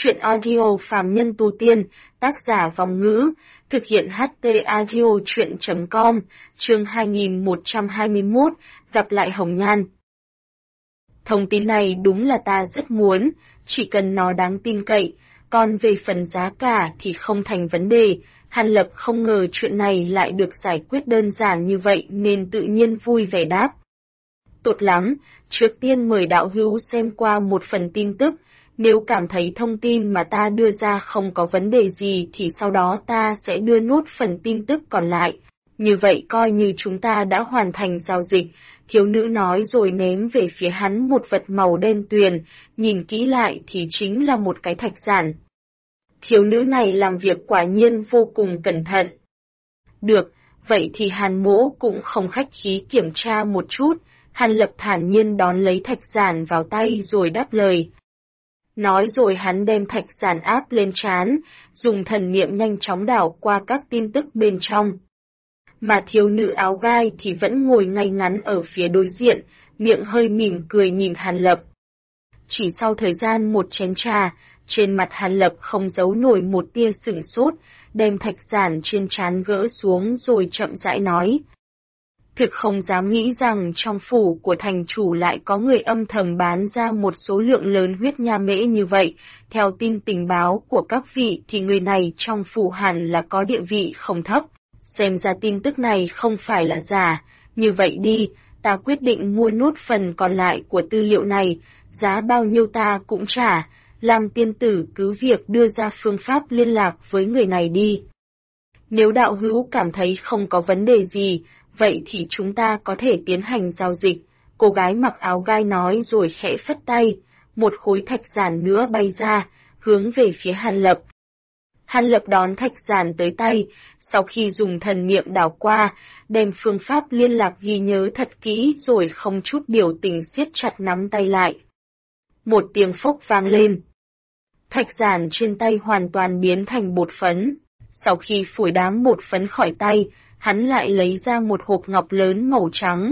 Truyện audio phàm nhân tu tiên, tác giả Vòng Ngữ, thực hiện HT audio truyện.com, chương 2121, gặp lại Hồng Nhan. Thông tin này đúng là ta rất muốn, chỉ cần nó đáng tin cậy, còn về phần giá cả thì không thành vấn đề. Hàn Lập không ngờ chuyện này lại được giải quyết đơn giản như vậy nên tự nhiên vui vẻ đáp. Tốt lắm, trước tiên mời đạo hữu xem qua một phần tin tức, nếu cảm thấy thông tin mà ta đưa ra không có vấn đề gì thì sau đó ta sẽ đưa nốt phần tin tức còn lại. Như vậy coi như chúng ta đã hoàn thành giao dịch, thiếu nữ nói rồi ném về phía hắn một vật màu đen tuyền, nhìn kỹ lại thì chính là một cái thạch giản. Thiếu nữ này làm việc quả nhiên vô cùng cẩn thận. Được, vậy thì Hàn Mỗ cũng không khách khí kiểm tra một chút. Hàn Lập thản nhiên đón lấy thạch giản vào tay rồi đáp lời. Nói rồi hắn đem thạch giản áp lên trán, dùng thần niệm nhanh chóng đảo qua các tin tức bên trong. Mà thiếu nữ áo gai thì vẫn ngồi ngay ngắn ở phía đối diện, miệng hơi mỉm cười nhìn Hàn Lập. Chỉ sau thời gian một chén trà, trên mặt Hàn Lập không giấu nổi một tia sửng sốt, đem thạch giản trên trán gỡ xuống rồi chậm rãi nói. Thực không dám nghĩ rằng trong phủ của thành chủ lại có người âm thầm bán ra một số lượng lớn huyết nha mễ như vậy. Theo tin tình báo của các vị thì người này trong phủ hẳn là có địa vị không thấp. Xem ra tin tức này không phải là giả. Như vậy đi, ta quyết định mua nốt phần còn lại của tư liệu này, giá bao nhiêu ta cũng trả. Làm tiên tử cứ việc đưa ra phương pháp liên lạc với người này đi. Nếu đạo hữu cảm thấy không có vấn đề gì, vậy thì chúng ta có thể tiến hành giao dịch. Cô gái mặc áo gai nói rồi khẽ phất tay, một khối thạch giản nữa bay ra, hướng về phía Hàn Lập. Hàn Lập đón thạch giản tới tay, sau khi dùng thần niệm đảo qua, đem phương pháp liên lạc ghi nhớ thật kỹ rồi không chút biểu tình siết chặt nắm tay lại. Một tiếng phốc vang lên. Thạch giản trên tay hoàn toàn biến thành bột phấn. Sau khi phủi đám bột phấn khỏi tay, hắn lại lấy ra một hộp ngọc lớn màu trắng.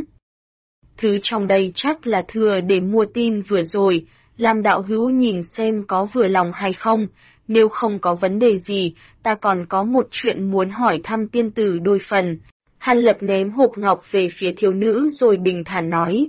Thứ trong đây chắc là thừa để mua tin vừa rồi, làm đạo hữu nhìn xem có vừa lòng hay không, nếu không có vấn đề gì, ta còn có một chuyện muốn hỏi thăm tiên tử đôi phần. Hàn Lập ném hộp ngọc về phía thiếu nữ rồi bình thản nói.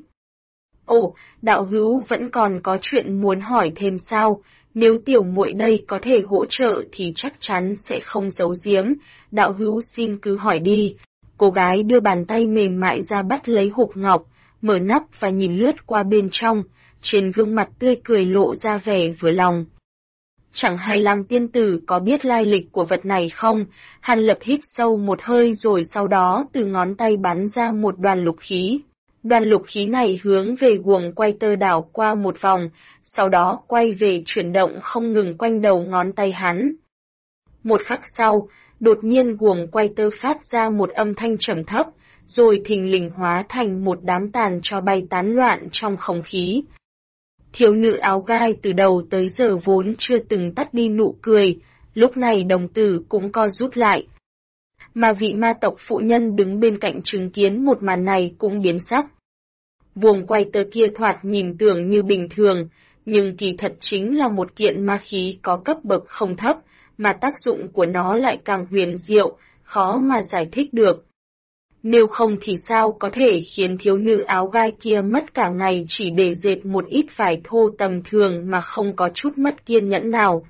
Ồ, đạo hữu vẫn còn có chuyện muốn hỏi thêm sao? Nếu tiểu muội đây có thể hỗ trợ thì chắc chắn sẽ không giấu giếm, đạo hữu xin cứ hỏi đi. Cô gái đưa bàn tay mềm mại ra bắt lấy hộp ngọc, mở nắp và nhìn lướt qua bên trong, trên gương mặt tươi cười lộ ra vẻ vừa lòng. Chẳng hay làm tiên tử có biết lai lịch của vật này không? Hàn Lập hít sâu một hơi rồi sau đó từ ngón tay bắn ra một đoàn lục khí. Đoàn lục khí này hướng về guồng quay tơ đảo qua một vòng, sau đó quay về chuyển động không ngừng quanh đầu ngón tay hắn. Một khắc sau, đột nhiên guồng quay tơ phát ra một âm thanh trầm thấp, rồi thình lình hóa thành một đám tàn tro bay tán loạn trong không khí. Thiếu nữ áo gai từ đầu tới giờ vốn chưa từng tắt đi nụ cười, lúc này đồng tử cũng co rút lại. Mà vị ma tộc phụ nhân đứng bên cạnh chứng kiến một màn này cũng biến sắc. Guồng quay tơ kia thoạt nhìn tưởng như bình thường, nhưng kỳ thật chính là một kiện ma khí có cấp bậc không thấp, mà tác dụng của nó lại càng huyền diệu, khó mà giải thích được. Nếu không thì sao có thể khiến thiếu nữ áo gai kia mất cả ngày chỉ để dệt một ít vải thô tầm thường mà không có chút mất kiên nhẫn nào.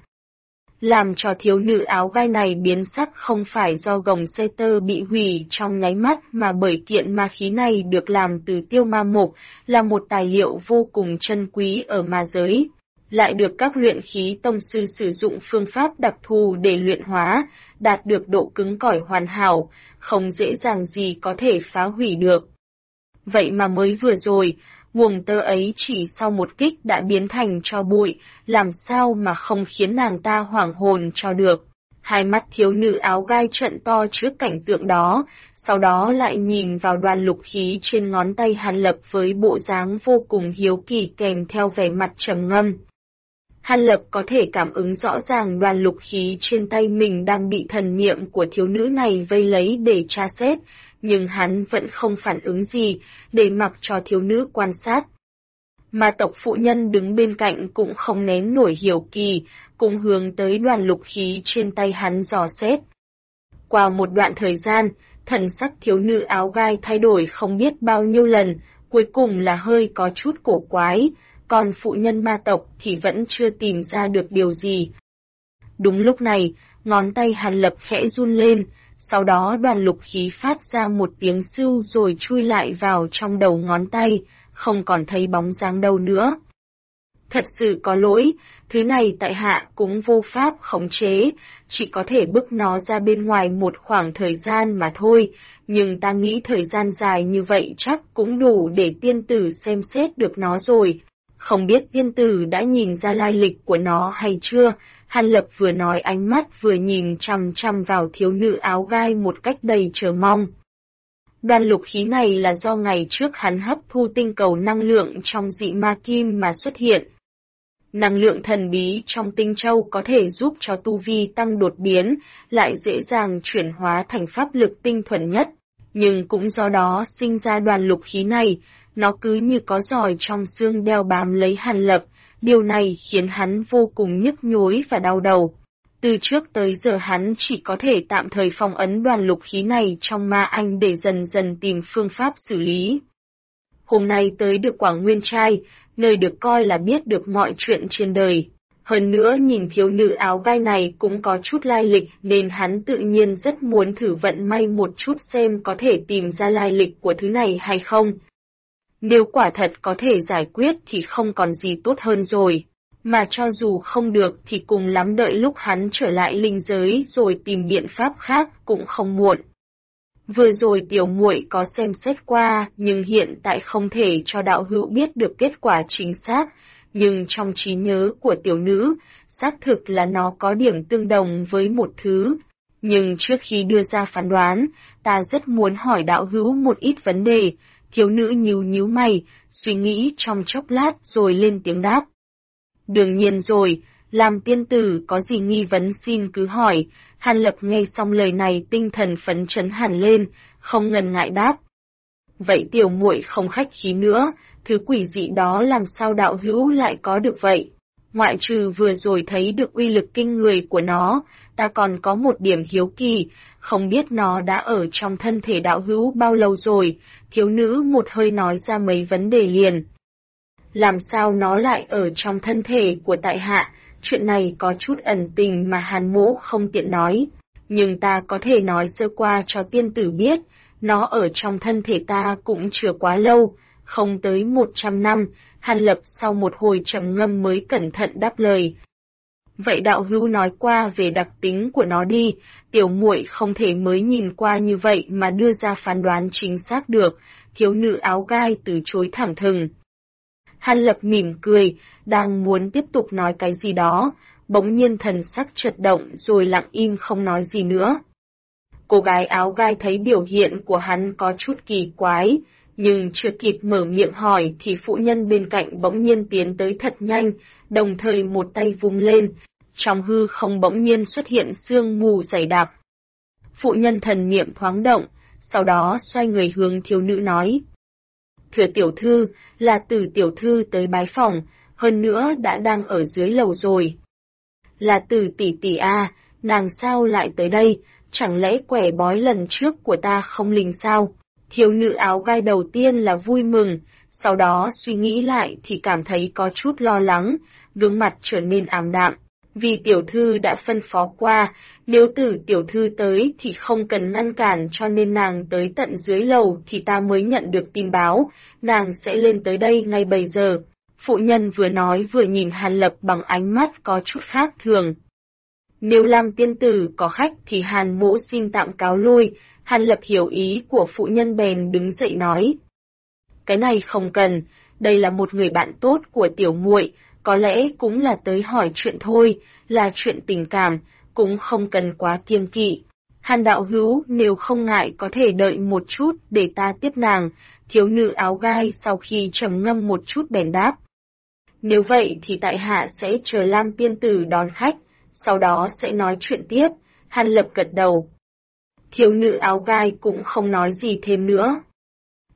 Làm cho thiếu nữ áo gai này biến sắc không phải do gồng xe tơ bị hủy trong nháy mắt mà bởi kiện ma khí này được làm từ tiêu ma mục, là một tài liệu vô cùng chân quý ở ma giới. Lại được các luyện khí tông sư sử dụng phương pháp đặc thù để luyện hóa, đạt được độ cứng cỏi hoàn hảo, không dễ dàng gì có thể phá hủy được. Vậy mà mới vừa rồi, guồng tơ ấy chỉ sau một kích đã biến thành tro bụi, làm sao mà không khiến nàng ta hoảng hồn cho được. Hai mắt thiếu nữ áo gai trợn to trước cảnh tượng đó, sau đó lại nhìn vào đoàn lục khí trên ngón tay Hàn Lập với bộ dáng vô cùng hiếu kỳ kèm theo vẻ mặt trầm ngâm. Hàn Lập có thể cảm ứng rõ ràng đoàn lục khí trên tay mình đang bị thần niệm của thiếu nữ này vây lấy để tra xét, nhưng hắn vẫn không phản ứng gì, để mặc cho thiếu nữ quan sát. mà tộc phụ nhân đứng bên cạnh cũng không nén nổi hiếu kỳ, cùng hướng tới đoàn lục khí trên tay hắn dò xét. Qua một đoạn thời gian, thần sắc thiếu nữ áo gai thay đổi không biết bao nhiêu lần, cuối cùng là hơi có chút cổ quái, còn phụ nhân ma tộc thì vẫn chưa tìm ra được điều gì. Đúng lúc này, ngón tay Hàn Lập khẽ run lên, sau đó đoàn lục khí phát ra một tiếng sưu rồi chui lại vào trong đầu ngón tay, không còn thấy bóng dáng đâu nữa. Thật sự có lỗi, thứ này tại hạ cũng vô pháp khống chế, chỉ có thể bức nó ra bên ngoài một khoảng thời gian mà thôi, nhưng ta nghĩ thời gian dài như vậy chắc cũng đủ để tiên tử xem xét được nó rồi. Không biết tiên tử đã nhìn ra lai lịch của nó hay chưa? Hàn Lập vừa nói ánh mắt vừa nhìn chằm chằm vào thiếu nữ áo gai một cách đầy chờ mong. Đoàn lục khí này là do ngày trước hắn hấp thu tinh cầu năng lượng trong dị ma kim mà xuất hiện. Năng lượng thần bí trong tinh châu có thể giúp cho tu vi tăng đột biến, lại dễ dàng chuyển hóa thành pháp lực tinh thuần nhất. Nhưng cũng do đó sinh ra đoàn lục khí này, nó cứ như có giỏi trong xương đeo bám lấy Hàn Lập, điều này khiến hắn vô cùng nhức nhối và đau đầu. Từ trước tới giờ hắn chỉ có thể tạm thời phong ấn đoàn lục khí này trong ma anh để dần dần tìm phương pháp xử lý. Hôm nay tới được Quảng Nguyên Trai, nơi được coi là biết được mọi chuyện trên đời. Hơn nữa nhìn thiếu nữ áo gai này cũng có chút lai lịch nên hắn tự nhiên rất muốn thử vận may một chút xem có thể tìm ra lai lịch của thứ này hay không. Nếu quả thật có thể giải quyết thì không còn gì tốt hơn rồi. Mà cho dù không được thì cùng lắm đợi lúc hắn trở lại linh giới rồi tìm biện pháp khác cũng không muộn. Vừa rồi tiểu muội có xem xét qua, nhưng hiện tại không thể cho đạo hữu biết được kết quả chính xác, nhưng trong trí nhớ của tiểu nữ, xác thực là nó có điểm tương đồng với một thứ. Nhưng trước khi đưa ra phán đoán, ta rất muốn hỏi đạo hữu một ít vấn đề. Thiếu nữ nhíu mày, suy nghĩ trong chốc lát rồi lên tiếng đáp. Đương nhiên rồi, làm tiên tử có gì nghi vấn xin cứ hỏi. Hàn Lập nghe xong lời này tinh thần phấn chấn hẳn lên, không ngần ngại đáp. Vậy tiểu muội không khách khí nữa, thứ quỷ dị đó làm sao đạo hữu lại có được vậy? Ngoại trừ vừa rồi thấy được uy lực kinh người của nó, ta còn có một điểm hiếu kỳ, không biết nó đã ở trong thân thể đạo hữu bao lâu rồi, thiếu nữ một hơi nói ra mấy vấn đề liền. Làm sao nó lại ở trong thân thể của tại hạ, chuyện này có chút ẩn tình mà Hàn mỗ không tiện nói, nhưng ta có thể nói sơ qua cho tiên tử biết, nó ở trong thân thể ta cũng chưa quá lâu, không tới 100 năm, Hàn Lập sau một hồi trầm ngâm mới cẩn thận đáp lời. Vậy đạo hữu nói qua về đặc tính của nó đi, tiểu muội không thể mới nhìn qua như vậy mà đưa ra phán đoán chính xác được, thiếu nữ áo gai từ chối thẳng thừng. Hàn Lập mỉm cười, đang muốn tiếp tục nói cái gì đó, bỗng nhiên thần sắc chợt động rồi lặng im không nói gì nữa. Cô gái áo gai thấy biểu hiện của hắn có chút kỳ quái, nhưng chưa kịp mở miệng hỏi thì phụ nhân bên cạnh bỗng nhiên tiến tới thật nhanh, đồng thời một tay vung lên, trong hư không bỗng nhiên xuất hiện sương mù dày đặc. Phụ nhân thần niệm thoáng động, sau đó xoay người hướng thiếu nữ nói. Thưa tiểu thư, là Từ tiểu thư tới bái phòng, hơn nữa đã đang ở dưới lầu rồi. Là Từ tỷ tỷ à, nàng sao lại tới đây, chẳng lẽ quẻ bói lần trước của ta không linh sao? Thiếu nữ áo gai đầu tiên là vui mừng, sau đó suy nghĩ lại thì cảm thấy có chút lo lắng, gương mặt trở nên ảm đạm. Vì tiểu thư đã phân phó qua, nếu Từ tiểu thư tới thì không cần ngăn cản cho nên nàng tới tận dưới lầu thì ta mới nhận được tin báo, nàng sẽ lên tới đây ngay bây giờ. Phụ nhân vừa nói vừa nhìn Hàn Lập bằng ánh mắt có chút khác thường. Nếu làm tiên tử có khách thì Hàn mỗ xin tạm cáo lui, Hàn Lập hiểu ý của phụ nhân bèn đứng dậy nói. Cái này không cần, đây là một người bạn tốt của tiểu muội, có lẽ cũng là tới hỏi chuyện thôi, là chuyện tình cảm, cũng không cần quá kiêng kỵ. Hàn đạo hữu nếu không ngại có thể đợi một chút để ta tiếp nàng, thiếu nữ áo gai sau khi trầm ngâm một chút bèn đáp. Nếu vậy thì tại hạ sẽ chờ Lam tiên tử đón khách, sau đó sẽ nói chuyện tiếp, Hàn Lập gật đầu. Thiếu nữ áo gai cũng không nói gì thêm nữa.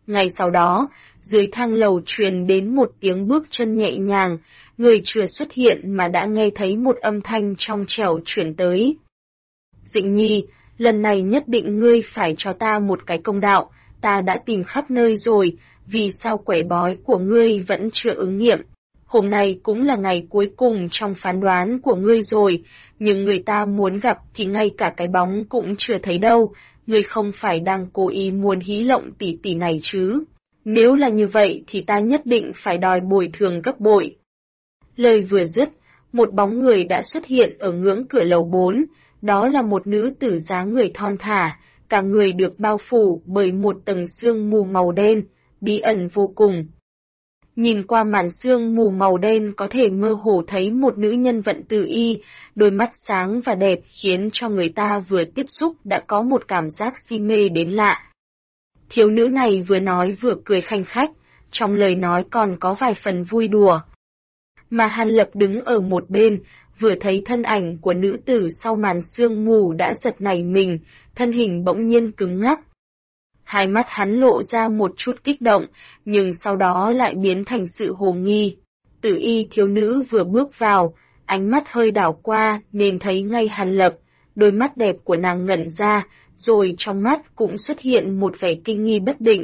Ngay sau đó, dưới thang lầu truyền đến một tiếng bước chân nhẹ nhàng, người chưa xuất hiện mà đã nghe thấy một âm thanh trong trẻo chuyển tới. Dĩnh Nhi, lần này nhất định ngươi phải cho ta một cái công đạo, ta đã tìm khắp nơi rồi, vì sao quẻ bói của ngươi vẫn chưa ứng nghiệm. Hôm nay cũng là ngày cuối cùng trong phán đoán của ngươi rồi, nhưng người ta muốn gặp thì ngay cả cái bóng cũng chưa thấy đâu, ngươi không phải đang cố ý muốn hí lộng tỷ tỷ này chứ. Nếu là như vậy thì ta nhất định phải đòi bồi thường gấp bội. Lời vừa dứt, một bóng người đã xuất hiện ở ngưỡng cửa lầu 4, đó là một nữ tử dáng người thon thả, cả người được bao phủ bởi một tầng sương mù màu đen, bí ẩn vô cùng. Nhìn qua màn sương mù màu đen có thể mơ hồ thấy một nữ nhân vận Tử Y, đôi mắt sáng và đẹp khiến cho người ta vừa tiếp xúc đã có một cảm giác si mê đến lạ. Thiếu nữ này vừa nói vừa cười khanh khách, trong lời nói còn có vài phần vui đùa. Mà Hàn Lập đứng ở một bên, vừa thấy thân ảnh của nữ tử sau màn sương mù đã giật nảy mình, thân hình bỗng nhiên cứng ngắc. Hai mắt hắn lộ ra một chút kích động, nhưng sau đó lại biến thành sự hồ nghi. Tử Y thiếu nữ vừa bước vào, ánh mắt hơi đảo qua nên thấy ngay Hàn Lập, đôi mắt đẹp của nàng ngẩn ra, rồi trong mắt cũng xuất hiện một vẻ kinh nghi bất định.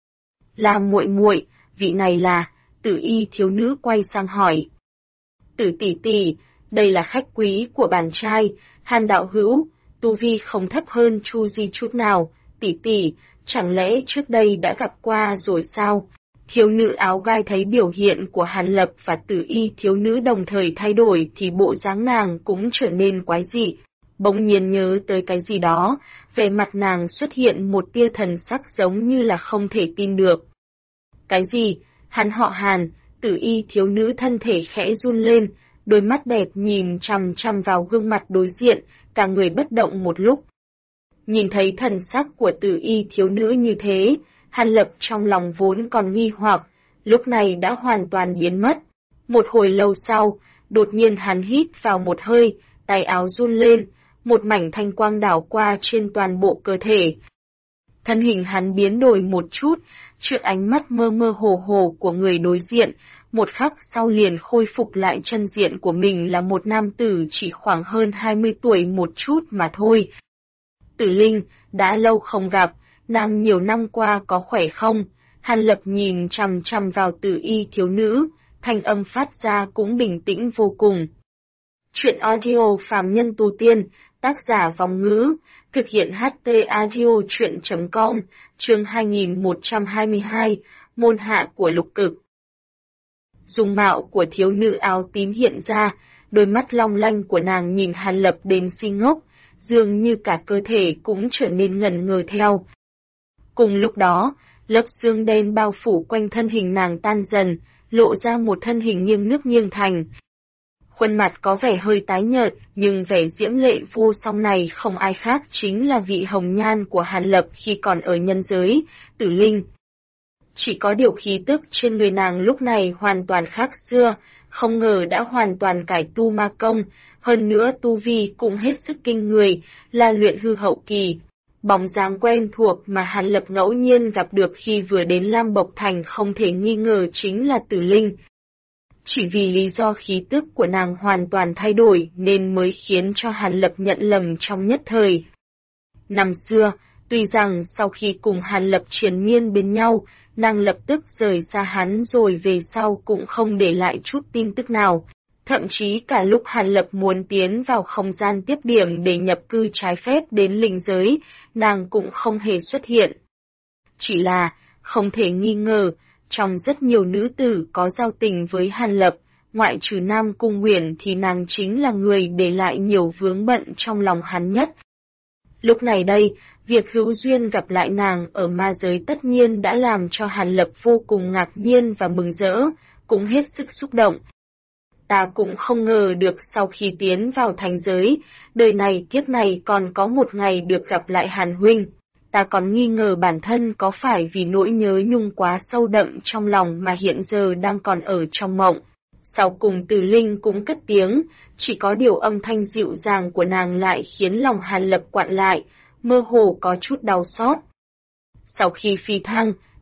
Là muội muội, vị này là? Tử Y thiếu nữ quay sang hỏi. Tử tỷ tỷ, đây là khách quý của bản trai, Hàn đạo hữu, tu vi không thấp hơn Chu Di chút nào, tỷ tỷ, chẳng lẽ trước đây đã gặp qua rồi sao? Thiếu nữ áo gai thấy biểu hiện của Hàn Lập và Tử Y thiếu nữ đồng thời thay đổi thì bộ dáng nàng cũng trở nên quái dị. Bỗng nhiên nhớ tới cái gì đó, vẻ mặt nàng xuất hiện một tia thần sắc giống như là không thể tin được. Cái gì? Hắn họ Hàn? Tử Y thiếu nữ thân thể khẽ run lên, đôi mắt đẹp nhìn chằm chằm vào gương mặt đối diện, cả người bất động một lúc. Nhìn thấy thần sắc của Tử Y thiếu nữ như thế, Hàn Lập trong lòng vốn còn nghi hoặc, lúc này đã hoàn toàn biến mất. Một hồi lâu sau, đột nhiên hắn hít vào một hơi, tay áo run lên, một mảnh thanh quang đảo qua trên toàn bộ cơ thể. Thân hình hắn biến đổi một chút, trước ánh mắt mơ mơ hồ hồ của người đối diện, một khắc sau liền khôi phục lại chân diện của mình là một nam tử chỉ khoảng hơn 20 tuổi một chút mà thôi. Tử Linh, đã lâu không gặp, nàng nhiều năm qua có khỏe không? Hàn Lập nhìn chằm chằm vào Tử Y thiếu nữ, thanh âm phát ra cũng bình tĩnh vô cùng. Chuyện audio phàm nhân tu tiên, tác giả Vong Ngữ, thực hiện HT audio chuyện.com, chương 2122, môn hạ của lục cực. Dung mạo của thiếu nữ áo tím hiện ra, đôi mắt long lanh của nàng nhìn Hàn Lập đến si ngốc, dường như cả cơ thể cũng trở nên ngẩn ngơ theo. Cùng lúc đó, lớp xương đen bao phủ quanh thân hình nàng tan dần, lộ ra một thân hình nghiêng nước nghiêng thành. Khuôn mặt có vẻ hơi tái nhợt, nhưng vẻ diễm lệ vô song này không ai khác chính là vị hồng nhan của Hàn Lập khi còn ở nhân giới, Tử Linh. Chỉ có điều khí tức trên người nàng lúc này hoàn toàn khác xưa, không ngờ đã hoàn toàn cải tu ma công, hơn nữa tu vi cũng hết sức kinh người, là luyện hư hậu kỳ. Bóng dáng quen thuộc mà Hàn Lập ngẫu nhiên gặp được khi vừa đến Lam Bộc Thành không thể nghi ngờ chính là Tử Linh. Chỉ vì lý do khí tức của nàng hoàn toàn thay đổi nên mới khiến cho Hàn Lập nhận lầm trong nhất thời. Năm xưa, tuy rằng sau khi cùng Hàn Lập triền miên bên nhau, nàng lập tức rời xa hắn rồi về sau cũng không để lại chút tin tức nào. Thậm chí cả lúc Hàn Lập muốn tiến vào không gian tiếp điểm để nhập cư trái phép đến linh giới, nàng cũng không hề xuất hiện. Chỉ là, không thể nghi ngờ, trong rất nhiều nữ tử có giao tình với Hàn Lập, ngoại trừ Nam Cung Uyển thì nàng chính là người để lại nhiều vướng bận trong lòng hắn nhất. Lúc này đây, việc hữu duyên gặp lại nàng ở ma giới tất nhiên đã làm cho Hàn Lập vô cùng ngạc nhiên và mừng rỡ, cũng hết sức xúc động. Ta cũng không ngờ được sau khi tiến vào thành giới, đời này kiếp này còn có một ngày được gặp lại Hàn huynh. Ta còn nghi ngờ bản thân có phải vì nỗi nhớ nhung quá sâu đậm trong lòng mà hiện giờ đang còn ở trong mộng. Sau cùng Tử Linh cũng cất tiếng, chỉ có điều âm thanh dịu dàng của nàng lại khiến lòng Hàn Lập quặn lại, mơ hồ có chút đau xót. Sau khi phi thăng,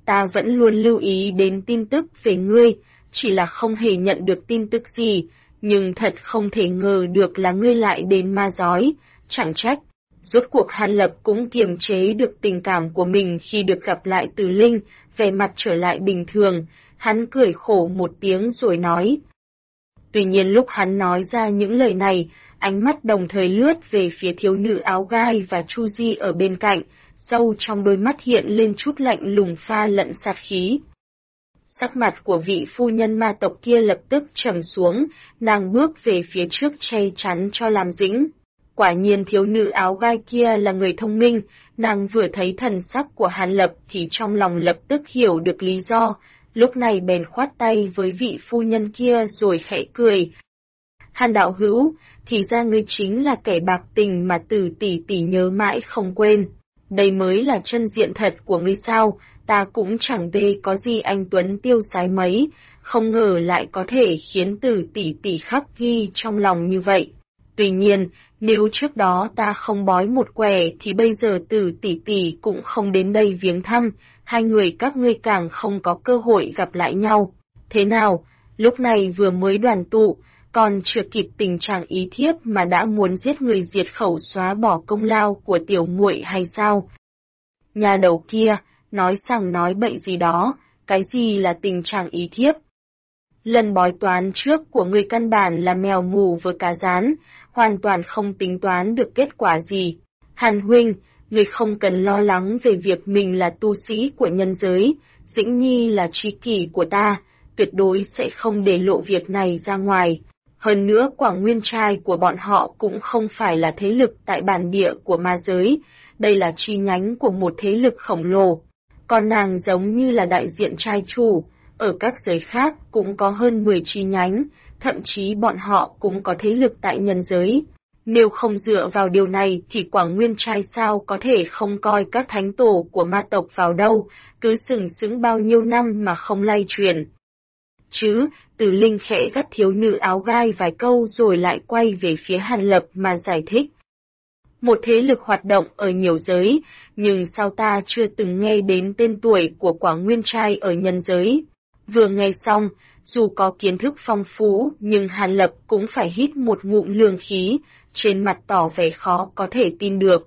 ta vẫn luôn lưu ý đến tin tức về ngươi, chỉ là không hề nhận được tin tức gì, nhưng thật không thể ngờ được là ngươi lại đến ma giói, chẳng trách. Rốt cuộc Hàn Lập cũng kiềm chế được tình cảm của mình khi được gặp lại Từ Linh, vẻ mặt trở lại bình thường, hắn cười khổ một tiếng rồi nói. Tuy nhiên lúc hắn nói ra những lời này, ánh mắt đồng thời lướt về phía thiếu nữ áo gai và Chu Di ở bên cạnh, sâu trong đôi mắt hiện lên chút lạnh lùng pha lẫn sát khí. Sắc mặt của vị phu nhân ma tộc kia lập tức trầm xuống, nàng bước về phía trước che chắn cho Lam Dĩnh. Quả nhiên thiếu nữ áo gai kia là người thông minh, nàng vừa thấy thần sắc của Hàn Lập thì trong lòng lập tức hiểu được lý do, lúc này bèn khoát tay với vị phu nhân kia rồi khẽ cười. Hàn đạo hữu, thì ra ngươi chính là kẻ bạc tình mà Từ tỷ tỷ nhớ mãi không quên. Đây mới là chân diện thật của ngươi sao, ta cũng chẳng về có gì anh Tuấn tiêu sái mấy, không ngờ lại có thể khiến Từ tỷ tỷ khắc ghi trong lòng như vậy. Tuy nhiên, nếu trước đó ta không bói một quẻ thì bây giờ Từ tỷ tỷ cũng không đến đây viếng thăm, hai người các ngươi càng không có cơ hội gặp lại nhau. Thế nào, lúc này vừa mới đoàn tụ, còn chưa kịp tình trạng ý thiếp mà đã muốn giết người diệt khẩu xóa bỏ công lao của tiểu muội hay sao? Nhà đầu kia, nói sằng nói bậy gì đó, cái gì là tình trạng ý thiếp? Lần bói toán trước của người căn bản là mèo mù với cá rán, hoàn toàn không tính toán được kết quả gì. Hàn huynh, người không cần lo lắng về việc mình là tu sĩ của nhân giới, Dĩnh Nhi là tri kỷ của ta, tuyệt đối sẽ không để lộ việc này ra ngoài. Hơn nữa Quảng Nguyên trai của bọn họ cũng không phải là thế lực tại bản địa của ma giới, đây là chi nhánh của một thế lực khổng lồ. Còn nàng giống như là đại diện trai chủ, ở các giới khác cũng có hơn 10 chi nhánh, thậm chí bọn họ cũng có thế lực tại nhân giới. Nếu không dựa vào điều này thì Quảng Nguyên trai sao có thể không coi các thánh tổ của ma tộc vào đâu, cứ sừng sững bao nhiêu năm mà không lay chuyển. Chứ, Từ Linh khẽ gắt thiếu nữ áo gai vài câu rồi lại quay về phía Hàn Lập mà giải thích. Một thế lực hoạt động ở nhiều giới, nhưng sao ta chưa từng nghe đến tên tuổi của Quảng Nguyên trai ở nhân giới. Vừa nghe xong, dù có kiến thức phong phú nhưng Hàn Lập cũng phải hít một ngụm lương khí, trên mặt tỏ vẻ khó có thể tin được.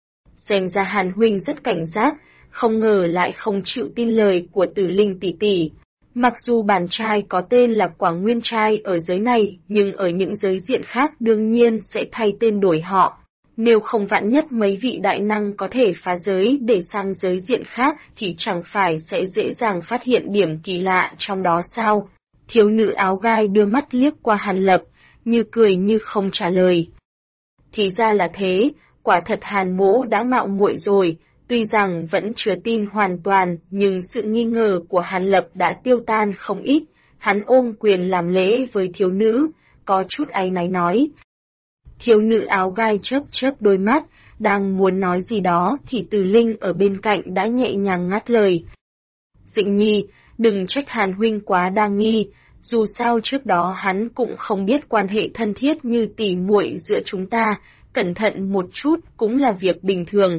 Xem ra Hàn huynh rất cảnh giác, không ngờ lại không chịu tin lời của Từ Linh tỷ tỷ. Mặc dù bản trai có tên là Quảng Nguyên trai ở giới này, nhưng ở những giới diện khác đương nhiên sẽ thay tên đổi họ. Nếu không vạn nhất mấy vị đại năng có thể phá giới để sang giới diện khác thì chẳng phải sẽ dễ dàng phát hiện điểm kỳ lạ trong đó sao? Thiếu nữ áo gai đưa mắt liếc qua Hàn Lập, như cười như không trả lời. Thì ra là thế, quả thật Hàn mỗ đã mạo muội rồi, tuy rằng vẫn chưa tin hoàn toàn nhưng sự nghi ngờ của Hàn Lập đã tiêu tan không ít, hắn ôm quyền làm lễ với thiếu nữ, có chút áy náy nói. Thiếu nữ áo gai chớp chớp đôi mắt, đang muốn nói gì đó thì Từ Linh ở bên cạnh đã nhẹ nhàng ngắt lời. Dĩnh Nhi, đừng trách Hàn huynh quá đa nghi, dù sao trước đó hắn cũng không biết quan hệ thân thiết như tỉ muội giữa chúng ta, cẩn thận một chút cũng là việc bình thường.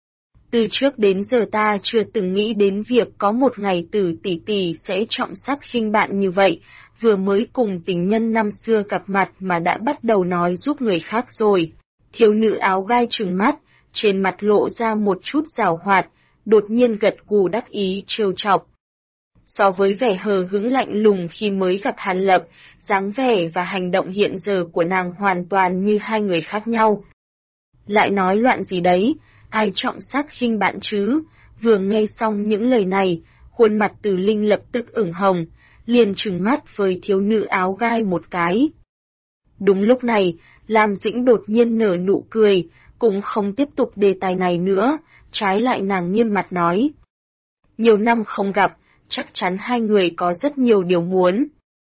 Từ trước đến giờ ta chưa từng nghĩ đến việc có một ngày Từ tỷ tỷ sẽ trọng sắc khinh bạn như vậy, vừa mới cùng tình nhân năm xưa gặp mặt mà đã bắt đầu nói giúp người khác rồi. Thiếu nữ áo gai trừng mắt, trên mặt lộ ra một chút giảo hoạt, đột nhiên gật gù đắc ý trêu chọc. So với vẻ hờ hững lạnh lùng khi mới gặp Hàn Lập, dáng vẻ và hành động hiện giờ của nàng hoàn toàn như hai người khác nhau. Lại nói loạn gì đấy, ai trọng sắc khinh bạn chứ? Vừa nghe xong những lời này, khuôn mặt Từ Linh lập tức ửng hồng, liền trừng mắt với thiếu nữ áo gai một cái. Đúng lúc này, Lam Dĩnh đột nhiên nở nụ cười, cũng không tiếp tục đề tài này nữa, trái lại nàng nghiêm mặt nói. Nhiều năm không gặp, chắc chắn hai người có rất nhiều điều muốn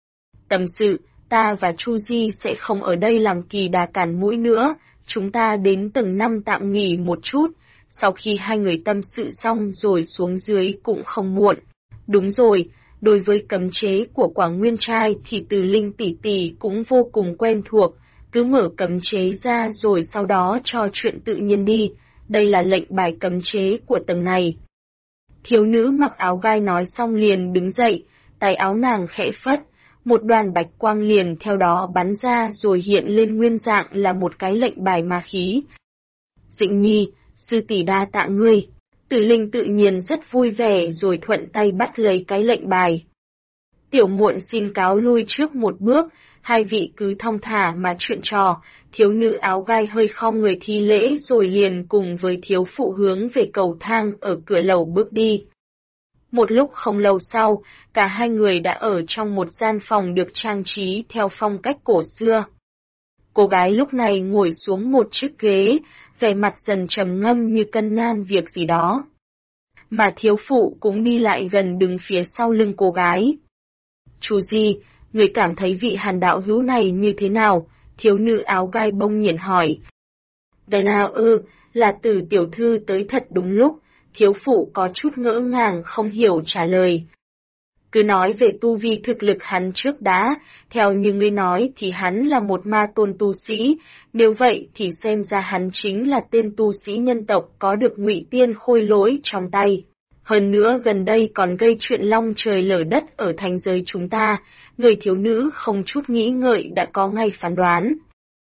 tâm sự, ta và Chu Di sẽ không ở đây làm kỳ đà cản mũi nữa, chúng ta đến tầng 5 tạm nghỉ một chút, sau khi hai người tâm sự xong rồi xuống dưới cũng không muộn. Đúng rồi, đối với cấm chế của Quảng Nguyên trai thì Từ Linh tỷ tỷ cũng vô cùng quen thuộc, cứ mở cấm chế ra rồi sau đó cho chuyện tự nhiên đi, đây là lệnh bài cấm chế của tầng này. Thiếu nữ mặc áo gai nói xong liền đứng dậy, tay áo nàng khẽ phất, một đoàn bạch quang liền theo đó bắn ra rồi hiện lên nguyên dạng là một cái lệnh bài ma khí. Dĩnh Nhi, sư tỷ đa tạ ngươi. Tử Linh tự nhiên rất vui vẻ rồi thuận tay bắt lấy cái lệnh bài. Tiểu muội xin cáo lui trước một bước, hai vị cứ thong thả mà chuyện trò. Thiếu nữ áo gai hơi khom người thi lễ rồi liền cùng với thiếu phụ hướng về cầu thang ở cửa lầu bước đi. Một lúc không lâu sau, cả hai người đã ở trong một gian phòng được trang trí theo phong cách cổ xưa. Cô gái lúc này ngồi xuống một chiếc ghế, vẻ mặt dần trầm ngâm như cân nhắc việc gì đó. Mà thiếu phụ cũng đi lại gần đứng phía sau lưng cô gái. Chú gì, người cảm thấy vị Hàn đạo hữu này như thế nào? Thiếu nữ áo gai bỗng nhiên hỏi. Cái nào là Từ tiểu thư tới thật đúng lúc, thiếu phụ có chút ngỡ ngàng không hiểu trả lời. Cứ nói về tu vi thực lực hắn trước đã, theo như ngươi nói thì hắn là một ma tôn tu sĩ, nếu vậy thì xem ra hắn chính là tên tu sĩ nhân tộc có được ngụy tiên khôi lỗi trong tay. Hơn nữa gần đây còn gây chuyện long trời lở đất ở thành giới chúng ta, người thiếu nữ không chút nghĩ ngợi đã có ngay phán đoán.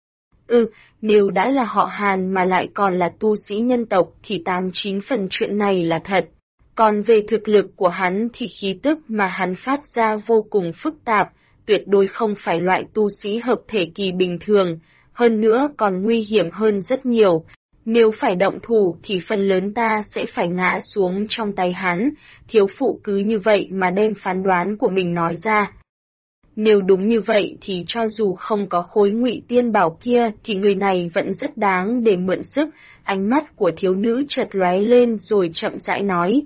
Nếu đã là họ Hàn mà lại còn là tu sĩ nhân tộc thì 89 phần chuyện này là thật. Còn về thực lực của hắn thì khí tức mà hắn phát ra vô cùng phức tạp, tuyệt đối không phải loại tu sĩ hợp thể kỳ bình thường, hơn nữa còn nguy hiểm hơn rất nhiều. Nếu phải động thủ thì phần lớn ta sẽ phải ngã xuống trong tay hắn, thiếu phụ cứ như vậy mà đem phán đoán của mình nói ra. Nếu đúng như vậy thì cho dù không có khối ngụy tiên bảo kia thì người này vẫn rất đáng để mượn sức, ánh mắt của thiếu nữ chợt lóe lên rồi chậm rãi nói.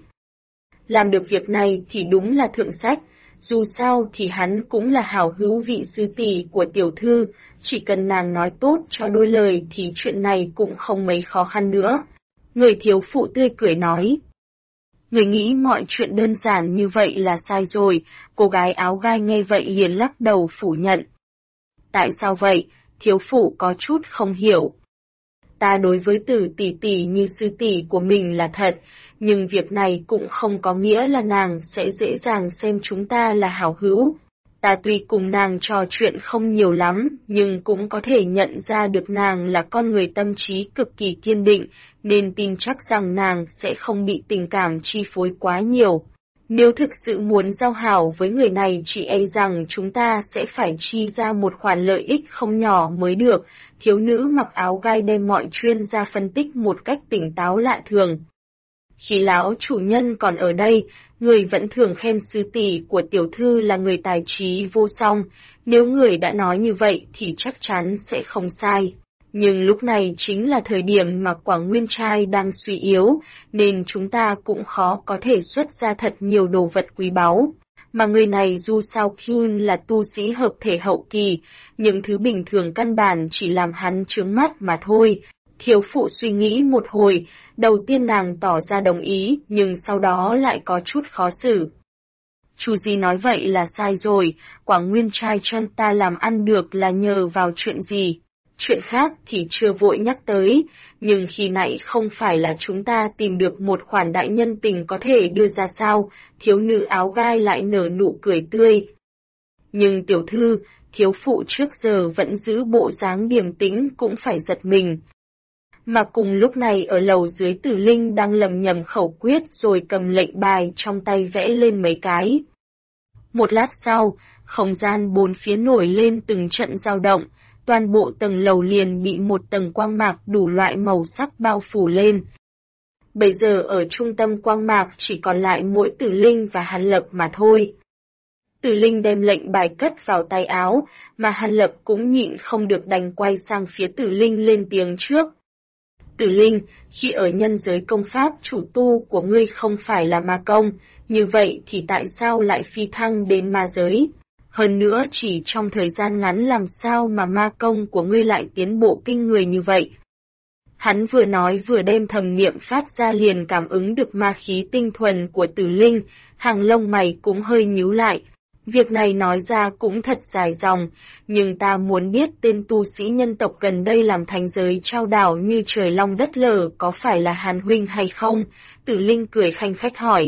Làm được việc này thì đúng là thượng sách, dù sao thì hắn cũng là hảo hữu vị sư tỷ của tiểu thư, chỉ cần nàng nói tốt cho đôi lời thì chuyện này cũng không mấy khó khăn nữa. Người thiếu phụ tươi cười nói. Người nghĩ mọi chuyện đơn giản như vậy là sai rồi, cô gái áo gai nghe vậy liền lắc đầu phủ nhận. Tại sao vậy? Thiếu phụ có chút không hiểu. Ta đối với Tử tỷ tỷ như sư tỷ của mình là thật, nhưng việc này cũng không có nghĩa là nàng sẽ dễ dàng xem chúng ta là hảo hữu. Ta tuy cùng nàng trò chuyện không nhiều lắm, nhưng cũng có thể nhận ra được nàng là con người tâm trí cực kỳ kiên định, nên tin chắc rằng nàng sẽ không bị tình cảm chi phối quá nhiều. Nếu thực sự muốn giao hảo với người này chỉ e rằng chúng ta sẽ phải chi ra một khoản lợi ích không nhỏ mới được. Thiếu nữ mặc áo gai đem mọi chuyên gia phân tích một cách tỉnh táo lạ thường. Khi lão chủ nhân còn ở đây, người vẫn thường khen sư tỷ của tiểu thư là người tài trí vô song, nếu người đã nói như vậy thì chắc chắn sẽ không sai. Nhưng lúc này chính là thời điểm mà Quảng Nguyên Trai đang suy yếu, nên chúng ta cũng khó có thể xuất ra thật nhiều đồ vật quý báu. Mà người này dù sao Kyun là tu sĩ hợp thể hậu kỳ, những thứ bình thường căn bản chỉ làm hắn chướng mắt mà thôi. Thiếu phụ suy nghĩ một hồi, đầu tiên nàng tỏ ra đồng ý, nhưng sau đó lại có chút khó xử. Chú gì nói vậy là sai rồi, Quảng Nguyên Trai chân ta làm ăn được là nhờ vào chuyện gì? Chuyện khác thì chưa vội nhắc tới, nhưng khi nãy không phải là chúng ta tìm được một khoản đại nhân tình có thể đưa ra sao, thiếu nữ áo gai lại nở nụ cười tươi. Nhưng tiểu thư, thiếu phụ trước giờ vẫn giữ bộ dáng điềm tĩnh cũng phải giật mình. Mà cùng lúc này ở lầu dưới Tử Linh đang lầm nhầm khẩu quyết rồi cầm lệnh bài trong tay vẽ lên mấy cái. Một lát sau, không gian bốn phía nổi lên từng trận dao động, toàn bộ tầng lầu liền bị một tầng quang mạc đủ loại màu sắc bao phủ lên. Bây giờ ở trung tâm quang mạc chỉ còn lại mỗi Tử Linh và Hàn Lập mà thôi. Tử Linh đem lệnh bài cất vào tay áo, mà Hàn Lập cũng nhịn không được đành quay sang phía Tử Linh lên tiếng trước. Tử Linh, khi ở nhân giới công pháp chủ tu của ngươi không phải là ma công, như vậy thì tại sao lại phi thăng đến ma giới? Hơn nữa chỉ trong thời gian ngắn làm sao mà ma công của ngươi lại tiến bộ kinh người như vậy? Hắn vừa nói vừa đem thầm niệm phát ra liền cảm ứng được ma khí tinh thuần của Tử Linh, hàng lông mày cũng hơi nhíu lại. Việc này nói ra cũng thật dài dòng, nhưng ta muốn biết tên tu sĩ nhân tộc gần đây làm thánh giới trao đảo như trời long đất lở có phải là Hàn huynh hay không? Tử Linh cười khanh khách hỏi.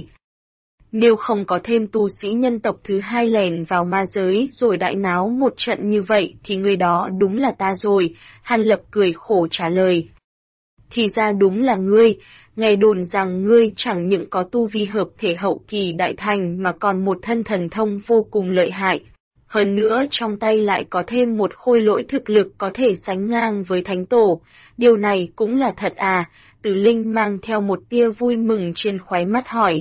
Nếu không có thêm tu sĩ nhân tộc thứ hai lèn vào ma giới rồi đại náo một trận như vậy thì người đó đúng là ta rồi, Hàn Lập cười khổ trả lời. Thì ra đúng là ngươi, nghe đồn rằng ngươi chẳng những có tu vi hợp thể hậu kỳ đại thành mà còn một thân thần thông vô cùng lợi hại. Hơn nữa trong tay lại có thêm một khôi lỗi thực lực có thể sánh ngang với thánh tổ. Điều này cũng là thật à? Tử Linh mang theo một tia vui mừng trên khóe mắt hỏi.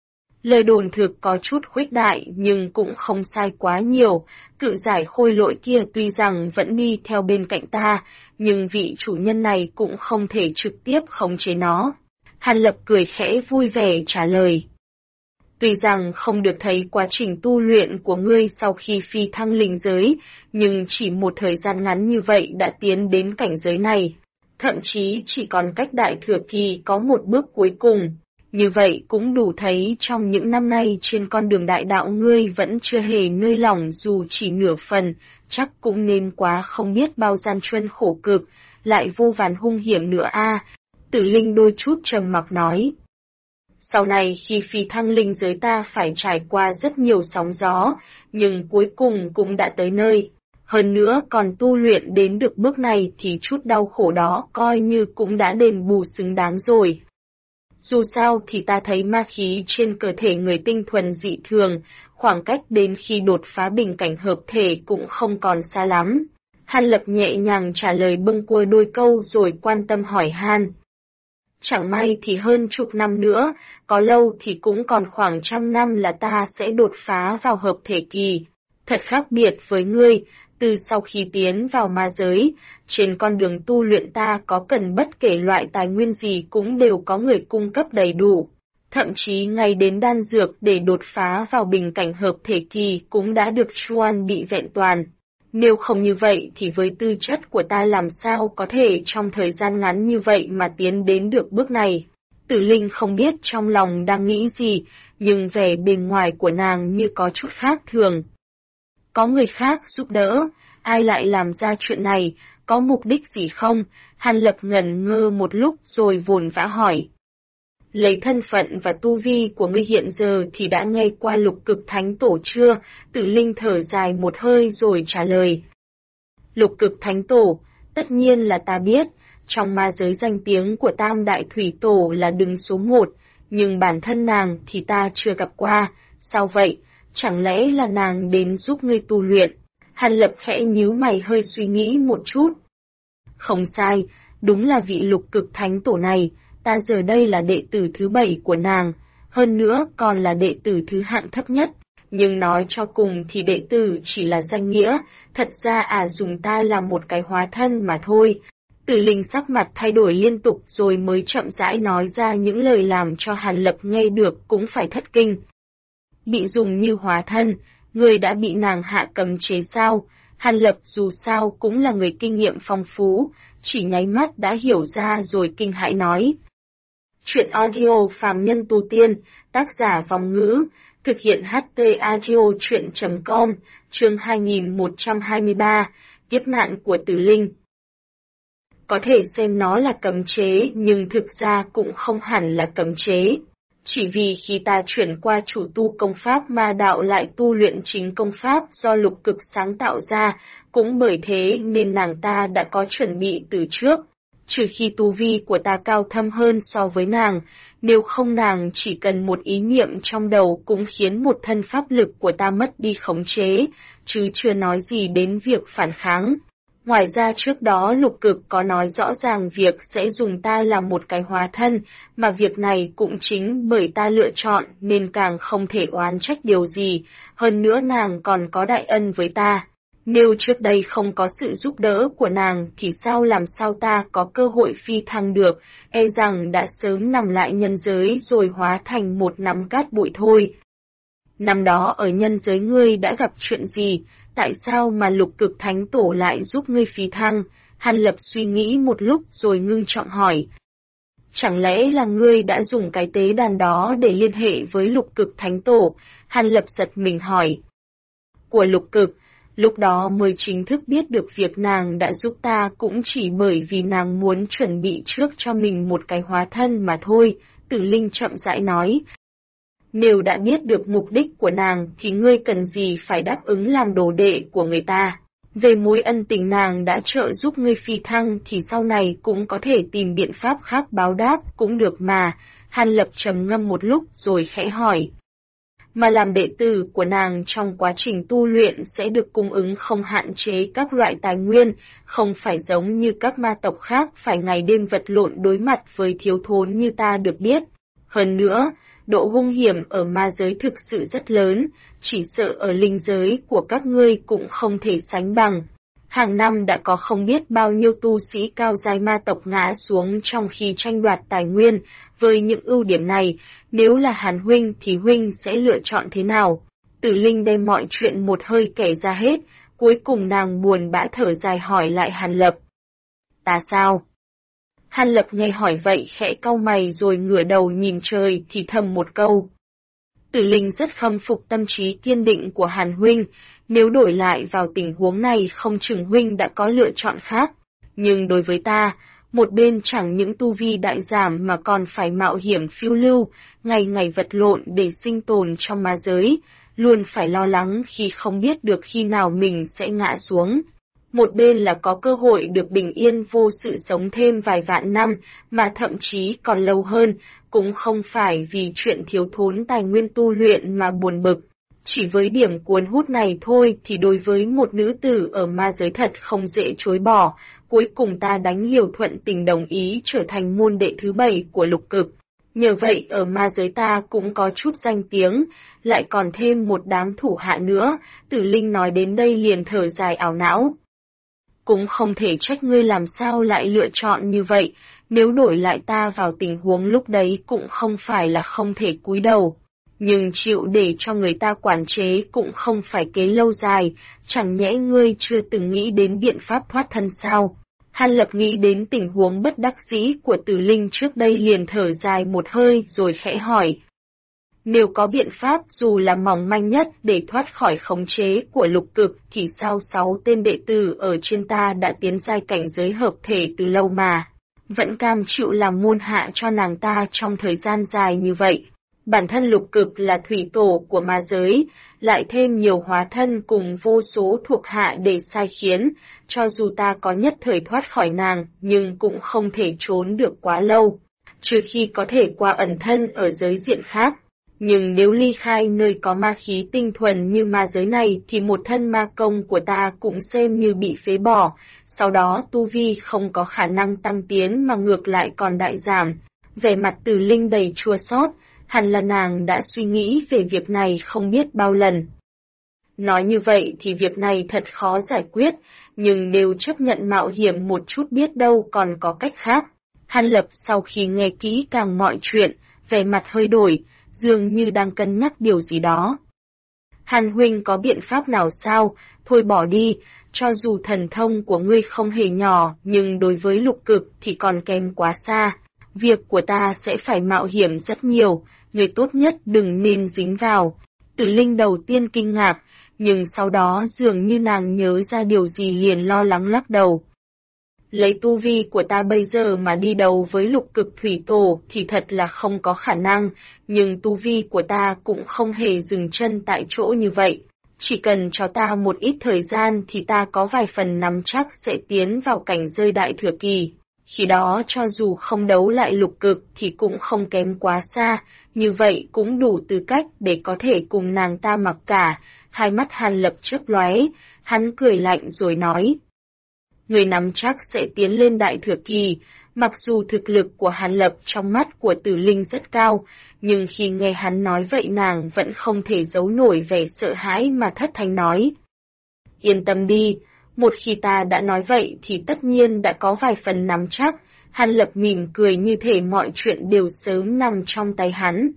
Lời đồn thực có chút khuếch đại nhưng cũng không sai quá nhiều, cự giải khôi lỗi kia tuy rằng vẫn đi theo bên cạnh ta, nhưng vị chủ nhân này cũng không thể trực tiếp khống chế nó. Hàn Lập cười khẽ vui vẻ trả lời. Tuy rằng không được thấy quá trình tu luyện của ngươi sau khi phi thăng linh giới, nhưng chỉ một thời gian ngắn như vậy đã tiến đến cảnh giới này. Thậm chí chỉ còn cách đại thừa kỳ có một bước cuối cùng. Như vậy cũng đủ thấy trong những năm nay trên con đường đại đạo ngươi vẫn chưa hề nơi lỏng dù chỉ nửa phần, chắc cũng nên quá không biết bao gian truân khổ cực, lại vô vàn hung hiểm nữa a. Tử Linh đôi chút trầm mặc nói. Sau này khi phi thăng linh giới ta phải trải qua rất nhiều sóng gió, nhưng cuối cùng cũng đã tới nơi. Hơn nữa còn tu luyện đến được bước này thì chút đau khổ đó coi như cũng đã đền bù xứng đáng rồi. Dù sao thì ta thấy ma khí trên cơ thể người tinh thuần dị thường, khoảng cách đến khi đột phá bình cảnh hợp thể cũng không còn xa lắm. Hàn Lập nhẹ nhàng trả lời bâng quơ đôi câu rồi quan tâm hỏi han. Chẳng may thì hơn chục năm nữa, có lâu thì cũng còn khoảng 100 năm là ta sẽ đột phá vào hợp thể kỳ. Thật khác biệt với ngươi, từ sau khi tiến vào ma giới, trên con đường tu luyện ta có cần bất kể loại tài nguyên gì cũng đều có người cung cấp đầy đủ. Thậm chí ngay đến đan dược để đột phá vào bình cảnh hợp thể kỳ cũng đã được chuẩn bị vẹn toàn. Nếu không như vậy thì với tư chất của ta làm sao có thể trong thời gian ngắn như vậy mà tiến đến được bước này. Tử Linh không biết trong lòng đang nghĩ gì, nhưng vẻ bên ngoài của nàng như có chút khác thường. Có người khác giúp đỡ, ai lại làm ra chuyện này, có mục đích gì không? Hàn Lập ngẩn ngơ một lúc rồi vồn vã hỏi. Lấy thân phận và tu vi của ngươi hiện giờ thì đã nghe qua Lục Cực Thánh Tổ chưa? Tử Linh thở dài một hơi rồi trả lời. Lục Cực Thánh Tổ, tất nhiên là ta biết, trong ma giới danh tiếng của Tam Đại Thủy Tổ là đứng số 1, nhưng bản thân nàng thì ta chưa gặp qua, sao vậy? Chẳng lẽ là nàng đến giúp ngươi tu luyện? Hàn Lập khẽ nhíu mày hơi suy nghĩ một chút. Không sai, đúng là vị Lục Cực Thánh Tổ này, ta giờ đây là đệ tử thứ 7 của nàng, hơn nữa còn là đệ tử thứ hạng thấp nhất, nhưng nói cho cùng thì đệ tử chỉ là danh nghĩa, thật ra dùng ta là một cái hóa thân mà thôi. Tử Linh sắc mặt thay đổi liên tục rồi mới chậm rãi nói ra những lời làm cho Hàn Lập nghe được cũng phải thất kinh. Bị dùng như hóa thân, người đã bị nàng hạ cấm chế sao? Hàn Lập dù sao cũng là người kinh nghiệm phong phú, chỉ nháy mắt đã hiểu ra rồi kinh hãi nói. Chuyện audio phàm nhân tu tiên, tác giả Vong Ngữ, thực hiện HT audio chuyện.com, chương 2123, kiếp nạn của Tử Linh. Có thể xem nó là cấm chế nhưng thực ra cũng không hẳn là cấm chế. Chỉ vì khi ta chuyển qua chủ tu công pháp ma đạo lại tu luyện chính công pháp do Lục Cực sáng tạo ra, cũng bởi thế nên nàng ta đã có chuẩn bị từ trước. Trừ khi tu vi của ta cao thâm hơn so với nàng, nếu không nàng chỉ cần một ý niệm trong đầu cũng khiến một thân pháp lực của ta mất đi khống chế, chứ chưa nói gì đến việc phản kháng. Ngoài ra trước đó Lục Cực có nói rõ ràng việc sẽ dùng ta làm một cái hóa thân, mà việc này cũng chính bởi ta lựa chọn nên càng không thể oán trách điều gì, hơn nữa nàng còn có đại ân với ta. Nếu trước đây không có sự giúp đỡ của nàng thì làm sao ta có cơ hội phi thăng được, e rằng đã sớm nằm lại nhân giới rồi hóa thành một nắm cát bụi thôi. Năm đó ở nhân giới ngươi đã gặp chuyện gì, tại sao mà Lục Cực Thánh Tổ lại giúp ngươi phi thăng? Hàn Lập suy nghĩ một lúc rồi ngưng trọng hỏi. Chẳng lẽ là ngươi đã dùng cái tế đàn đó để liên hệ với Lục Cực Thánh Tổ? Hàn Lập giật mình hỏi. của Lục Cực. Lúc đó mới chính thức biết được việc nàng đã giúp ta cũng chỉ bởi vì nàng muốn chuẩn bị trước cho mình một cái hóa thân mà thôi, Tử Linh chậm rãi nói. Nếu đã biết được mục đích của nàng thì ngươi cần gì phải đáp ứng làm đồ đệ của người ta. Về mối ân tình nàng đã trợ giúp ngươi phi thăng thì sau này cũng có thể tìm biện pháp khác báo đáp cũng được mà. Hàn Lập trầm ngâm một lúc rồi khẽ hỏi. Mà làm đệ tử của nàng trong quá trình tu luyện sẽ được cung ứng không hạn chế các loại tài nguyên, không phải giống như các ma tộc khác phải ngày đêm vật lộn đối mặt với thiếu thốn như ta được biết. Hơn nữa, độ hung hiểm ở ma giới thực sự rất lớn, chỉ sợ ở linh giới của các ngươi cũng không thể sánh bằng. Hàng năm đã có không biết bao nhiêu tu sĩ cao giai ma tộc ngã xuống trong khi tranh đoạt tài nguyên, với những ưu điểm này, nếu là Hàn huynh thì huynh sẽ lựa chọn thế nào? Tử Linh đem mọi chuyện một hơi kể ra hết, cuối cùng nàng buồn bã thở dài hỏi lại Hàn Lập. Ta sao? Hàn Lập nghe hỏi vậy khẽ cau mày rồi ngửa đầu nhìn trời thì thầm một câu. Tử Linh rất khâm phục tâm trí kiên định của Hàn huynh, nếu đổi lại vào tình huống này không chừng huynh đã có lựa chọn khác. Nhưng đối với ta, một bên chẳng những tu vi đại giảm mà còn phải mạo hiểm phiêu lưu, ngày ngày vật lộn để sinh tồn trong ma giới, luôn phải lo lắng khi không biết được khi nào mình sẽ ngã xuống. Một bên là có cơ hội được bình yên vô sự sống thêm vài vạn năm, mà thậm chí còn lâu hơn, cũng không phải vì chuyện thiếu thốn tài nguyên tu luyện mà buồn bực. Chỉ với điểm cuốn hút này thôi thì đối với một nữ tử ở ma giới thật không dễ chối bỏ, cuối cùng ta đánh liều thuận tình đồng ý trở thành môn đệ thứ 7 của Lục Cực. Nhờ vậy ở ma giới ta cũng có chút danh tiếng, lại còn thêm một đám thủ hạ nữa, Tử Linh nói đến đây liền thở dài ảo não. Cũng không thể trách ngươi làm sao lại lựa chọn như vậy, nếu đổi lại ta vào tình huống lúc đấy cũng không phải là không thể cúi đầu. Nhưng chịu để cho người ta quản chế cũng không phải kế lâu dài, chẳng nhẽ ngươi chưa từng nghĩ đến biện pháp thoát thân sao? Hàn Lập nghĩ đến tình huống bất đắc dĩ của Tử Linh trước đây liền thở dài một hơi rồi khẽ hỏi. Nếu có biện pháp dù là mỏng manh nhất để thoát khỏi khống chế của Lục Cực thì sao 6 tên đệ tử ở trên ta đã tiến giai cảnh giới hợp thể từ lâu mà, vẫn cam chịu làm môn hạ cho nàng ta trong thời gian dài như vậy. Bản thân Lục Cực là thủy tổ của ma giới, lại thêm nhiều hóa thân cùng vô số thuộc hạ để sai khiến, cho dù ta có nhất thời thoát khỏi nàng, nhưng cũng không thể trốn được quá lâu, trừ khi có thể qua ẩn thân ở giới diện khác. Nhưng nếu ly khai nơi có ma khí tinh thuần như ma giới này thì một thân ma công của ta cũng xem như bị phế bỏ, sau đó tu vi không có khả năng tăng tiến mà ngược lại còn đại giảm. Vẻ mặt Tử Linh đầy chua xót, hẳn là nàng đã suy nghĩ về việc này không biết bao lần. Nói như vậy thì việc này thật khó giải quyết, nhưng nếu chấp nhận mạo hiểm một chút biết đâu còn có cách khác. Hàn Lập sau khi nghe kỹ càng mọi chuyện, vẻ mặt hơi đổi, dường như đang cân nhắc điều gì đó. Hàn huynh có biện pháp nào sao? Thôi bỏ đi, cho dù thần thông của ngươi không hề nhỏ, nhưng đối với Lục Cực thì còn kém quá xa. Việc của ta sẽ phải mạo hiểm rất nhiều, người tốt nhất đừng nên dính vào. Tử Linh đầu tiên kinh ngạc, nhưng sau đó dường như nàng nhớ ra điều gì liền lo lắng lắc đầu. Lấy tu vi của ta bây giờ mà đi đầu với Lục Cực thủy tổ thì thật là không có khả năng, nhưng tu vi của ta cũng không hề dừng chân tại chỗ như vậy. Chỉ cần cho ta một ít thời gian thì ta có vài phần nắm chắc sẽ tiến vào cảnh giới đại thừa kỳ. Khi đó cho dù không đấu lại Lục Cực thì cũng không kém quá xa, như vậy cũng đủ tư cách để có thể cùng nàng ta mặc cả. Hai mắt Hàn Lập chớp lóe, hắn cười lạnh rồi nói. Người nắm chắc sẽ tiến lên đại thừa kỳ, mặc dù thực lực của Hàn Lập trong mắt của Tử Linh rất cao, nhưng khi nghe hắn nói vậy nàng vẫn không thể giấu nổi vẻ sợ hãi mà thất thanh nói. Yên tâm đi, một khi ta đã nói vậy thì tất nhiên đã có vài phần nắm chắc. Hàn Lập mỉm cười như thể mọi chuyện đều sớm nằm trong tay hắn.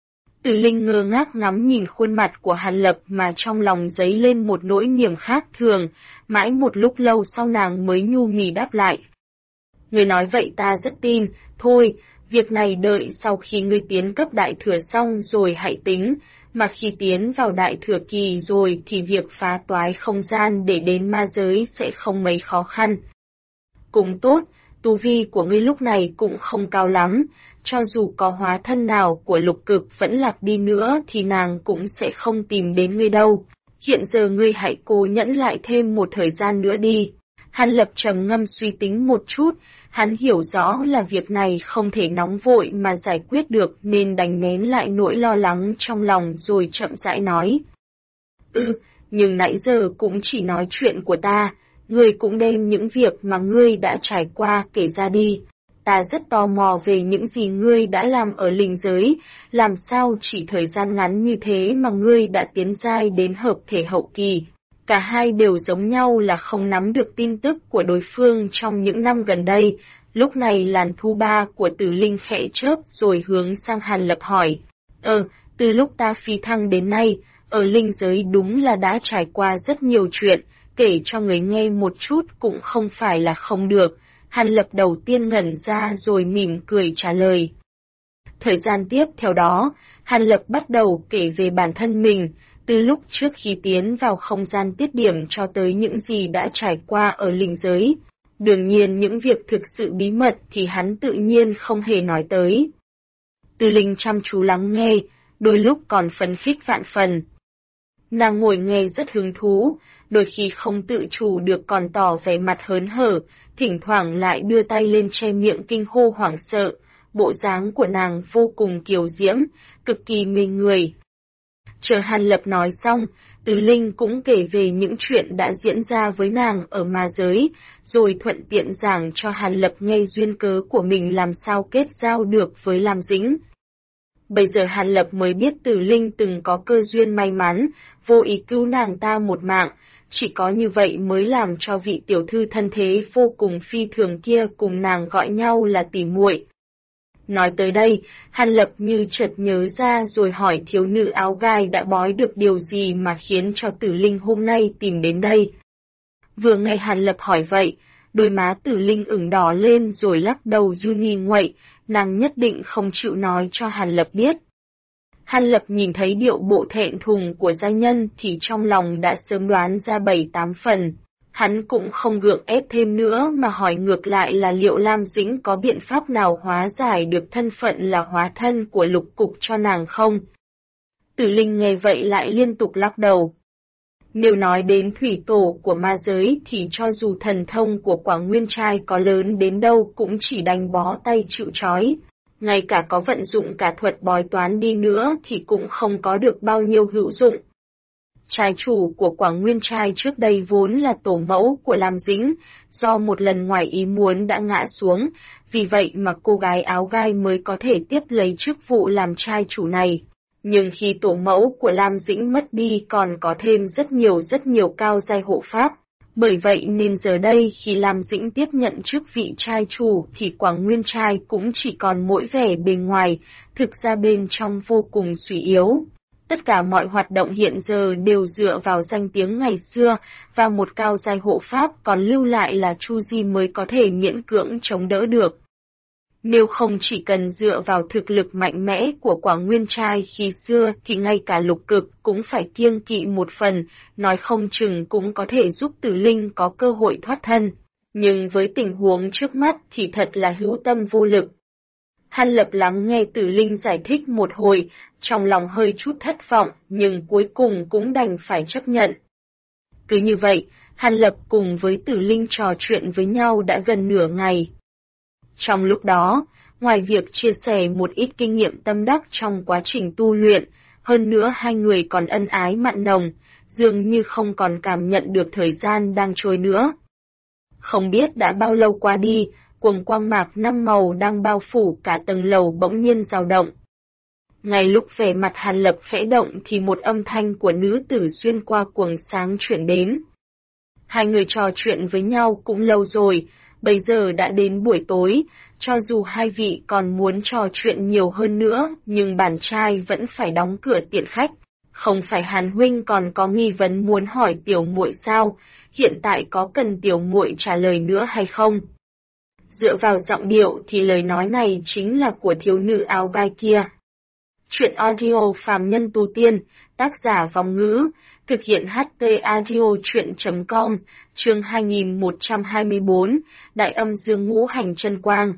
Tử Linh ngơ ngác ngắm nhìn khuôn mặt của Hàn Lập mà trong lòng dấy lên một nỗi niềm khác thường, mãi một lúc lâu sau nàng mới nhu mì đáp lại. Người nói vậy ta rất tin, thôi, việc này đợi sau khi ngươi tiến cấp đại thừa xong rồi hãy tính, mà khi tiến vào đại thừa kỳ rồi thì việc phá toái không gian để đến ma giới sẽ không mấy khó khăn. Cũng tốt, tu vi của ngươi lúc này cũng không cao lắm, cho dù có hóa thân nào của lục cực vẫn lạc đi nữa thì nàng cũng sẽ không tìm đến ngươi đâu. Hiện giờ ngươi hãy cố nhẫn lại thêm một thời gian nữa đi. Hàn Lập trầm ngâm suy tính một chút, hắn hiểu rõ là việc này không thể nóng vội mà giải quyết được nên đành nén lại nỗi lo lắng trong lòng rồi chậm rãi nói. Nhưng nãy giờ cũng chỉ nói chuyện của ta, ngươi cũng đem những việc mà ngươi đã trải qua kể ra đi. Ta rất tò mò về những gì ngươi đã làm ở linh giới, làm sao chỉ thời gian ngắn như thế mà ngươi đã tiến giai đến hợp thể hậu kỳ. Cả hai đều giống nhau là không nắm được tin tức của đối phương trong những năm gần đây. Lúc này làn thu ba của Tử Linh khẽ chớp rồi hướng sang Hàn Lập hỏi. Từ lúc ta phi thăng đến nay, ở linh giới đúng là đã trải qua rất nhiều chuyện, kể cho người nghe một chút cũng không phải là không được. Hàn Lập đầu tiên ngẩn ra rồi mỉm cười trả lời. Thời gian tiếp theo đó, Hàn Lập bắt đầu kể về bản thân mình, từ lúc trước khi tiến vào không gian tiết điểm cho tới những gì đã trải qua ở linh giới. Đương nhiên những việc thực sự bí mật thì hắn tự nhiên không hề nói tới. Từ Linh chăm chú lắng nghe, đôi lúc còn phấn khích vạn phần. Nàng ngồi nghe rất hứng thú, đôi khi không tự chủ được còn tỏ vẻ mặt hớn hở, thỉnh thoảng lại đưa tay lên che miệng kinh hô hoảng sợ. Bộ dáng của nàng vô cùng kiều diễm, cực kỳ mê người. Chờ Hàn Lập nói xong, Từ Linh cũng kể về những chuyện đã diễn ra với nàng ở ma giới, rồi thuận tiện giảng cho Hàn Lập nghe duyên cớ của mình làm sao kết giao được với Lam Dĩnh. Bây giờ Hàn Lập mới biết Từ Linh từng có cơ duyên may mắn, vô ý cứu nàng ta một mạng, chỉ có như vậy mới làm cho vị tiểu thư thân thế vô cùng phi thường kia cùng nàng gọi nhau là tỉ muội. Nói tới đây, Hàn Lập như chợt nhớ ra rồi hỏi thiếu nữ áo gai đã bói được điều gì mà khiến cho Tử Linh hôm nay tìm đến đây. Vừa nghe Hàn Lập hỏi vậy, đôi má Tử Linh ửng đỏ lên rồi lắc đầu run nghi nguậy, nàng nhất định không chịu nói cho Hàn Lập biết. Hàn Lập nhìn thấy điệu bộ thẹn thùng của gia nhân thì trong lòng đã sớm đoán ra 7-8 phần. Hắn cũng không gượng ép thêm nữa mà hỏi ngược lại là liệu Lam Dĩnh có biện pháp nào hóa giải được thân phận là hóa thân của lục cục cho nàng không? Tử Linh nghe vậy lại liên tục lắc đầu. Nếu nói đến thủy tổ của ma giới thì cho dù thần thông của Quảng Nguyên Trai có lớn đến đâu cũng chỉ đành bó tay chịu trói. Ngay cả có vận dụng cả thuật bói toán đi nữa thì cũng không có được bao nhiêu hữu dụng. Trai chủ của Quảng Nguyên Trai trước đây vốn là tổ mẫu của Lam Dĩnh, do một lần ngoài ý muốn đã ngã xuống, vì vậy mà cô gái áo gai mới có thể tiếp lấy chức vụ làm trai chủ này. Nhưng khi tổ mẫu của Lam Dĩnh mất đi còn có thêm rất nhiều cao giai hộ pháp. Bởi vậy nên giờ đây khi Lam Dĩnh tiếp nhận chức vị trai chủ thì Quảng Nguyên Trai cũng chỉ còn mỗi vẻ bề ngoài, thực ra bên trong vô cùng suy yếu. Tất cả mọi hoạt động hiện giờ đều dựa vào danh tiếng ngày xưa, và một cao giai hộ pháp còn lưu lại là Chu Di mới có thể miễn cưỡng chống đỡ được. Nếu không chỉ cần dựa vào thực lực mạnh mẽ của Quảng Nguyên Trai khi xưa thì ngay cả lục cực cũng phải kiêng kỵ một phần, nói không chừng cũng có thể giúp Tử Linh có cơ hội thoát thân. Nhưng với tình huống trước mắt thì thật là hữu tâm vô lực. Hàn Lập lắng nghe Tử Linh giải thích một hồi, trong lòng hơi chút thất vọng nhưng cuối cùng cũng đành phải chấp nhận. Cứ như vậy, Hàn Lập cùng với Tử Linh trò chuyện với nhau đã gần nửa ngày. Trong lúc đó, ngoài việc chia sẻ một ít kinh nghiệm tâm đắc trong quá trình tu luyện, hơn nữa hai người còn ân ái mặn nồng, dường như không còn cảm nhận được thời gian đang trôi nữa. Không biết đã bao lâu qua đi, cuồng quang mạc 5 màu đang bao phủ cả tầng lầu bỗng nhiên dao động. Ngay lúc vẻ mặt Hàn Lập khẽ động thì một âm thanh của nữ tử xuyên qua cuồng sáng chuyển đến. Hai người trò chuyện với nhau cũng lâu rồi, bây giờ đã đến buổi tối, cho dù hai vị còn muốn trò chuyện nhiều hơn nữa, nhưng bản trai vẫn phải đóng cửa tiện khách. Không phải Hàn huynh còn có nghi vấn muốn hỏi tiểu muội sao, hiện tại có cần tiểu muội trả lời nữa hay không? Dựa vào giọng điệu thì lời nói này chính là của thiếu nữ áo gai kia. Truyện audio phàm nhân tu tiên, tác giả Vong Ngữ, thực hiện HT Audio Truyện.com, chương 2124, Đại âm dương ngũ hành chân quang.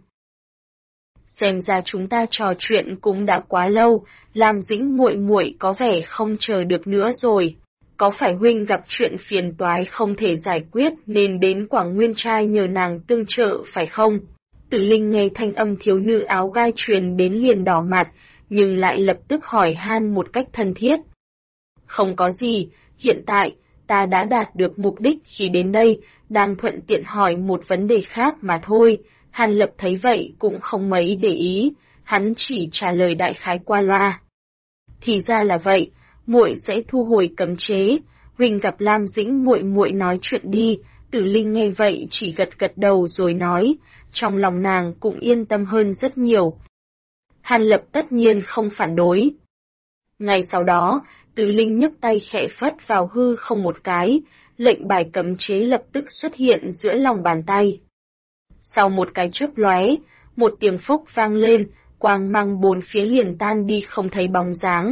Xem ra chúng ta trò chuyện cũng đã quá lâu, Lam Dĩnh muội muội có vẻ không chờ được nữa rồi. Có phải huynh gặp chuyện phiền toái không thể giải quyết nên đến Quảng Nguyên Trai nhờ nàng tương trợ phải không? Tử Linh nghe thanh âm thiếu nữ áo gai truyền đến liền đỏ mặt, nhưng lại lập tức hỏi han một cách thân thiết. Không có gì, hiện tại, ta đã đạt được mục đích khi đến đây, đang thuận tiện hỏi một vấn đề khác mà thôi. Hàn Lập thấy vậy cũng không mấy để ý, hắn chỉ trả lời đại khái qua loa. Thì ra là vậy, muội sẽ thu hồi cấm chế, huynh gặp Lam Dĩnh muội muội nói chuyện đi. Tử Linh nghe vậy chỉ gật gật đầu rồi nói, trong lòng nàng cũng yên tâm hơn rất nhiều. Hàn Lập tất nhiên không phản đối. Ngay sau đó, Tử Linh nhấc tay khẽ phất vào hư không một cái, lệnh bài cấm chế lập tức xuất hiện giữa lòng bàn tay. Sau một cái chớp lóe, một tiếng phốc vang lên, quang mang bốn phía liền tan đi không thấy bóng dáng.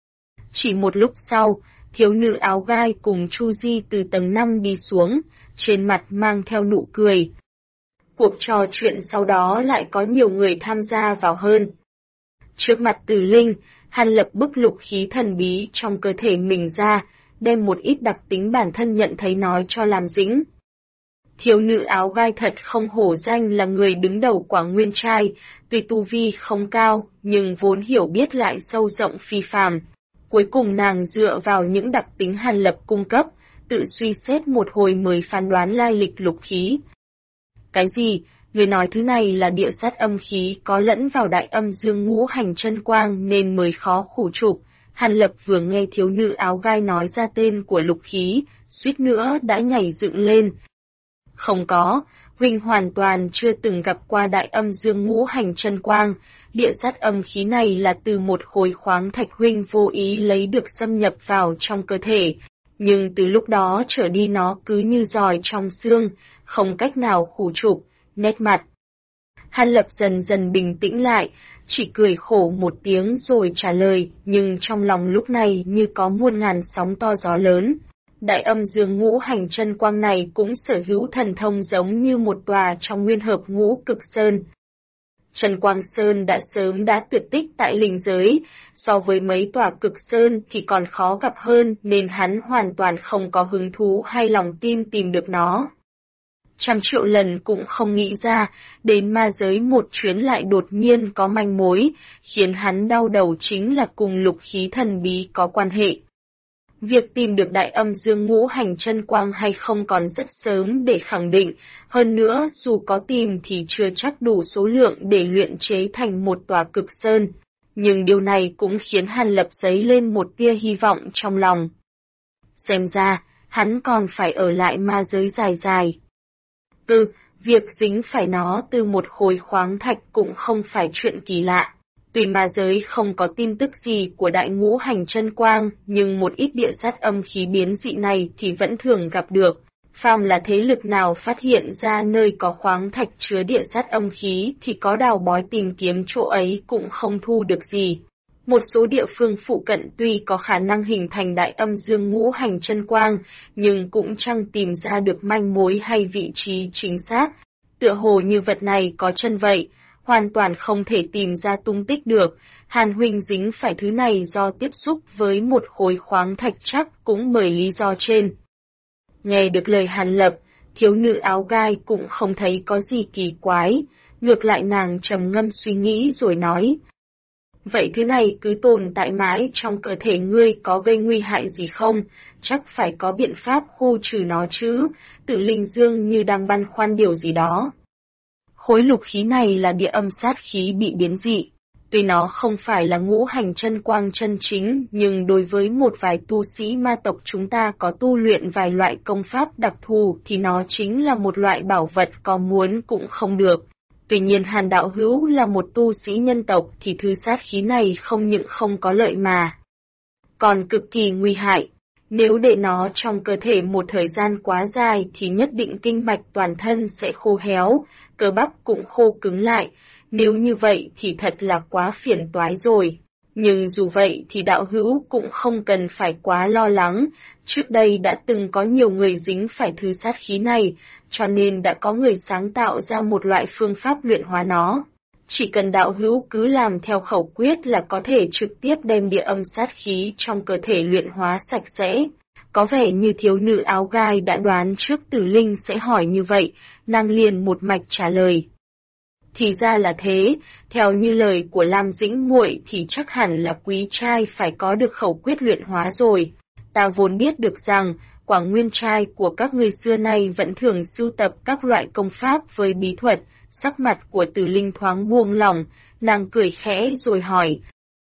Chỉ một lúc sau, thiếu nữ áo gai cùng Chu Di từ tầng 5 đi xuống, trên mặt mang theo nụ cười. Cuộc trò chuyện sau đó lại có nhiều người tham gia vào hơn. Trước mặt Tử Linh, Hàn Lập bức lục khí thần bí trong cơ thể mình ra, đem một ít đặc tính bản thân nhận thấy nói cho Lam Dĩnh. Thiếu nữ áo gai thật không hổ danh là người đứng đầu Quảng Nguyên Trai, tuy tu vi không cao, nhưng vốn hiểu biết lại sâu rộng phi phàm. Cuối cùng nàng dựa vào những đặc tính Hàn Lập cung cấp, tự suy xét một hồi mới phán đoán lai lịch lục khí. Cái gì? Người nói thứ này là địa sát âm khí có lẫn vào đại âm dương ngũ hành chân quang nên mới khó khủ trục. Hàn Lập vừa nghe thiếu nữ áo gai nói ra tên của lục khí, suýt nữa đã nhảy dựng lên. Không có, huynh hoàn toàn chưa từng gặp qua đại âm dương ngũ hành chân quang, địa sát âm khí này là từ một khối khoáng thạch huynh vô ý lấy được xâm nhập vào trong cơ thể, nhưng từ lúc đó trở đi nó cứ như giòi trong xương, không cách nào khủ trục, nét mặt. Hàn Lập dần dần bình tĩnh lại, chỉ cười khổ một tiếng rồi trả lời, nhưng trong lòng lúc này như có muôn ngàn sóng to gió lớn. Đại âm dương ngũ hành chân quang này cũng sở hữu thần thông giống như một tòa trong nguyên hợp ngũ cực sơn. Chân Quang Sơn đã sớm đã tuyệt tích tại linh giới, so với mấy tòa cực sơn thì còn khó gặp hơn nên hắn hoàn toàn không có hứng thú hay lòng tin tìm được nó. 100.000.000 lần cũng không nghĩ ra, đến ma giới một chuyến lại đột nhiên có manh mối, khiến hắn đau đầu chính là cùng lục khí thần bí có quan hệ. Việc tìm được đại âm dương ngũ hành chân quang hay không còn rất sớm để khẳng định, hơn nữa dù có tìm thì chưa chắc đủ số lượng để luyện chế thành một tòa cực sơn, nhưng điều này cũng khiến Hàn Lập dấy lên một tia hy vọng trong lòng. Xem ra, hắn còn phải ở lại ma giới dài dài. Việc dính phải nó từ một khối khoáng thạch cũng không phải chuyện kỳ lạ. Tuy ma giới không có tin tức gì của đại ngũ hành chân quang, nhưng một ít địa sát âm khí biến dị này thì vẫn thường gặp được. Phàm là thế lực nào phát hiện ra nơi có khoáng thạch chứa địa sát âm khí thì có đào bói tìm kiếm chỗ ấy cũng không thu được gì. Một số địa phương phụ cận tuy có khả năng hình thành đại âm dương ngũ hành chân quang, nhưng cũng chẳng tìm ra được manh mối hay vị trí chính xác. Tựa hồ như vật này có chân vậy, hoàn toàn không thể tìm ra tung tích được. Hàn huynh dính phải thứ này do tiếp xúc với một khối khoáng thạch chắc cũng bởi lý do trên. Nghe được lời Hàn Lập, thiếu nữ áo gai cũng không thấy có gì kỳ quái, ngược lại nàng trầm ngâm suy nghĩ rồi nói. Vậy thứ này cứ tồn tại mãi trong cơ thể ngươi có gây nguy hại gì không? Chắc phải có biện pháp khu trừ nó chứ. Tử Linh Dương như đang băn khoăn điều gì đó. Khối lục khí này là địa âm sát khí bị biến dị. Tuy nó không phải là ngũ hành chân quang chân chính, nhưng đối với một vài tu sĩ ma tộc chúng ta có tu luyện vài loại công pháp đặc thù thì nó chính là một loại bảo vật có muốn cũng không được. Tuy nhiên Hàn đạo hữu là một tu sĩ nhân tộc thì thứ sát khí này không những không có lợi mà còn cực kỳ nguy hại. Nếu để nó trong cơ thể một thời gian quá dài thì nhất định kinh mạch toàn thân sẽ khô héo, cơ bắp cũng khô cứng lại. Nếu như vậy thì thật là quá phiền toái rồi. Nhưng dù vậy thì đạo hữu cũng không cần phải quá lo lắng, trước đây đã từng có nhiều người dính phải thứ sát khí này, cho nên đã có người sáng tạo ra một loại phương pháp luyện hóa nó. Chỉ cần đạo hữu cứ làm theo khẩu quyết là có thể trực tiếp đem địa âm sát khí trong cơ thể luyện hóa sạch sẽ. Có vẻ như thiếu nữ áo gai đã đoán trước Tử Linh sẽ hỏi như vậy, nàng liền một mạch trả lời. Thì ra là thế, theo như lời của Lam Dĩnh muội thì chắc hẳn là quý trai phải có được khẩu quyết luyện hóa rồi. Ta vốn biết được rằng, Quảng Nguyên trai của các ngươi xưa nay vẫn thường sưu tập các loại công pháp với bí thuật, sắc mặt của Tử Linh thoáng buông lỏng, nàng cười khẽ rồi hỏi.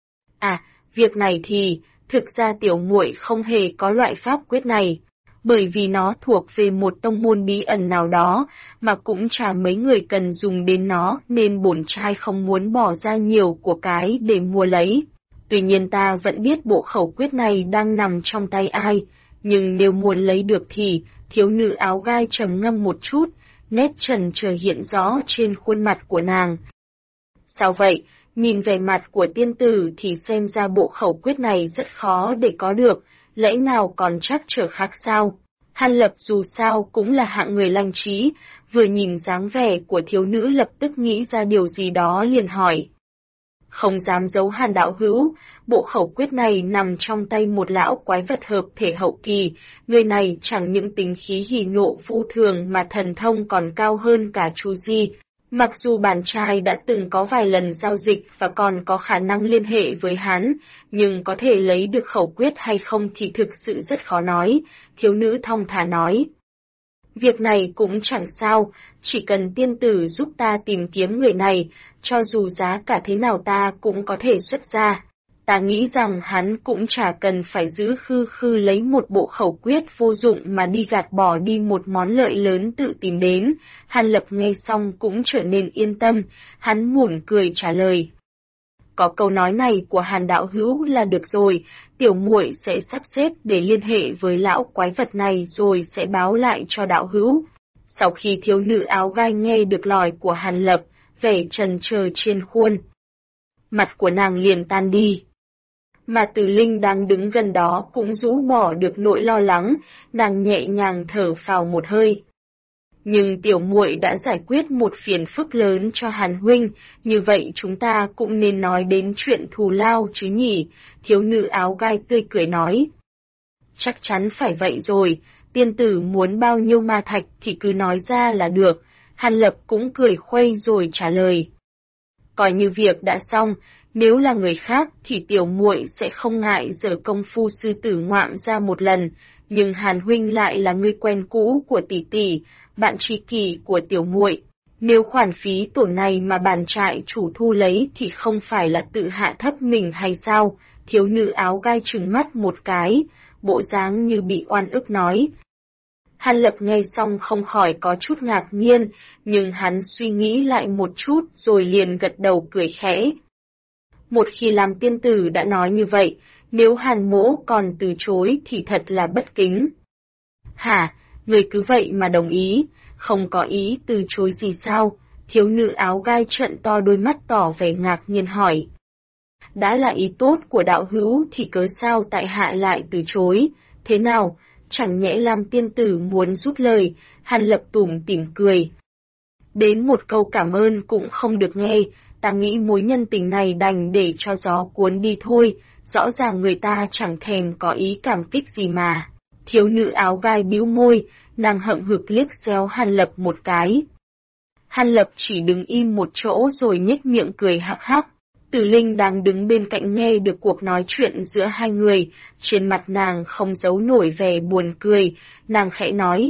À, việc này thì, thực ra tiểu muội không hề có loại pháp quyết này, bởi vì nó thuộc về một tông môn bí ẩn nào đó, mà cũng chả mấy người cần dùng đến nó nên bổn trai không muốn bỏ ra nhiều của cái để mua lấy. Tuy nhiên ta vẫn biết bộ khẩu quyết này đang nằm trong tay ai, nhưng nếu muốn lấy được thì, thiếu nữ áo gai trầm ngâm một chút, nét chần chờ hiện rõ trên khuôn mặt của nàng. Sao vậy? Nhìn vẻ mặt của tiên tử thì xem ra bộ khẩu quyết này rất khó để có được, lẽ nào còn chắc trở khác sao? Hàn Lập dù sao cũng là hạng người lanh trí, vừa nhìn dáng vẻ của thiếu nữ lập tức nghĩ ra điều gì đó liền hỏi. Không dám giấu Hàn đạo hữu, bộ khẩu quyết này nằm trong tay một lão quái vật hợp thể hậu kỳ, người này chẳng những tính khí hỉ nộ vô thường mà thần thông còn cao hơn cả Chu Di. Mặc dù bản trai đã từng có vài lần giao dịch và còn có khả năng liên hệ với hắn, nhưng có thể lấy được khẩu quyết hay không thì thực sự rất khó nói, thiếu nữ thong thả nói. Việc này cũng chẳng sao, chỉ cần tiên tử giúp ta tìm kiếm người này, cho dù giá cả thế nào ta cũng có thể xuất ra. Ta nghĩ rằng hắn cũng chả cần phải giữ khư khư lấy một bộ khẩu quyết vô dụng mà đi gạt bỏ đi một món lợi lớn tự tìm đến. Hàn Lập nghe xong cũng trở nên yên tâm, hắn mỉm cười trả lời. Có câu nói này của Hàn đạo hữu là được rồi, tiểu muội sẽ sắp xếp để liên hệ với lão quái vật này rồi sẽ báo lại cho đạo hữu. Sau khi thiếu nữ áo gai nghe được lời của Hàn Lập, vẻ chần chờ trên khuôn mặt của nàng liền tan đi. Mà Từ Linh đang đứng gần đó cũng rũ bỏ được nỗi lo lắng, nàng nhẹ nhàng thở phào một hơi. Nhưng tiểu muội đã giải quyết một phiền phức lớn cho Hàn huynh, như vậy chúng ta cũng nên nói đến chuyện thù lao chứ nhỉ, thiếu nữ áo gai tươi cười nói. Chắc chắn phải vậy rồi, tiên tử muốn bao nhiêu ma thạch thì cứ nói ra là được, Hàn Lập cũng cười khuây rồi trả lời. Coi như việc đã xong, nếu là người khác thì tiểu muội sẽ không ngại giở công phu sư tử ngoạm ra một lần, nhưng Hàn huynh lại là người quen cũ của tỷ tỷ, bạn tri kỷ của tiểu muội. Nếu khoản phí tổn này mà bản trại chủ thu lấy thì không phải là tự hạ thấp mình hay sao? Thiếu nữ áo gai trừng mắt một cái, bộ dáng như bị oan ức nói. Hàn Lập nghe xong không khỏi có chút ngạc nhiên, nhưng hắn suy nghĩ lại một chút rồi liền gật đầu cười khẽ. Một khi làm tiên tử đã nói như vậy, nếu Hàn mỗ còn từ chối thì thật là bất kính. Hả, người cứ vậy mà đồng ý, không có ý từ chối gì sao? Thiếu nữ áo gai trợn to đôi mắt tỏ vẻ ngạc nhiên hỏi. Đã là ý tốt của đạo hữu thì cớ sao tại hạ lại từ chối, thế nào, chẳng nhẽ làm tiên tử muốn rút lời, Hàn Lập tủm tỉm cười. Đến một câu cảm ơn cũng không được nghe, ta nghĩ mối nhân tình này đành để cho gió cuốn đi thôi, rõ ràng người ta chẳng thèm có ý cảm kích gì mà. Thiếu nữ áo gai bĩu môi, nàng hậm hực liếc xéo Hàn Lập một cái. Hàn Lập chỉ đứng im một chỗ rồi nhếch miệng cười hắc hắc. Tử Linh đang đứng bên cạnh nghe được cuộc nói chuyện giữa hai người, trên mặt nàng không giấu nổi vẻ buồn cười, nàng khẽ nói.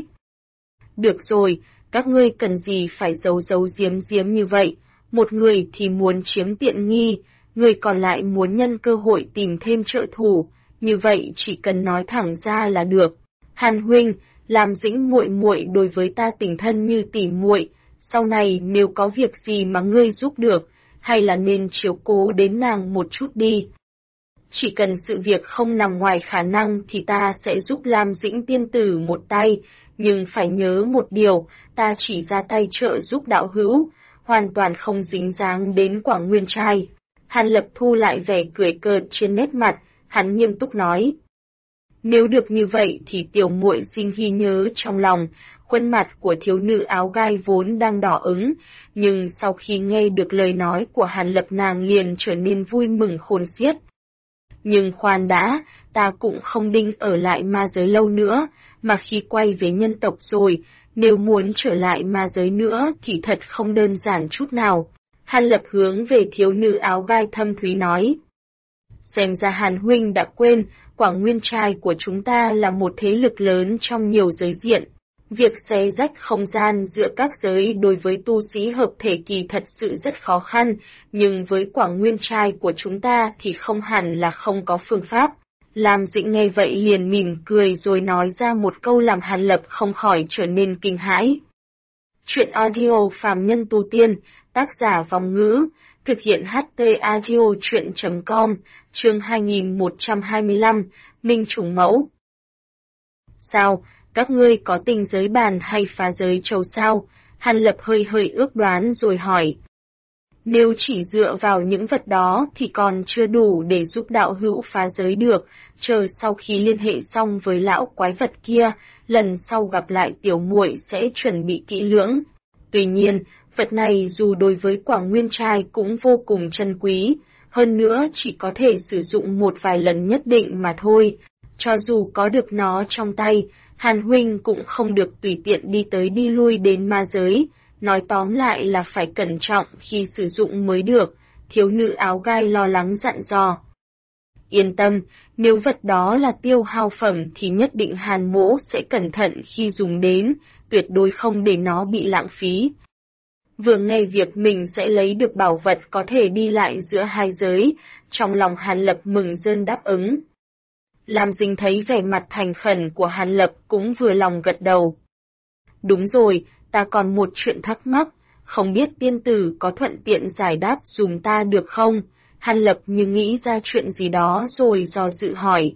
Được rồi, các ngươi cần gì phải giấu giấu giếm giếm như vậy, một người thì muốn chiếm tiện nghi, người còn lại muốn nhân cơ hội tìm thêm trợ thủ, như vậy chỉ cần nói thẳng ra là được. Hàn huynh, làm Dĩnh muội muội đối với ta tình thân như tỉ muội, sau này nếu có việc gì mà ngươi giúp được, hay là nên chiếu cố đến nàng một chút đi. Chỉ cần sự việc không nằm ngoài khả năng thì ta sẽ giúp Lam Dĩnh tiên tử một tay, nhưng phải nhớ một điều, ta chỉ ra tay trợ giúp đạo hữu, hoàn toàn không dính dáng đến Quảng Nguyên trai. Hàn Lập thu lại vẻ cười cợt trên nét mặt, hắn nghiêm túc nói. Nếu được như vậy thì tiểu muội xin ghi nhớ trong lòng. Khuôn mặt của thiếu nữ áo gai vốn đang đỏ ửng, nhưng sau khi nghe được lời nói của Hàn Lập nàng liền trở nên vui mừng khôn xiết. Nhưng khoan đã, ta cũng không định ở lại ma giới lâu nữa, mà khi quay về nhân tộc rồi, nếu muốn trở lại ma giới nữa thì thật không đơn giản chút nào. Hàn Lập hướng về thiếu nữ áo gai thâm thúy nói. Xem ra Hàn huynh đã quên, Quảng Nguyên trai của chúng ta là một thế lực lớn trong nhiều giới diện. Việc xé rách không gian giữa các giới đối với tu sĩ hợp thể kỳ thật sự rất khó khăn, nhưng với Quảng Nguyên trai của chúng ta thì không hẳn là không có phương pháp. Lam Dĩnh nghe vậy liền mỉm cười rồi nói ra một câu làm Hàn Lập không khỏi trở nên kinh hãi. Chuyện audio phàm nhân tu tiên, tác giả Vong Ngữ, thực hiện HT audio chuyện.com, chương 2125, Minh Trùng Mẫu. Sao, các ngươi có tình giới bàn hay phá giới châu sao? Hàn Lập hơi ước đoán rồi hỏi. Nếu chỉ dựa vào những vật đó thì còn chưa đủ để giúp đạo hữu phá giới được, chờ sau khi liên hệ xong với lão quái vật kia, lần sau gặp lại tiểu muội sẽ chuẩn bị kỹ lưỡng. Tuy nhiên, vật này dù đối với Quảng Nguyên trai cũng vô cùng chân quý, hơn nữa chỉ có thể sử dụng một vài lần nhất định mà thôi. Cho dù có được nó trong tay, Hàn huynh cũng không được tùy tiện đi tới đi lui đến ma giới, nói tóm lại là phải cẩn trọng khi sử dụng mới được, thiếu nữ áo gai lo lắng dặn dò. Yên tâm, nếu vật đó là tiêu hao phẩm thì nhất định Hàn mỗ sẽ cẩn thận khi dùng đến, tuyệt đối không để nó bị lãng phí. Vừa nghe việc mình sẽ lấy được bảo vật có thể đi lại giữa hai giới, trong lòng Hàn Lập mừng rơn đáp ứng. Lam Dĩnh thấy vẻ mặt thành khẩn của Hàn Lập cũng vừa lòng gật đầu. Đúng rồi, ta còn một chuyện thắc mắc, không biết tiên tử có thuận tiện giải đáp dùm ta được không? Hàn Lập như nghĩ ra chuyện gì đó rồi do dự hỏi.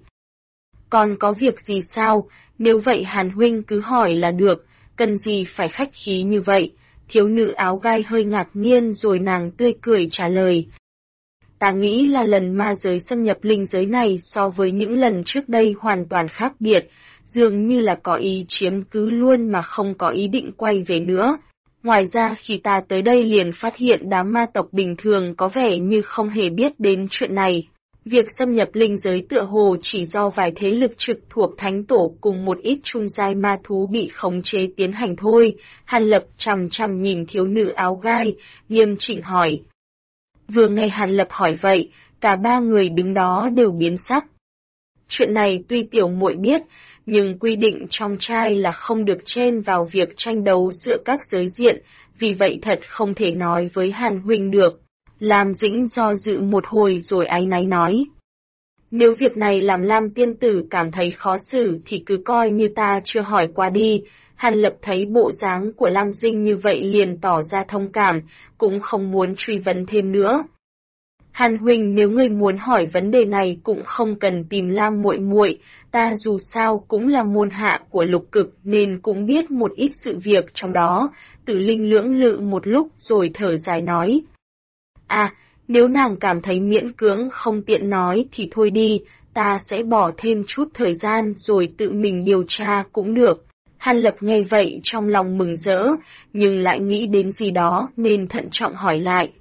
Còn có việc gì sao? Nếu vậy Hàn huynh cứ hỏi là được, cần gì phải khách khí như vậy? Thiếu nữ áo gai hơi ngạc nhiên rồi nàng tươi cười trả lời. Ta nghĩ là lần ma giới xâm nhập linh giới này so với những lần trước đây hoàn toàn khác biệt, dường như là có ý chiếm cứ luôn mà không có ý định quay về nữa. Ngoài ra khi ta tới đây liền phát hiện đám ma tộc bình thường có vẻ như không hề biết đến chuyện này. Việc xâm nhập linh giới tựa hồ chỉ do vài thế lực trực thuộc thánh tổ cùng một ít trung giai ma thú bị khống chế tiến hành thôi. Hàn Lập chằm chằm nhìn thiếu nữ áo gai, nghiêm chỉnh hỏi. Vừa nghe Hàn Lập hỏi vậy, cả ba người đứng đó đều biến sắc. Chuyện này tuy tiểu muội biết, nhưng quy định trong trai là không được chen vào việc tranh đấu giữa các giới diện, vì vậy thật không thể nói với Hàn huynh được. Lam Dĩnh do dự một hồi rồi áy náy nói. Nếu việc này làm Lam tiên tử cảm thấy khó xử thì cứ coi như ta chưa hỏi qua đi. Hàn Lập thấy bộ dáng của Lam Dĩnh như vậy liền tỏ ra thông cảm, cũng không muốn truy vấn thêm nữa. Hàn huynh nếu ngươi muốn hỏi vấn đề này cũng không cần tìm Lam muội muội, ta dù sao cũng là môn hạ của Lục Cực nên cũng biết một ít sự việc trong đó. Tử Linh lưỡng lự một lúc rồi thở dài nói. À, nếu nàng cảm thấy miễn cưỡng không tiện nói thì thôi đi, ta sẽ bỏ thêm chút thời gian rồi tự mình điều tra cũng được. Hàn Lập nghe vậy trong lòng mừng rỡ, nhưng lại nghĩ đến gì đó nên thận trọng hỏi lại.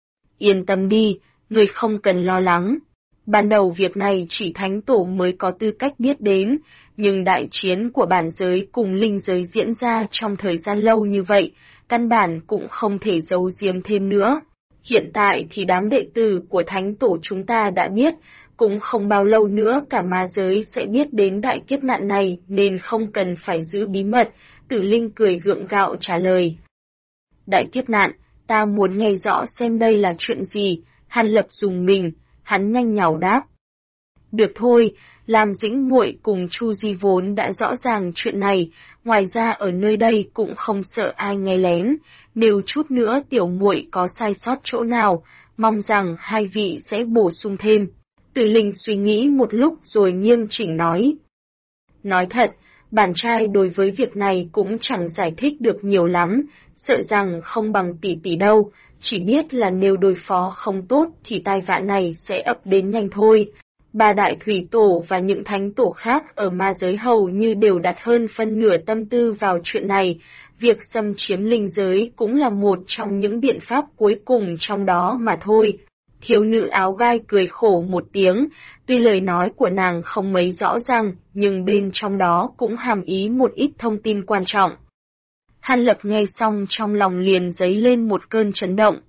Yên tâm đi, ngươi không cần lo lắng. Ban đầu việc này chỉ thánh tổ mới có tư cách biết đến, nhưng đại chiến của bản giới cùng linh giới diễn ra trong thời gian lâu như vậy, căn bản cũng không thể giấu giếm thêm nữa. Hiện tại thì đám đệ tử của thánh tổ chúng ta đã biết, cũng không bao lâu nữa cả ma giới sẽ biết đến đại kiếp nạn này nên không cần phải giữ bí mật, Tử Linh cười gượng gạo trả lời. Đại kiếp nạn, ta muốn nghe rõ xem đây là chuyện gì, Hàn Lập dùng mình, hắn nhanh nhảu đáp. Được thôi, Lam Dĩnh muội cùng Chu Di vốn đã rõ ràng chuyện này, ngoài ra ở nơi đây cũng không sợ ai nghe lén, nếu chút nữa tiểu muội có sai sót chỗ nào, mong rằng hai vị sẽ bổ sung thêm. Tử Linh suy nghĩ một lúc rồi nghiêm chỉnh nói. Nói thật, Bạn trai đối với việc này cũng chẳng giải thích được nhiều lắm, sợ rằng không bằng tỷ tỷ đâu, chỉ biết là nếu đối phó không tốt thì tai vạ này sẽ ập đến nhanh thôi. Ba đại thủy tổ và những thánh tổ khác ở ma giới hầu như đều đặt hơn phân nửa tâm tư vào chuyện này, việc xâm chiếm linh giới cũng là một trong những biện pháp cuối cùng trong đó mà thôi. Thiếu nữ áo gai cười khổ một tiếng, tuy lời nói của nàng không mấy rõ ràng, nhưng bên trong đó cũng hàm ý một ít thông tin quan trọng. Hàn Lập nghe xong trong lòng liền dấy lên một cơn chấn động.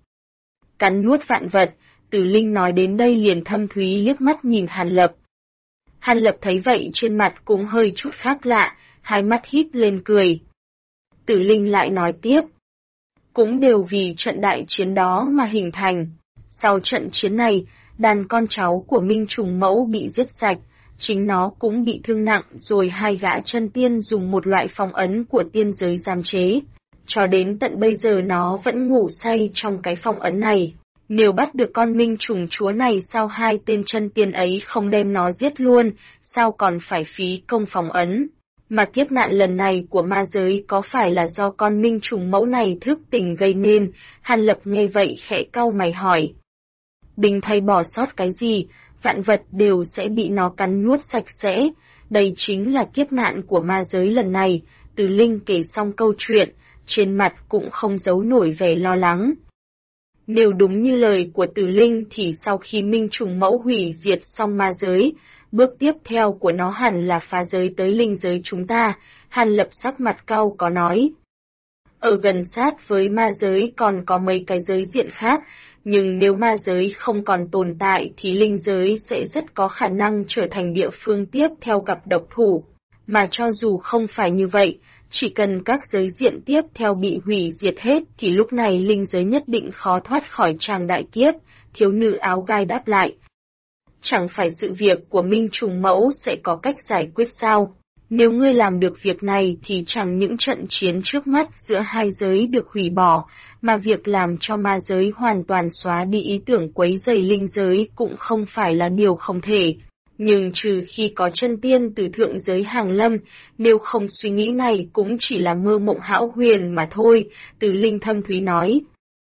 Cắn nuốt vạn vật, Tử Linh nói đến đây liền thâm thúy liếc mắt nhìn Hàn Lập. Hàn Lập thấy vậy trên mặt cũng hơi chút khác lạ, hai mắt híp lên cười. Tử Linh lại nói tiếp. Cũng đều vì trận đại chiến đó mà hình thành. Sau trận chiến này, đàn con cháu của Minh Trùng Mẫu bị giết sạch, chính nó cũng bị thương nặng rồi hai gã chân tiên dùng một loại phong ấn của tiên giới giam chế. Cho đến tận bây giờ nó vẫn ngủ say trong cái phong ấn này. Nếu bắt được con Minh Trùng Chúa này sao hai tên chân tiên ấy không đem nó giết luôn, sao còn phải phí công phong ấn? Mà kiếp nạn lần này của ma giới có phải là do con Minh Trùng Mẫu này thức tỉnh gây nên? Hàn Lập nghe vậy khẽ cau mày hỏi. Bình thay bỏ sót cái gì, vạn vật đều sẽ bị nó cắn nuốt sạch sẽ. Đây chính là kiếp nạn của ma giới lần này. Từ Linh kể xong câu chuyện, trên mặt cũng không giấu nổi vẻ lo lắng. Nếu đúng như lời của Từ Linh thì sau khi Minh Trùng Mẫu hủy diệt xong ma giới, bước tiếp theo của nó hẳn là phá giới tới linh giới chúng ta. Hàn Lập sắc mặt cau có nói. Ở gần sát với ma giới còn có mấy cái giới diện khác, nhưng nếu ma giới không còn tồn tại thì linh giới sẽ rất có khả năng trở thành địa phương tiếp theo gặp độc thủ. Mà cho dù không phải như vậy, chỉ cần các giới diện tiếp theo bị hủy diệt hết thì lúc này linh giới nhất định khó thoát khỏi tràng đại kiếp, thiếu nữ áo gai đáp lại. Chẳng phải sự việc của Minh Trùng Mẫu sẽ có cách giải quyết sao? Nếu ngươi làm được việc này thì chẳng những trận chiến trước mắt giữa hai giới được hủy bỏ, mà việc làm cho ma giới hoàn toàn xóa đi ý tưởng quấy rầy linh giới cũng không phải là điều không thể. Nhưng trừ khi có chân tiên từ thượng giới hàng lâm, nếu không suy nghĩ này cũng chỉ là mơ mộng hão huyền mà thôi, Từ Linh thâm thúy nói.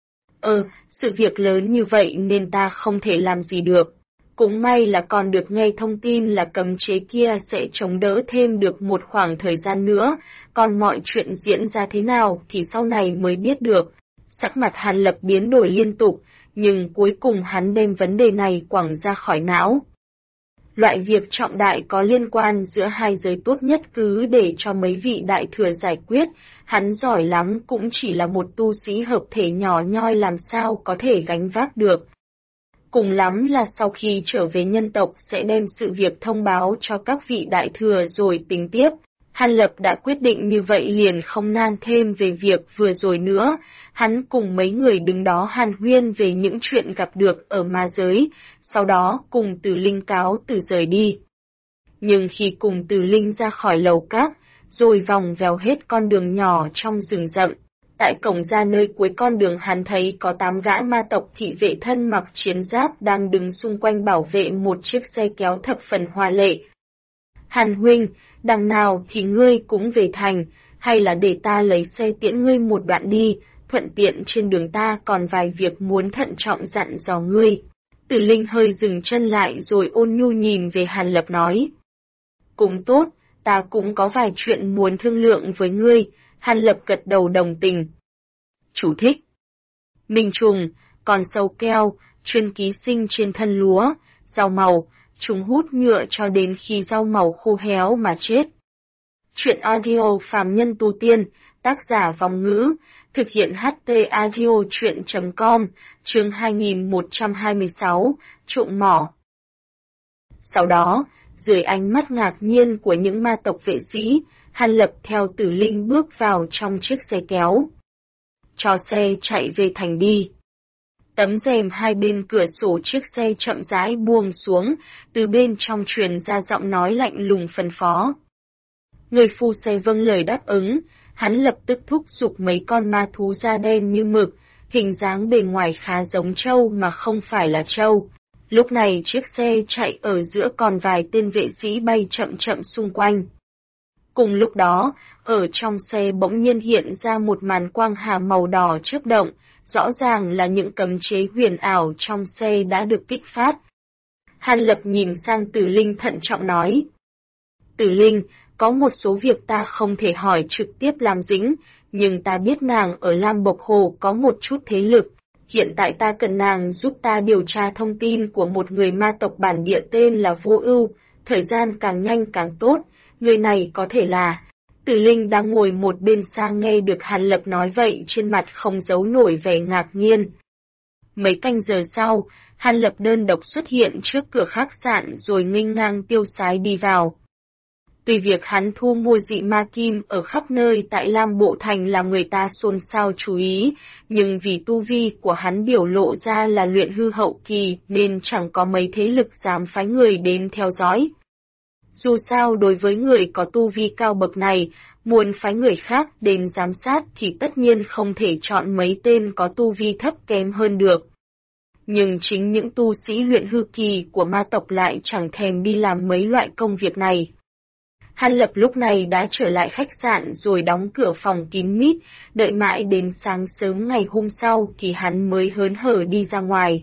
Sự việc lớn như vậy nên ta không thể làm gì được. Cũng may là còn được nghe thông tin là cấm chế kia sẽ chống đỡ thêm được một khoảng thời gian nữa, còn mọi chuyện diễn ra thế nào thì sau này mới biết được. Sắc mặt Hàn Lập biến đổi liên tục, nhưng cuối cùng hắn đem vấn đề này quẳng ra khỏi não. Loại việc trọng đại có liên quan giữa hai giới tốt nhất cứ để cho mấy vị đại thừa giải quyết, hắn giỏi lắm cũng chỉ là một tu sĩ hợp thể nhỏ nhoi làm sao có thể gánh vác được. Cùng lắm là sau khi trở về nhân tộc sẽ đem sự việc thông báo cho các vị đại thừa rồi tính tiếp. Hàn Lập đã quyết định như vậy liền không nan thêm về việc vừa rồi nữa, hắn cùng mấy người đứng đó hàn huyên về những chuyện gặp được ở ma giới, sau đó cùng Từ Linh cáo từ rời đi. Nhưng khi cùng Từ Linh ra khỏi lầu các, rồi vòng vèo hết con đường nhỏ trong rừng rậm, tại cổng ra nơi cuối con đường hắn thấy có 8 gã ma tộc thị vệ thân mặc chiến giáp đang đứng xung quanh bảo vệ một chiếc xe kéo thập phần hoa lệ. Hàn huynh, đằng nào thì ngươi cũng về thành, hay là để ta lấy xe tiễn ngươi một đoạn đi, thuận tiện trên đường ta còn vài việc muốn thận trọng dặn dò ngươi. Tử Linh hơi dừng chân lại rồi ôn nhu nhìn về Hàn Lập nói. Cũng tốt, ta cũng có vài chuyện muốn thương lượng với ngươi. Hàn Lập gật đầu đồng tình. Chú thích. Minh trùng, con sâu keo, chuyên ký sinh trên thân lúa, rau màu, chúng hút nhựa cho đến khi rau màu khô héo mà chết. Chuyện audio phàm nhân tu tiên, tác giả Vong Ngữ, thực hiện HT audio chuyện.com, chương 2126, trộm mỏ. Sau đó, dưới ánh mắt ngạc nhiên của những ma tộc vệ sĩ, Hàn Lập theo Tử Linh bước vào trong chiếc xe kéo. Cho xe chạy về thành đi. Tấm rèm hai bên cửa sổ chiếc xe chậm rãi buông xuống, từ bên trong truyền ra giọng nói lạnh lùng phân phó. Người phu xe vâng lời đáp ứng, hắn lập tức thúc giục mấy con ma thú da đen như mực, hình dáng bề ngoài khá giống trâu mà không phải là trâu. Lúc này chiếc xe chạy ở giữa còn vài tên vệ sĩ bay chậm chậm xung quanh. Cùng lúc đó, ở trong xe bỗng nhiên hiện ra một màn quang hà màu đỏ chớp động, rõ ràng là những cấm chế huyền ảo trong xe đã được kích phát. Hàn Lập nhìn sang Tử Linh thận trọng nói. Tử Linh, có một số việc ta không thể hỏi trực tiếp Lam Dĩnh, nhưng ta biết nàng ở Lam Bộc Hồ có một chút thế lực. Hiện tại ta cần nàng giúp ta điều tra thông tin của một người ma tộc bản địa tên là Vô Ưu, thời gian càng nhanh càng tốt, người này có thể là... Tử Linh đang ngồi một bên sang nghe được Hàn Lập nói vậy trên mặt không giấu nổi vẻ ngạc nhiên. Mấy canh giờ sau, Hàn Lập đơn độc xuất hiện trước cửa khách sạn rồi nghênh ngang tiêu sái đi vào. Tuy việc hắn thu mua dị ma kim ở khắp nơi tại Lam Bộ Thành làm người ta xôn xao chú ý, nhưng vì tu vi của hắn biểu lộ ra là luyện hư hậu kỳ nên chẳng có mấy thế lực dám phái người đến theo dõi. Dù sao đối với người có tu vi cao bậc này, muốn phái người khác đến giám sát thì tất nhiên không thể chọn mấy tên có tu vi thấp kém hơn được. Nhưng chính những tu sĩ luyện hư kỳ của ma tộc lại chẳng thèm đi làm mấy loại công việc này. Hàn Lập lúc này đã trở lại khách sạn rồi đóng cửa phòng kín mít, đợi mãi đến sáng sớm ngày hôm sau thì hắn mới hớn hở đi ra ngoài.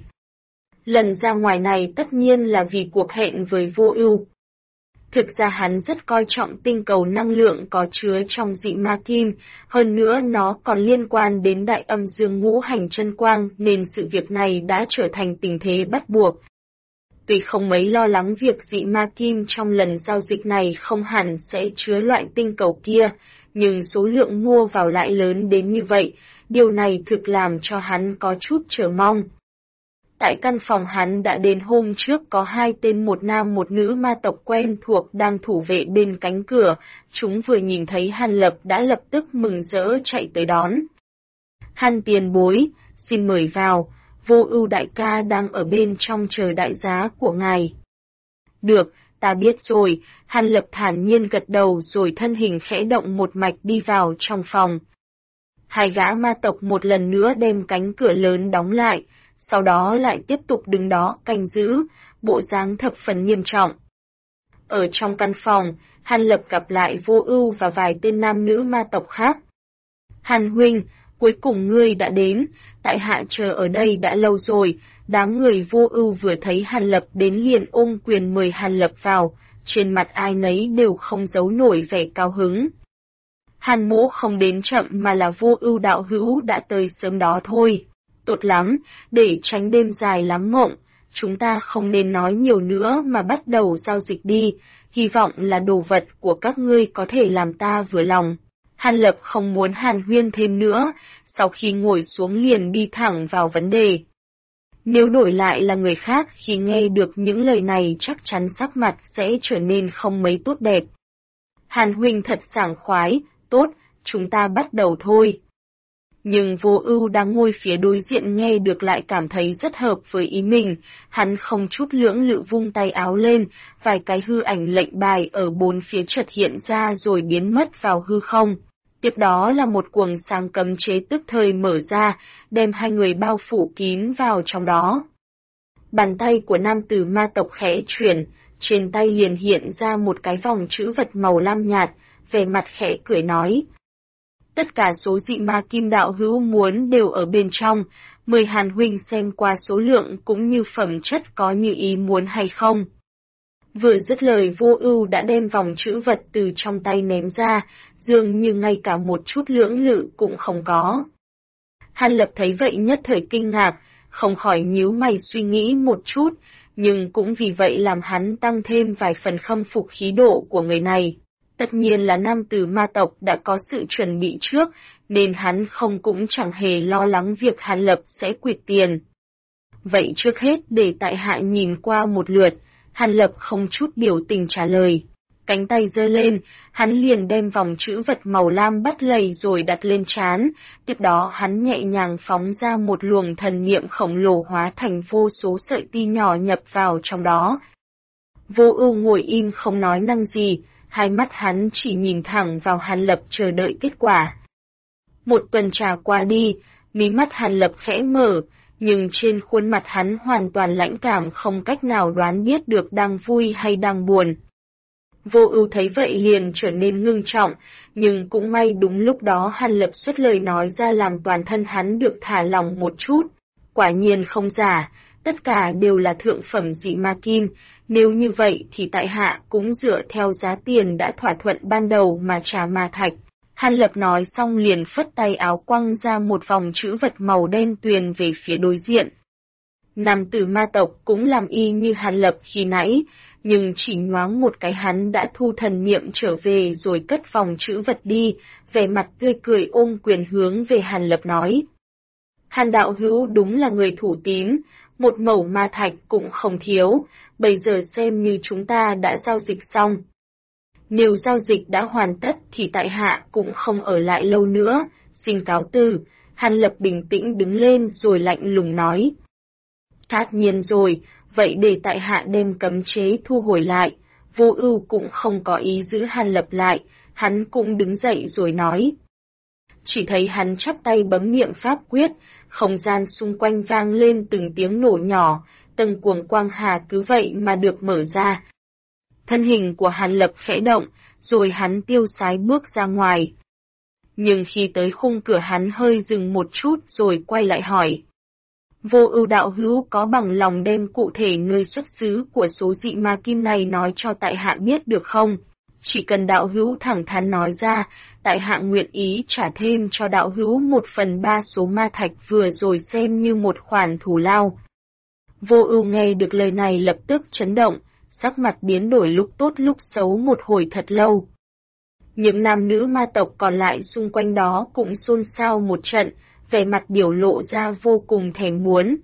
Lần ra ngoài này tất nhiên là vì cuộc hẹn với Vô Ưu. Thực ra hắn rất coi trọng tinh cầu năng lượng có chứa trong dị ma kim, hơn nữa nó còn liên quan đến đại âm dương ngũ hành chân quang nên sự việc này đã trở thành tình thế bắt buộc. Tuy không mấy lo lắng việc dị ma kim trong lần giao dịch này không hẳn sẽ chứa loại tinh cầu kia, nhưng số lượng mua vào lại lớn đến như vậy, điều này thực làm cho hắn có chút chờ mong. Tại căn phòng hắn đã đến hôm trước có hai tên một nam một nữ ma tộc quen thuộc đang thủ vệ bên cánh cửa, chúng vừa nhìn thấy Hàn Lập đã lập tức mừng rỡ chạy tới đón. Hàn tiền bối, xin mời vào, Vô Ưu đại ca đang ở bên trong chờ đại giá của ngài. Được, ta biết rồi, Hàn Lập thản nhiên gật đầu rồi thân hình khẽ động một mạch đi vào trong phòng. Hai gã ma tộc một lần nữa đem cánh cửa lớn đóng lại, sau đó lại tiếp tục đứng đó canh giữ, bộ dáng thập phần nghiêm trọng. Ở trong căn phòng, Hàn Lập gặp lại Vô Ưu và vài tên nam nữ ma tộc khác. Hàn huynh, cuối cùng ngươi đã đến, tại hạ chờ ở đây đã lâu rồi. Đám người Vô Ưu vừa thấy Hàn Lập đến liền ôm quyền mời Hàn Lập vào, trên mặt ai nấy đều không giấu nổi vẻ cao hứng. Hàn mỗ không đến chậm mà là Vô Ưu đạo hữu đã tới sớm đó thôi. Tốt lắm, để tránh đêm dài lắm mộng, chúng ta không nên nói nhiều nữa mà bắt đầu giao dịch đi, hy vọng là đồ vật của các ngươi có thể làm ta vừa lòng. Hàn Lập không muốn hàn huyên thêm nữa, sau khi ngồi xuống liền đi thẳng vào vấn đề. Nếu đổi lại là người khác khi nghe được những lời này chắc chắn sắc mặt sẽ trở nên không mấy tốt đẹp. Hàn huynh thật sảng khoái, tốt, chúng ta bắt đầu thôi. Nhưng Vô Ưu đang ngồi phía đối diện nghe được lại cảm thấy rất hợp với ý mình, hắn không chút lưỡng lự vung tay áo lên, vài cái hư ảnh lệnh bài ở bốn phía chợt hiện ra rồi biến mất vào hư không. Tiếp đó là một cuồng sáng cấm chế tức thời mở ra, đem hai người bao phủ kín vào trong đó. Bàn tay của nam tử ma tộc khẽ chuyển, trên tay liền hiện ra một cái vòng chữ vật màu lam nhạt, vẻ mặt khẽ cười nói. Tất cả số dị ma kim đạo hữu muốn đều ở bên trong, mời Hàn huynh xem qua số lượng cũng như phẩm chất có như ý muốn hay không. Vừa dứt lời Vô Ưu đã đem vòng chữ vật từ trong tay ném ra, dường như ngay cả một chút lưỡng lự cũng không có. Hàn Lập thấy vậy nhất thời kinh ngạc, không khỏi nhíu mày suy nghĩ một chút, nhưng cũng vì vậy làm hắn tăng thêm vài phần khâm phục khí độ của người này. Tất nhiên là nam tử ma tộc đã có sự chuẩn bị trước, nên hắn không cũng chẳng hề lo lắng việc Hàn Lập sẽ quyệt tiền. Vậy trước hết để tại hạ nhìn qua một lượt, Hàn Lập không chút biểu tình trả lời. Cánh tay giơ lên, hắn liền đem vòng chữ vật màu lam bắt lấy rồi đặt lên trán, tiếp đó hắn nhẹ nhàng phóng ra một luồng thần niệm khổng lồ hóa thành vô số sợi ti nhỏ nhập vào trong đó. Vô Ưu ngồi im không nói năng gì, hai mắt hắn chỉ nhìn thẳng vào Hàn Lập chờ đợi kết quả. Một tuần trà qua đi, mí mắt Hàn Lập khẽ mở, nhưng trên khuôn mặt hắn hoàn toàn lãnh cảm không cách nào đoán biết được đang vui hay đang buồn. Vô Ưu thấy vậy liền trở nên ngưng trọng, nhưng cũng may đúng lúc đó Hàn Lập xuất lời nói ra làm toàn thân hắn được thả lỏng một chút. Quả nhiên không giả, tất cả đều là thượng phẩm dị ma kim, nếu như vậy thì tại hạ cũng dựa theo giá tiền đã thỏa thuận ban đầu mà trả ma thạch. Hàn Lập nói xong liền phất tay áo quăng ra một vòng chữ vật màu đen tuyền về phía đối diện. Nam tử ma tộc cũng làm y như Hàn Lập khi nãy, nhưng chỉ nhoáng một cái hắn đã thu thần niệm trở về rồi cất vòng chữ vật đi, vẻ mặt tươi cười ôm quyền hướng về Hàn Lập nói. Hàn đạo hữu đúng là người thủ tín, một mẩu ma thạch cũng không thiếu, bây giờ xem như chúng ta đã giao dịch xong. Nếu giao dịch đã hoàn tất thì tại hạ cũng không ở lại lâu nữa, xin cáo từ. Hàn Lập bình tĩnh đứng lên rồi lạnh lùng nói. Tất nhiên rồi, vậy để tại hạ đem cấm chế thu hồi lại. Vô Ưu cũng không có ý giữ Hàn Lập lại, hắn cũng đứng dậy rồi nói. Chỉ thấy hắn chắp tay bấm niệm pháp quyết, không gian xung quanh vang lên từng tiếng nổ nhỏ, từng cuồng quang hà cứ vậy mà được mở ra. Thân hình của Hàn Lập khẽ động, rồi hắn tiêu sái bước ra ngoài. Nhưng khi tới khung cửa hắn hơi dừng một chút rồi quay lại hỏi. Vô Ưu đạo hữu có bằng lòng đem cụ thể nơi xuất xứ của số dị ma kim này nói cho tại hạ biết được không? Chỉ cần đạo hữu thẳng thắn nói ra, tại hạ nguyện ý trả thêm cho đạo hữu 1/3 số ma thạch vừa rồi xem như một khoản thù lao. Vô Ưu nghe được lời này lập tức chấn động, sắc mặt biến đổi lúc tốt lúc xấu một hồi thật lâu. Những nam nữ ma tộc còn lại xung quanh đó cũng xôn xao một trận, vẻ mặt biểu lộ ra vô cùng thèm muốn.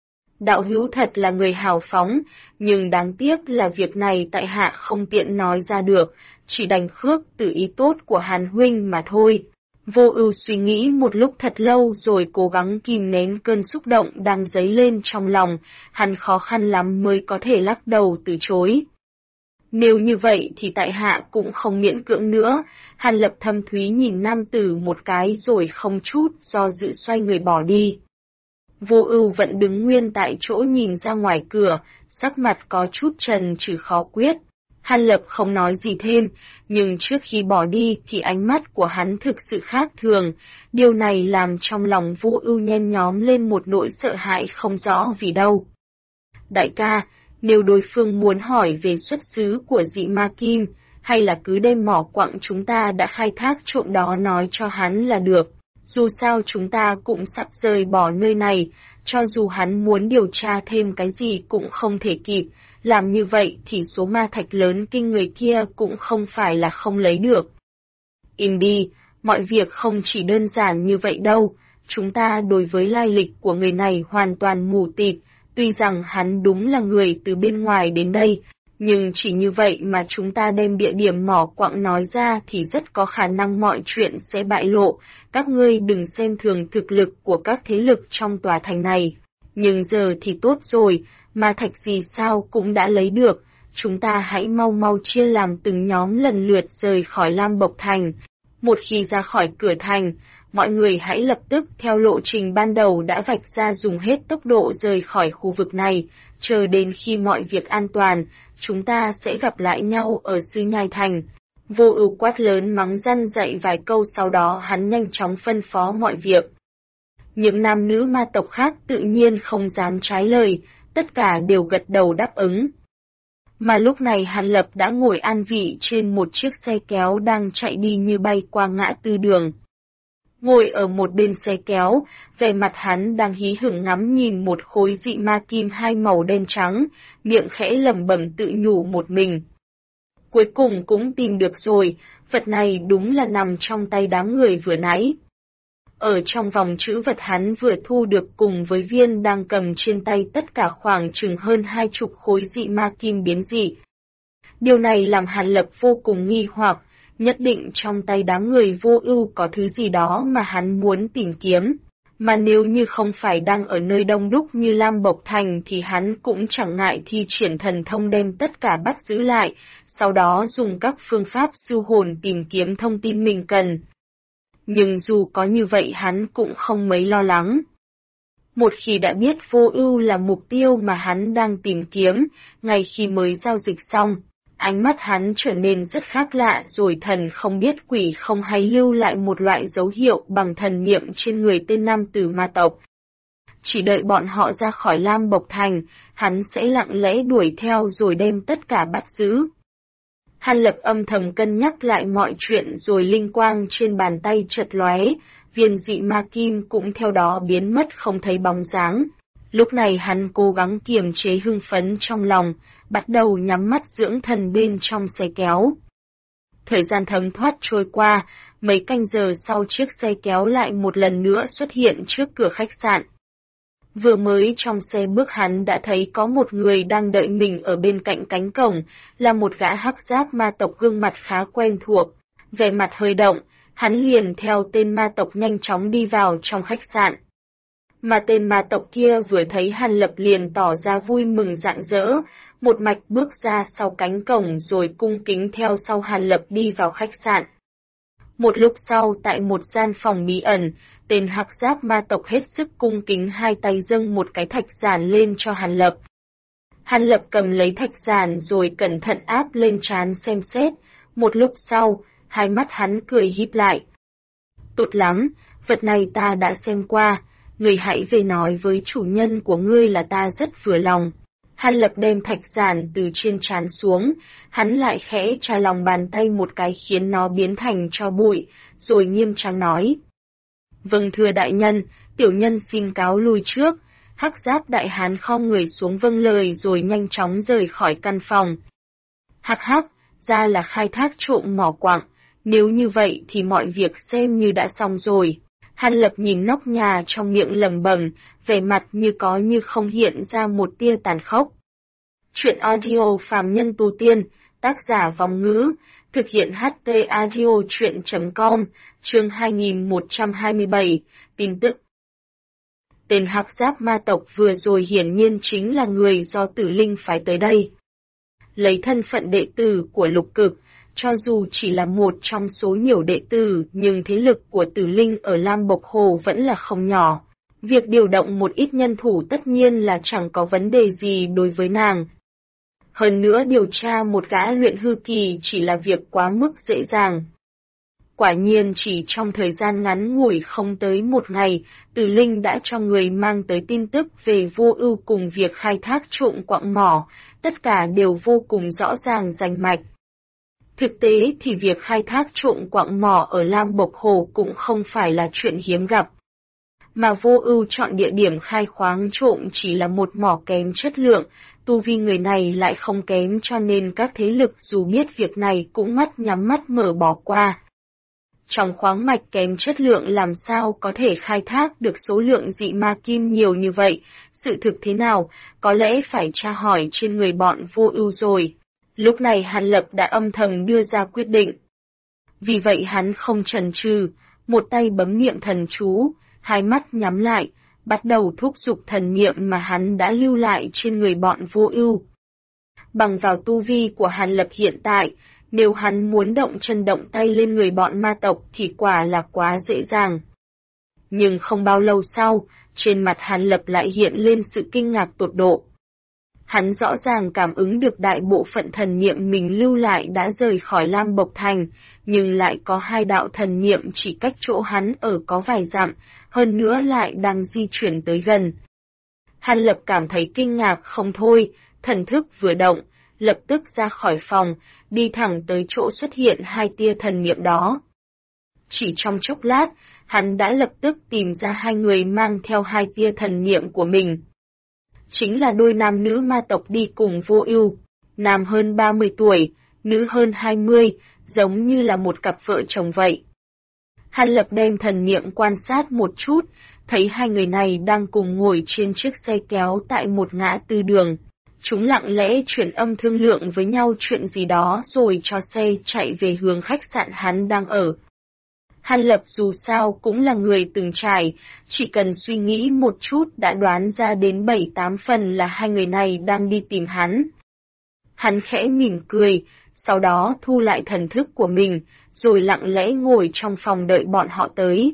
Đạo hữu thật là người hào phóng, nhưng đáng tiếc là việc này tại hạ không tiện nói ra được, chỉ đành khước từ ý tốt của Hàn huynh mà thôi. Vô Ưu suy nghĩ một lúc thật lâu rồi cố gắng kìm nén cơn xúc động đang dấy lên trong lòng, hắn khó khăn lắm mới có thể lắc đầu từ chối. Nếu như vậy thì tại hạ cũng không miễn cưỡng nữa. Hàn Lập thâm thúy nhìn nam tử một cái rồi không chút do dự xoay người bỏ đi. Vô Ưu vẫn đứng nguyên tại chỗ nhìn ra ngoài cửa, sắc mặt có chút chần chừ khó quyết. Hàn Lập không nói gì thêm, nhưng trước khi bỏ đi thì ánh mắt của hắn thực sự khác thường, điều này làm trong lòng Vô Ưu nhen nhóm lên một nỗi sợ hãi không rõ vì đâu. Đại ca, nếu đối phương muốn hỏi về xuất xứ của dị ma kim, hay là cứ đem mỏ quặng chúng ta đã khai thác trộm đó nói cho hắn là được. Dù sao chúng ta cũng sắp rời bỏ nơi này, cho dù hắn muốn điều tra thêm cái gì cũng không thể kịp, làm như vậy thì số ma thạch lớn kinh người kia cũng không phải là không lấy được. Im đi, mọi việc không chỉ đơn giản như vậy đâu, chúng ta đối với lai lịch của người này hoàn toàn mù tịt, tuy rằng hắn đúng là người từ bên ngoài đến đây, nhưng chỉ như vậy mà chúng ta đem địa điểm mỏ quặng nói ra thì rất có khả năng mọi chuyện sẽ bại lộ, các ngươi đừng xem thường thực lực của các thế lực trong tòa thành này. Nhưng giờ thì tốt rồi, ma thạch gì sao cũng đã lấy được, chúng ta hãy mau mau chia làm từng nhóm lần lượt rời khỏi Lam Bộc Thành. Một khi ra khỏi cửa thành, mọi người hãy lập tức theo lộ trình ban đầu đã vạch ra dùng hết tốc độ rời khỏi khu vực này, chờ đến khi mọi việc an toàn, chúng ta sẽ gặp lại nhau ở Sư Nhai Thành. Vô Ưu quát lớn mắng răn dạy vài câu sau đó hắn nhanh chóng phân phó mọi việc. Những nam nữ ma tộc khác tự nhiên không dám trái lời, tất cả đều gật đầu đáp ứng. Mà lúc này Hàn Lập đã ngồi an vị trên một chiếc xe kéo đang chạy đi như bay qua ngã tư đường. Ngồi ở một bên xe kéo, vẻ mặt hắn đang hí hửng ngắm nhìn một khối dị ma kim hai màu đen trắng, miệng khẽ lẩm bẩm tự nhủ một mình. Cuối cùng cũng tìm được rồi, vật này đúng là nằm trong tay đám người vừa nãy. Ở trong vòng trữ vật hắn vừa thu được cùng với viên đang cầm trên tay tất cả khoảng chừng hơn 20 khối dị ma kim biến dị. Điều này làm Hàn Lập vô cùng nghi hoặc, nhất định trong tay đám người Vô Ưu có thứ gì đó mà hắn muốn tìm kiếm. Mà nếu như không phải đang ở nơi đông đúc như Lam Bộc Thành thì hắn cũng chẳng ngại thi triển thần thông đem tất cả bắt giữ lại, sau đó dùng các phương pháp siêu hồn tìm kiếm thông tin mình cần. Nhưng dù có như vậy hắn cũng không mấy lo lắng. Một khi đã biết Vô Ưu là mục tiêu mà hắn đang tìm kiếm, ngay khi mới giao dịch xong, Ánh mắt hắn trở nên rất khác lạ rồi thần không biết quỷ không hay lưu lại một loại dấu hiệu bằng thần niệm trên người tên nam tử ma tộc. Chỉ đợi bọn họ ra khỏi Lam Bộc Thành, hắn sẽ lặng lẽ đuổi theo rồi đem tất cả bắt giữ. Hàn Lập âm thầm cân nhắc lại mọi chuyện rồi linh quang trên bàn tay chợt lóe, viên dị ma kim cũng theo đó biến mất không thấy bóng dáng. Lúc này hắn cố gắng kiềm chế hưng phấn trong lòng, bắt đầu nhắm mắt dưỡng thần bên trong xe kéo. Thời gian thấm thoát trôi qua, mấy canh giờ sau chiếc xe kéo lại một lần nữa xuất hiện trước cửa khách sạn. Vừa mới trong xe bước hắn đã thấy có một người đang đợi mình ở bên cạnh cánh cổng, là một gã hắc giáp ma tộc gương mặt khá quen thuộc. Vẻ mặt hơi động, hắn liền theo tên ma tộc nhanh chóng đi vào trong khách sạn. Mà tên ma tộc kia vừa thấy Hàn Lập liền tỏ ra vui mừng rạng rỡ, một mạch bước ra sau cánh cổng rồi cung kính theo sau Hàn Lập đi vào khách sạn. Một lúc sau tại một gian phòng bí ẩn, tên hắc giáp ma tộc hết sức cung kính hai tay dâng một cái thạch giản lên cho Hàn Lập. Hàn Lập cầm lấy thạch giản rồi cẩn thận áp lên trán xem xét, một lúc sau, hai mắt hắn cười híp lại. Tốt lắm, vật này ta đã xem qua, người hãy về nói với chủ nhân của ngươi là ta rất vừa lòng. Hàn Lập đem thạch giản từ trên trán xuống, hắn lại khẽ tra lòng bàn tay một cái khiến nó biến thành tro bụi, rồi nghiêm trang nói. Vâng thưa đại nhân, tiểu nhân xin cáo lui trước. Hắc giáp đại hán khom người xuống vâng lời rồi nhanh chóng rời khỏi căn phòng. Hắc hắc, ra là khai thác trộm mỏ quặng, nếu như vậy thì mọi việc xem như đã xong rồi. Hàn Lập nhìn nóc nhà trong miệng lẩm bẩm, vẻ mặt như có như không hiện ra một tia tàn khốc. Chuyện audio phàm nhân tu tiên, tác giả Vong Ngữ, thực hiện HT audio chuyện.com, chương 2127, tin tức. Tên hắc giáp ma tộc vừa rồi hiển nhiên chính là người do Tử Linh phái tới đây. Lấy thân phận đệ tử của Lục Cực, cho dù chỉ là một trong số nhiều đệ tử nhưng thế lực của Tử Linh ở Lam Bộc Hồ vẫn là không nhỏ. Việc điều động một ít nhân thủ tất nhiên là chẳng có vấn đề gì đối với nàng. Hơn nữa điều tra một gã luyện hư kỳ chỉ là việc quá mức dễ dàng. Quả nhiên chỉ trong thời gian ngắn ngủi không tới một ngày, Tử Linh đã cho người mang tới tin tức về Vô Ưu cùng việc khai thác trộm quặng mỏ, tất cả đều vô cùng rõ ràng rành mạch. Thực tế thì việc khai thác trộm quặng mỏ ở Lam Bộc Hồ cũng không phải là chuyện hiếm gặp. Mà Vô Ưu chọn địa điểm khai khoáng trộm chỉ là một mỏ kém chất lượng, tu vi người này lại không kém cho nên các thế lực dù biết việc này cũng mắt nhắm mắt mở bỏ qua. Trong khoáng mạch kém chất lượng làm sao có thể khai thác được số lượng dị ma kim nhiều như vậy, sự thực thế nào, có lẽ phải tra hỏi trên người bọn Vô Ưu rồi. Lúc này Hàn Lập đã âm thầm đưa ra quyết định. Vì vậy hắn không chần chừ, một tay bấm niệm thần chú, hai mắt nhắm lại, bắt đầu thúc giục thần niệm mà hắn đã lưu lại trên người bọn Vô Ưu. Bằng vào tu vi của Hàn Lập hiện tại, nếu hắn muốn động chân động tay lên người bọn ma tộc thì quả là quá dễ dàng. Nhưng không bao lâu sau, trên mặt Hàn Lập lại hiện lên sự kinh ngạc tột độ. Hắn rõ ràng cảm ứng được đại bộ phận thần niệm mình lưu lại đã rời khỏi Lam Bộc Thành, nhưng lại có hai đạo thần niệm chỉ cách chỗ hắn ở có vài dặm, hơn nữa lại đang di chuyển tới gần. Hàn Lập cảm thấy kinh ngạc không thôi, thần thức vừa động, lập tức ra khỏi phòng, đi thẳng tới chỗ xuất hiện hai tia thần niệm đó. Chỉ trong chốc lát, hắn đã lập tức tìm ra hai người mang theo hai tia thần niệm của mình. Chính là đôi nam nữ ma tộc đi cùng Vô Ưu, nam hơn 30 tuổi, nữ hơn 20, giống như là một cặp vợ chồng vậy. Hàn Lập đem thần niệm quan sát một chút, thấy hai người này đang cùng ngồi trên chiếc xe kéo tại một ngã tư đường. Chúng lặng lẽ truyền âm thương lượng với nhau chuyện gì đó rồi cho xe chạy về hướng khách sạn hắn đang ở. Hàn Lập dù sao cũng là người từng trải, chỉ cần suy nghĩ một chút đã đoán ra đến 7-8 phần là hai người này đang đi tìm hắn. Hắn khẽ mỉm cười, sau đó thu lại thần thức của mình, rồi lặng lẽ ngồi trong phòng đợi bọn họ tới.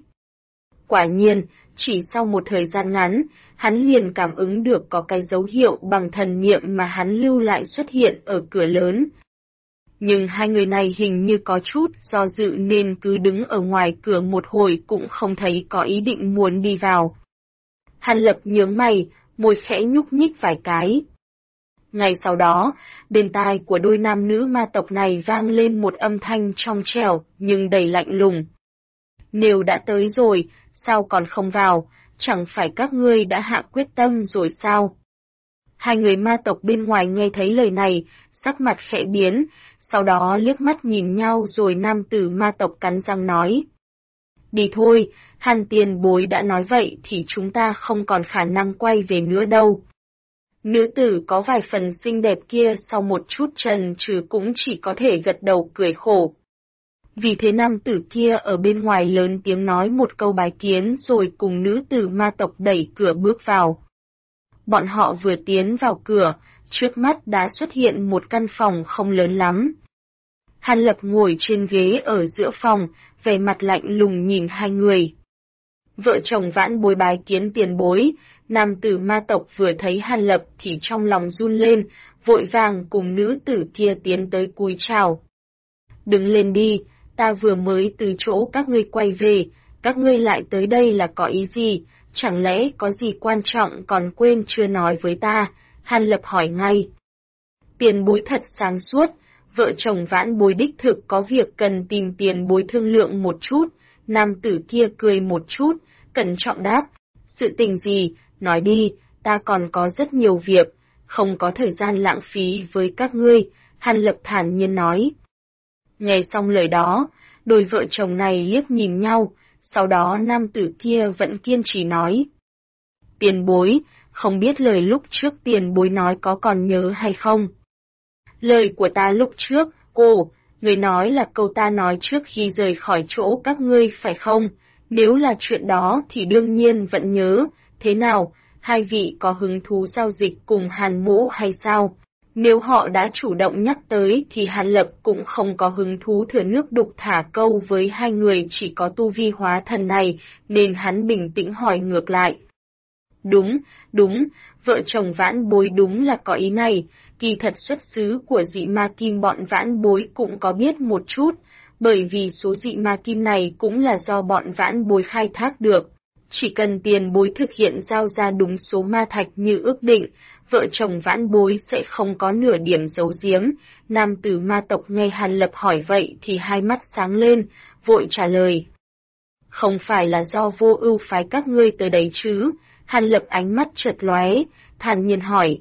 Quả nhiên, chỉ sau một thời gian ngắn, hắn liền cảm ứng được có cái dấu hiệu bằng thần niệm mà hắn lưu lại xuất hiện ở cửa lớn. nhưng hai người này hình như có chút do dự nên cứ đứng ở ngoài cửa một hồi cũng không thấy có ý định muốn đi vào. Hàn Lập nhướng mày, môi khẽ nhúc nhích vài cái. Ngay sau đó, bên tai của đôi nam nữ ma tộc này vang lên một âm thanh trong trẻo nhưng đầy lạnh lùng. Nếu đã tới rồi, sao còn không vào, chẳng phải các ngươi đã hạ quyết tâm rồi sao? Hai người ma tộc bên ngoài nghe thấy lời này, sắc mặt khẽ biến, sau đó liếc mắt nhìn nhau rồi nam tử ma tộc cắn răng nói. Đi thôi, Hàn tiền bối đã nói vậy thì chúng ta không còn khả năng quay về nữa đâu. Nữ tử có vài phần xinh đẹp kia sau một chút chần chừ cũng chỉ có thể gật đầu cười khổ. Vì thế nam tử kia ở bên ngoài lớn tiếng nói một câu bái kiến rồi cùng nữ tử ma tộc đẩy cửa bước vào. Bọn họ vừa tiến vào cửa, trước mắt đã xuất hiện một căn phòng không lớn lắm. Hàn Lập ngồi trên ghế ở giữa phòng, vẻ mặt lạnh lùng nhìn hai người. Vợ chồng Vãn Bối bái kiến tiền bối, nam tử ma tộc vừa thấy Hàn Lập thì trong lòng run lên, vội vàng cùng nữ tử kia tiến tới cúi chào. Đứng lên đi, ta vừa mới từ chỗ các ngươi quay về, các ngươi lại tới đây là có ý gì, chẳng lẽ có gì quan trọng còn quên chưa nói với ta, Hàn Lập hỏi ngay. Tiền bối thật sáng suốt, vợ chồng Vãn Bối đích thực có việc cần tìm tiền bối thương lượng một chút, nam tử kia cười một chút, cẩn trọng đáp, sự tình gì, nói đi, ta còn có rất nhiều việc, không có thời gian lãng phí với các ngươi, Hàn Lập thản nhiên nói. Nghe xong lời đó, đôi vợ chồng này liếc nhìn nhau, sau đó nam tử kia vẫn kiên trì nói. Tiền bối, không biết lời lúc trước tiền bối nói có còn nhớ hay không? Lời của ta lúc trước, người nói là câu ta nói trước khi rời khỏi chỗ các ngươi phải không? Nếu là chuyện đó thì đương nhiên vẫn nhớ, thế nào, hai vị có hứng thú giao dịch cùng Hàn Mỗ hay sao? Nếu họ đã chủ động nhắc tới thì Hàn Lập cũng không có hứng thú thừa nước đục thả câu với hai người chỉ có tu vi hóa thần này, nên hắn bình tĩnh hỏi ngược lại. Đúng, vợ chồng Vãn Bối đúng là có ý này, kỳ thật xuất xứ của dị ma kim bọn Vãn Bối cũng có biết một chút, bởi vì số dị ma kim này cũng là do bọn Vãn Bối khai thác được. Chỉ cần tiền bối thực hiện giao ra đúng số ma thạch như ước định, vợ chồng Vãn Bối sẽ không có nửa điểm giấu giếm. Nam tử ma tộc nghe Hàn Lập hỏi vậy thì hai mắt sáng lên, vội trả lời. Không phải là do Vô Ưu phái các ngươi tới đấy chứ? Hàn Lập ánh mắt chợt lóe, thản nhiên hỏi.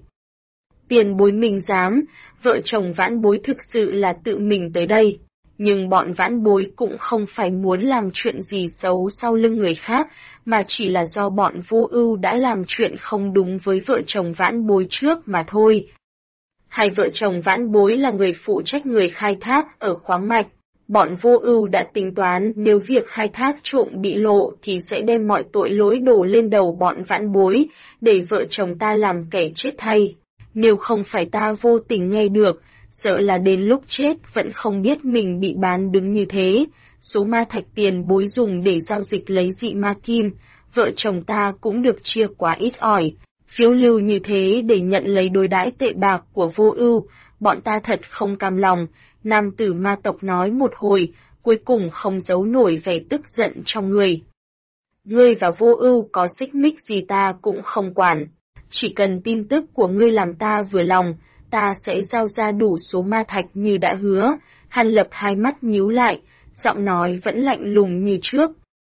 Tiền bối mình dám, vợ chồng Vãn Bối thực sự là tự mình tới đây. Nhưng bọn Vãn Bối cũng không phải muốn làm chuyện gì xấu sau lưng người khác, mà chỉ là do bọn Vô Ưu đã làm chuyện không đúng với vợ chồng Vãn Bối trước mà thôi. Hai vợ chồng Vãn Bối là người phụ trách người khai thác ở khoáng mạch. Bọn Vô Ưu đã tính toán nếu việc khai thác trộm bị lộ thì sẽ đem mọi tội lỗi đổ lên đầu bọn Vãn Bối, để vợ chồng ta làm kẻ chết thay. Nếu không phải ta vô tình nghe được, sợ là đến lúc chết vẫn không biết mình bị bán đứng như thế. Số ma thạch tiền bối dùng để giao dịch lấy dị ma kim, vợ chồng ta cũng được chia quá ít ỏi. Phiếu lưu như thế để nhận lấy đối đãi tệ bạc của Vô Ưu, bọn ta thật không cam lòng. Nam tử ma tộc nói một hồi, cuối cùng không giấu nổi vẻ tức giận trong người. Ngươi và Vô Ưu có xích mích gì ta cũng không quản. Chỉ cần tin tức của ngươi làm ta vừa lòng, ta sẽ giao ra đủ số ma thạch như đã hứa. Hàn Lập hai mắt nhíu lại, giọng nói vẫn lạnh lùng như trước.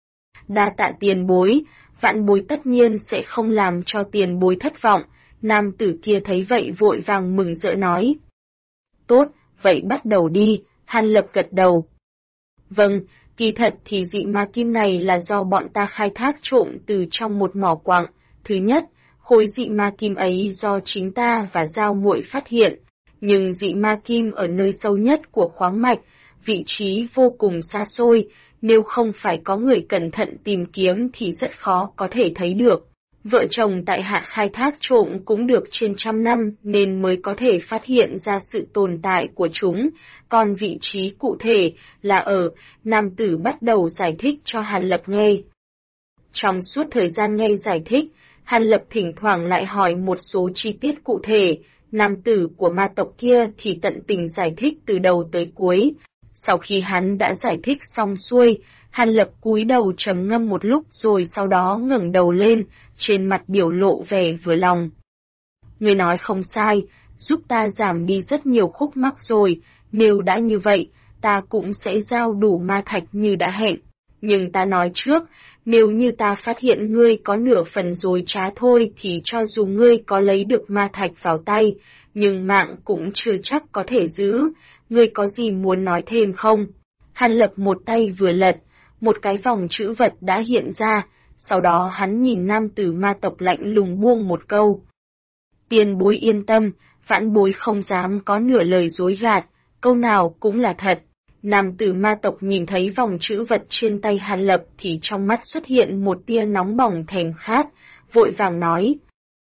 Đa tạ tiền bối, Vãn Bối tất nhiên sẽ không làm cho tiền bối thất vọng. Nam tử kia thấy vậy vội vàng mừng rỡ nói. Tốt, vậy bắt đầu đi, Hàn Lập gật đầu. Vâng, kỳ thật thì dị ma kim này là do bọn ta khai thác trộm từ trong một mỏ quặng. Thứ nhất, khối dị ma kim ấy do chính ta và Giao Muội phát hiện, nhưng dị ma kim ở nơi sâu nhất của khoáng mạch, vị trí vô cùng xa xôi, nếu không phải có người cẩn thận tìm kiếm thì rất khó có thể thấy được. Vợ chồng tại hạ khai thác trộm cũng được trên 100 năm nên mới có thể phát hiện ra sự tồn tại của chúng, còn vị trí cụ thể là ở, nam tử bắt đầu giải thích cho Hàn Lập nghe. Trong suốt thời gian nghe giải thích, Hàn Lập thỉnh thoảng lại hỏi một số chi tiết cụ thể, Nam tử của ma tộc kia thì tận tình giải thích từ đầu tới cuối. Sau khi hắn đã giải thích xong xuôi, Hàn Lập cúi đầu trầm ngâm một lúc rồi sau đó ngẩng đầu lên, trên mặt biểu lộ vẻ vừa lòng. Ngươi nói không sai, giúp ta giảm đi rất nhiều khúc mắc rồi, nếu đã như vậy, ta cũng sẽ giao đủ ma thạch như đã hẹn. Nhưng ta nói trước, nếu như ta phát hiện ngươi có nửa phần dối trá thôi thì cho dù ngươi có lấy được ma thạch vào tay, nhưng mạng cũng chưa chắc có thể giữ, ngươi có gì muốn nói thêm không? Hàn Lập một tay vừa lật, một cái vòng chữ vật đã hiện ra, sau đó hắn nhìn nam tử ma tộc lạnh lùng buông một câu. Tiền bối yên tâm, vãn bối không dám có nửa lời dối gạt, câu nào cũng là thật. Nam tử ma tộc nhìn thấy vòng chữ vật trên tay Hàn Lập thì trong mắt xuất hiện một tia nóng bỏng thèm khát, vội vàng nói.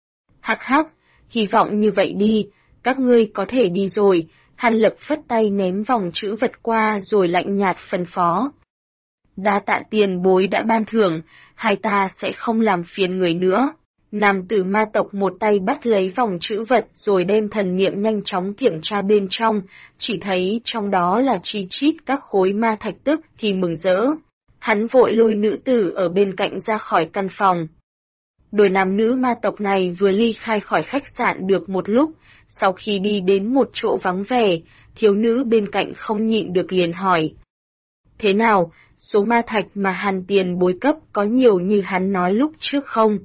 Hắc hắc, hy vọng như vậy đi, các ngươi có thể đi rồi. Hàn Lập phất tay ném vòng chữ vật qua rồi lạnh nhạt phân phó. Đa tạ tiền bối đã ban thưởng, hai ta sẽ không làm phiền người nữa. Nam tử ma tộc một tay bắt lấy vòng chữ vật rồi đem thần niệm nhanh chóng kiểm tra bên trong, chỉ thấy trong đó là chi chít các khối ma thạch tức thì mừng rỡ. Hắn vội lôi nữ tử ở bên cạnh ra khỏi căn phòng. Đôi nam nữ ma tộc này vừa ly khai khỏi khách sạn được một lúc, sau khi đi đến một chỗ vắng vẻ, thiếu nữ bên cạnh không nhịn được liền hỏi. Thế nào, số ma thạch mà Hàn tiền bối cấp có nhiều như hắn nói lúc trước không?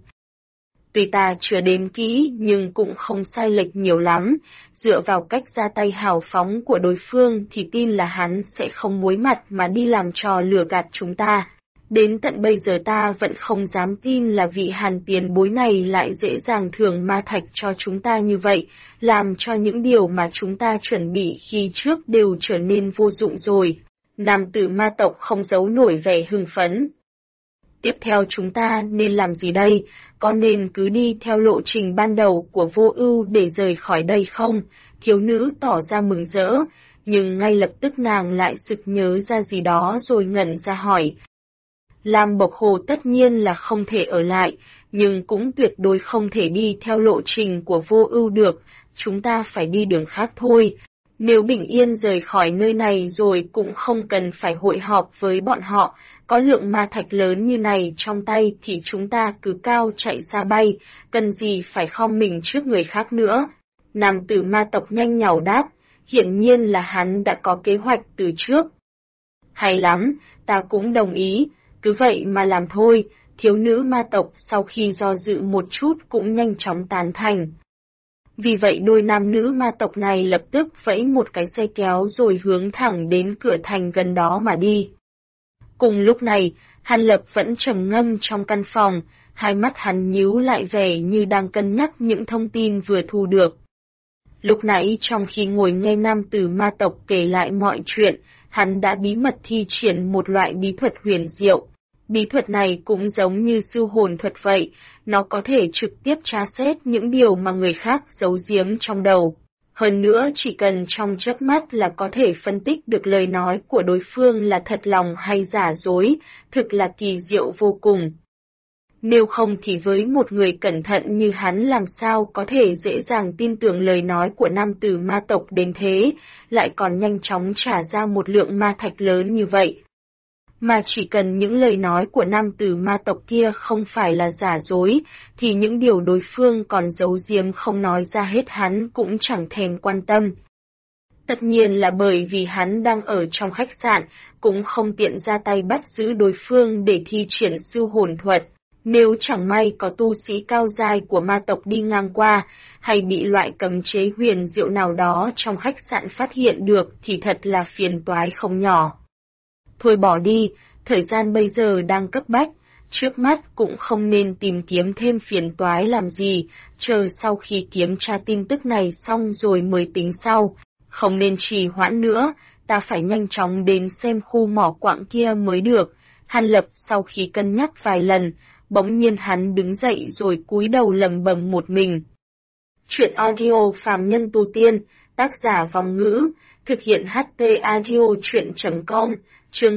Tuy ta chưa đếm kỹ nhưng cũng không sai lệch nhiều lắm, dựa vào cách ra tay hào phóng của đối phương thì tin là hắn sẽ không muối mặt mà đi làm trò lừa gạt chúng ta. Đến tận bây giờ ta vẫn không dám tin là vị Hàn tiền bối này lại dễ dàng thưởng ma thạch cho chúng ta như vậy, làm cho những điều mà chúng ta chuẩn bị khi trước đều trở nên vô dụng rồi. Nam tử ma tộc không giấu nổi vẻ hưng phấn. Tiếp theo chúng ta nên làm gì đây? Có nên cứ đi theo lộ trình ban đầu của Vô Ưu để rời khỏi đây không? Thiếu nữ tỏ ra mừng rỡ, nhưng ngay lập tức nàng lại sực nhớ ra gì đó rồi ngẩn ra hỏi. Lam Bộc Hồ tất nhiên là không thể ở lại, nhưng cũng tuyệt đối không thể đi theo lộ trình của Vô Ưu được, chúng ta phải đi đường khác thôi. Nếu bình yên rời khỏi nơi này rồi cũng không cần phải hội họp với bọn họ, có lượng ma thạch lớn như này trong tay thì chúng ta cứ cao chạy xa bay, cần gì phải khom mình trước người khác nữa. Nam tử ma tộc nhanh nhảu đáp, hiển nhiên là hắn đã có kế hoạch từ trước. Hay lắm, ta cũng đồng ý, cứ vậy mà làm thôi, thiếu nữ ma tộc sau khi do dự một chút cũng nhanh chóng tán thành. Vì vậy đôi nam nữ ma tộc này lập tức vẫy một cái xe kéo rồi hướng thẳng đến cửa thành gần đó mà đi. Cùng lúc này, Hàn Lập vẫn trầm ngâm trong căn phòng, hai mắt hắn nhíu lại vẻ như đang cân nhắc những thông tin vừa thu được. Lúc nãy trong khi ngồi nghe nam tử ma tộc kể lại mọi chuyện, hắn đã bí mật thi triển một loại bí thuật huyền diệu. Bí thuật này cũng giống như siêu hồn thuật vậy, nó có thể trực tiếp tra xét những điều mà người khác giấu giếm trong đầu. Hơn nữa chỉ cần trong chớp mắt là có thể phân tích được lời nói của đối phương là thật lòng hay giả dối, thực là kỳ diệu vô cùng. Nếu không thì với một người cẩn thận như hắn làm sao có thể dễ dàng tin tưởng lời nói của nam tử ma tộc đến thế, lại còn nhanh chóng trả ra một lượng ma thạch lớn như vậy. Mà chỉ cần những lời nói của nam tử ma tộc kia không phải là giả dối, thì những điều đối phương còn giấu giếm không nói ra hết hắn cũng chẳng thèm quan tâm. Tất nhiên là bởi vì hắn đang ở trong khách sạn, cũng không tiện ra tay bắt giữ đối phương để thi triển siêu hồn thuật. Nếu chẳng may có tu sĩ cao giai của ma tộc đi ngang qua, hay bị loại cấm chế huyền diệu nào đó trong khách sạn phát hiện được thì thật là phiền toái không nhỏ. Thôi bỏ đi, thời gian bây giờ đang cấp bách, trước mắt cũng không nên tìm kiếm thêm phiền toái làm gì, chờ sau khi kiểm tra tin tức này xong rồi mới tính sau, không nên trì hoãn nữa, ta phải nhanh chóng đến xem khu mỏ quặng kia mới được. Hàn Lập sau khi cân nhắc vài lần, bỗng nhiên hắn đứng dậy rồi cúi đầu lẩm bẩm một mình. Chuyện audio phàm nhân tu tiên, tác giả Vong Ngữ, thực hiện HT audio chuyện.com, chương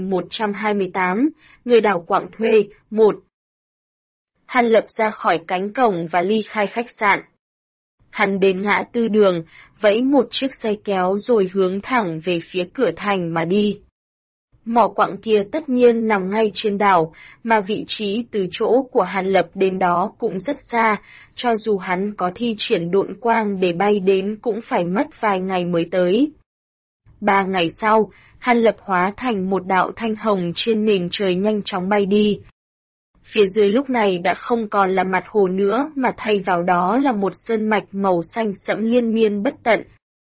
2128, người đào quặng thuê, 1. Hàn Lập ra khỏi cánh cổng và ly khai khách sạn. Hắn đến ngã tư đường, vẫy một chiếc xe kéo rồi hướng thẳng về phía cửa thành mà đi. Mỏ quặng kia tất nhiên nằm ngay trên đảo, mà vị trí từ chỗ của Hàn Lập đến đó cũng rất xa, cho dù hắn có thi triển độn quang để bay đến cũng phải mất vài ngày mới tới. 3 ngày sau, Hàn Lập hóa thành một đạo thanh hồng trên nền trời nhanh chóng bay đi. Phía dưới lúc này đã không còn là mặt hồ nữa mà thay vào đó là một sơn mạch màu xanh sẫm liên miên bất tận.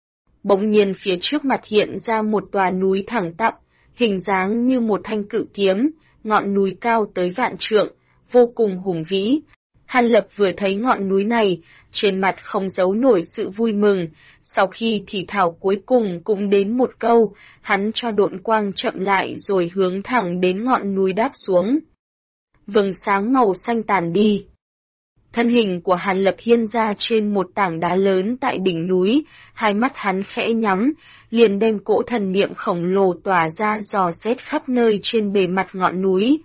Bỗng nhiên phía trước mặt hiện ra một tòa núi thẳng tắp, hình dáng như một thanh cự kiếm, ngọn núi cao tới vạn trượng, vô cùng hùng vĩ. Hàn Lập vừa thấy ngọn núi này, trên mặt không giấu nổi sự vui mừng, sau khi thì thảo cuối cùng cũng đến một câu, hắn cho độn quang chậm lại rồi hướng thẳng đến ngọn núi đáp xuống. Vầng sáng màu xanh tàn đi. Thân hình của Hàn Lập hiện ra trên một tảng đá lớn tại đỉnh núi, hai mắt hắn khẽ nhắm, liền đem cỗ thần niệm khổng lồ tỏa ra dò xét khắp nơi trên bề mặt ngọn núi.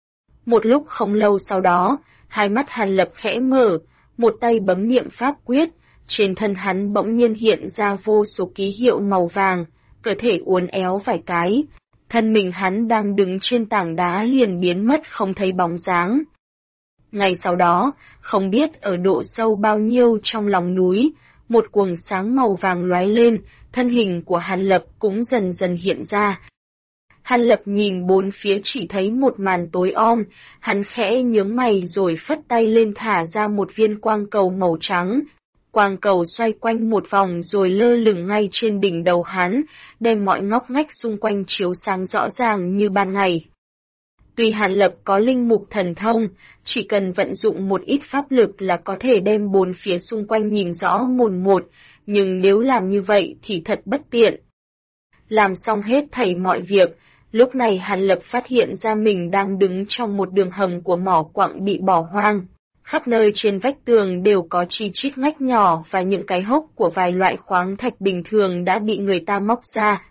Một lúc không lâu sau đó, hai mắt Hàn Lập khẽ mở, một tay bấm niệm pháp quyết, trên thân hắn bỗng nhiên hiện ra vô số ký hiệu màu vàng, cơ thể uốn éo vài cái. Thân mình hắn đang đứng trên tảng đá liền biến mất không thấy bóng dáng. Ngày sau đó, không biết ở độ sâu bao nhiêu trong lòng núi, một quầng sáng màu vàng lóe lên, thân hình của Hàn Lập cũng dần dần hiện ra. Hàn Lập nhìn bốn phía chỉ thấy một màn tối om, hắn khẽ nhướng mày rồi phất tay lên thả ra một viên quang cầu màu trắng. Quang cầu xoay quanh một vòng rồi lơ lửng ngay trên đỉnh đầu hắn, đem mọi ngóc ngách xung quanh chiếu sáng rõ ràng như ban ngày. Tuy Hàn Lập có linh mục thần thông, chỉ cần vận dụng một ít pháp lực là có thể đem bốn phía xung quanh nhìn rõ mồn một, nhưng nếu làm như vậy thì thật bất tiện. Làm xong hết thảy mọi việc, lúc này Hàn Lập phát hiện ra mình đang đứng trong một đường hầm của mỏ quặng bị bỏ hoang. Khắp nơi trên vách tường đều có chi chít ngách nhỏ và những cái hốc của vài loại khoáng thạch bình thường đã bị người ta móc ra.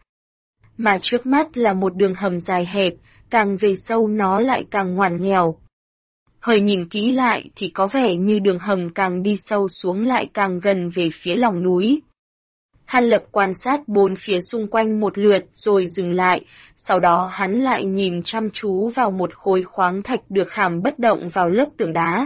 Mà trước mắt là một đường hầm dài hẹp, càng về sâu nó lại càng ngoằn nghèo. Hơi nhìn kỹ lại thì có vẻ như đường hầm càng đi sâu xuống lại càng gần về phía lòng núi. Hàn Lập quan sát bốn phía xung quanh một lượt rồi dừng lại, sau đó hắn lại nhìn chăm chú vào một khối khoáng thạch được khảm bất động vào lớp tường đá.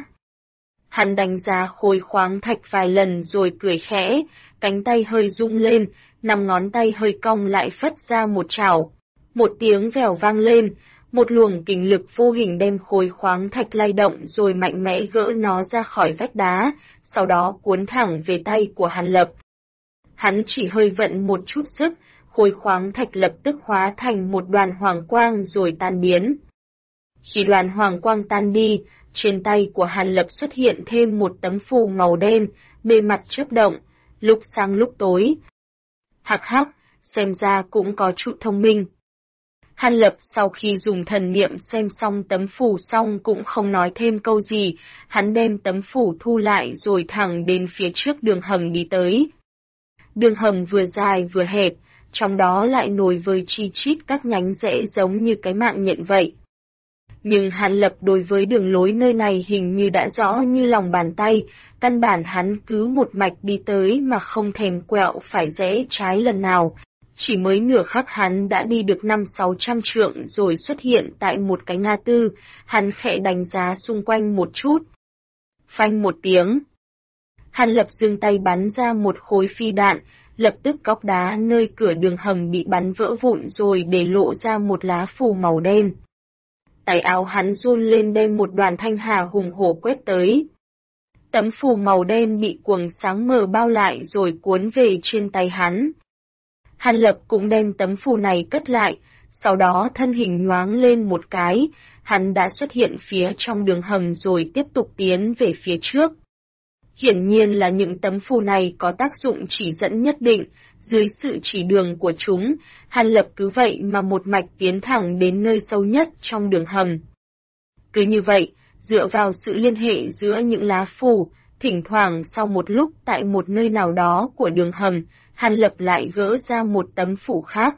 Hắn đánh giá khối khoáng thạch vài lần rồi cười khẽ, cánh tay hơi rung lên, 5 ngón tay hơi cong lại phất ra một chảo. Một tiếng vèo vang lên, một luồng kình lực vô hình đem khối khoáng thạch lay động rồi mạnh mẽ gỡ nó ra khỏi vách đá, sau đó cuốn thẳng về tay của Hàn Lập. Hắn chỉ hơi vận một chút sức, khối khoáng thạch lập tức hóa thành một đoàn hoàng quang rồi tan biến. Khi đoàn hoàng quang tan đi, trên tay của Hàn Lập xuất hiện thêm một tấm phù màu đen, bề mặt chớp động, lúc sáng lúc tối. Hắc hắc, xem ra cũng có chút thông minh. Hàn Lập sau khi dùng thần niệm xem xong tấm phù xong cũng không nói thêm câu gì, hắn đem tấm phù thu lại rồi thẳng đến phía trước đường hầm đi tới. Đường hầm vừa dài vừa hẹp, trong đó lại nối với chi chít các nhánh rẽ giống như cái mạng nhện vậy. Nhưng Hàn Lập đối với đường lối nơi này hình như đã rõ như lòng bàn tay, căn bản hắn cứ một mạch đi tới mà không thèm quẹo phải rẽ trái lần nào. Chỉ mới nửa khắc hắn đã đi được 500-600 trượng rồi xuất hiện tại một cái ngã tư, hắn khẽ đánh giá xung quanh một chút. Phanh một tiếng. Hàn Lập giương tay bắn ra một khối phi đạn, lập tức góc đá nơi cửa đường hầm bị bắn vỡ vụn rồi để lộ ra một lá phù màu đen. Tay áo hắn run lên đem một đoàn thanh hà hùng hổ quét tới. Tấm phù màu đen bị quầng sáng mờ bao lại rồi cuốn về trên tay hắn. Hàn Lập cũng đem tấm phù này cất lại, sau đó thân hình nhoáng lên một cái, hắn đã xuất hiện phía trong đường hầm rồi tiếp tục tiến về phía trước. Hiển nhiên là những tấm phù này có tác dụng chỉ dẫn nhất định, dưới sự chỉ đường của chúng, Hàn Lập cứ vậy mà một mạch tiến thẳng đến nơi sâu nhất trong đường hầm. Cứ như vậy, dựa vào sự liên hệ giữa những lá phù, thỉnh thoảng sau một lúc tại một nơi nào đó của đường hầm, Hàn Lập lại gỡ ra một tấm phù khác.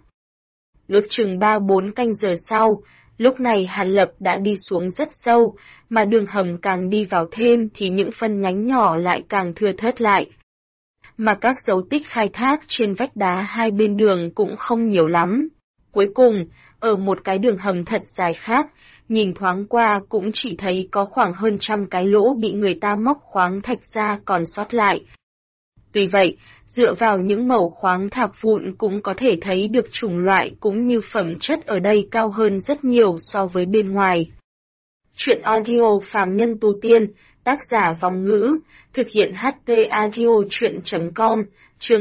Ước chừng 3-4 canh giờ sau, lúc này Hàn Lập đã đi xuống rất sâu, mà đường hầm càng đi vào thêm thì những phân nhánh nhỏ lại càng thưa thớt lại. mà các dấu tích khai thác trên vách đá hai bên đường cũng không nhiều lắm. Cuối cùng, ở một cái đường hầm thật dài khác, nhìn thoáng qua cũng chỉ thấy có khoảng hơn 100 cái lỗ bị người ta móc khoáng thạch ra còn sót lại. Tuy vậy, dựa vào những mẩu khoáng thạch vụn cũng có thể thấy được chủng loại cũng như phẩm chất ở đây cao hơn rất nhiều so với bên ngoài. Chuyện audio Phàm Nhân Tu Tiên, tác giả Vong Ngữ, thực hiện HT Audio Chuyện.com, chương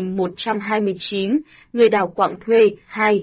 2129, người đào quặng thuê, 2.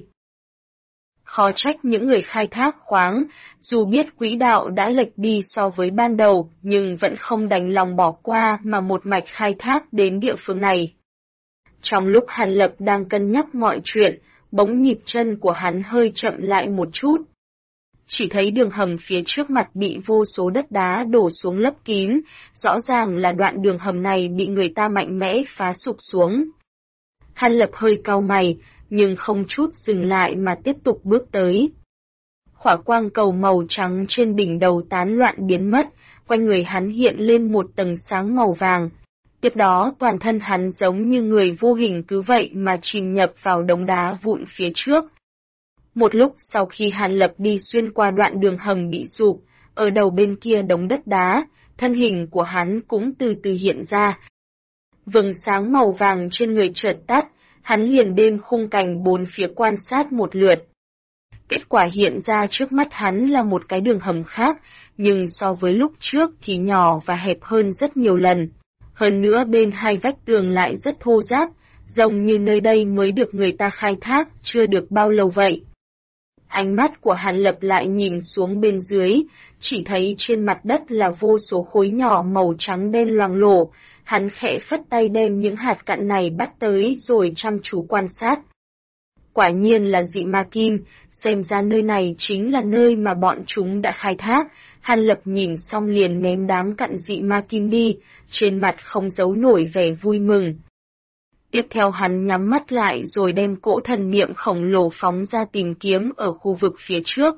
Khó trách những người khai thác khoáng, dù biết quỹ đạo đã lệch đi so với ban đầu, nhưng vẫn không đành lòng bỏ qua mà một mạch khai thác đến địa phương này. Trong lúc Hàn Lập đang cân nhắc mọi chuyện, bỗng nhịp chân của hắn hơi chậm lại một chút. Chỉ thấy đường hầm phía trước mặt bị vô số đất đá đổ xuống lấp kín, rõ ràng là đoạn đường hầm này bị người ta mạnh mẽ phá sụp xuống. Hàn Lập hơi cau mày, nhưng không chút dừng lại mà tiếp tục bước tới. Khỏa quang cầu màu trắng trên đỉnh đầu tán loạn biến mất, quanh người hắn hiện lên một tầng sáng màu vàng. Tiếp đó toàn thân hắn giống như người vô hình cứ vậy mà chìm nhập vào đống đá vụn phía trước. Một lúc sau khi Hàn Lập đi xuyên qua đoạn đường hầm bị sụp, ở đầu bên kia đống đất đá, thân hình của hắn cũng từ từ hiện ra. Vầng sáng màu vàng trên người chợt tắt, hắn liền đêm khung cảnh bốn phía quan sát một lượt. Kết quả hiện ra trước mắt hắn là một cái đường hầm khác, nhưng so với lúc trước thì nhỏ và hẹp hơn rất nhiều lần. Hơn nữa bên hai vách tường lại rất thô ráp, giống như nơi đây mới được người ta khai thác chưa được bao lâu vậy. Ánh mắt của Hàn Lập lại nhìn xuống bên dưới, chỉ thấy trên mặt đất là vô số khối nhỏ màu trắng đen loang lổ. Hắn khẽ phất tay đem những hạt cặn này bắt tới rồi chăm chú quan sát. Quả nhiên là dị ma kim, xem ra nơi này chính là nơi mà bọn chúng đã khai thác. Hàn Lập nhìn xong liền ném đám cặn dị ma kim đi, trên mặt không giấu nổi vẻ vui mừng. Tiếp theo hắn nhắm mắt lại rồi đem cỗ thần niệm khổng lồ phóng ra tìm kiếm ở khu vực phía trước.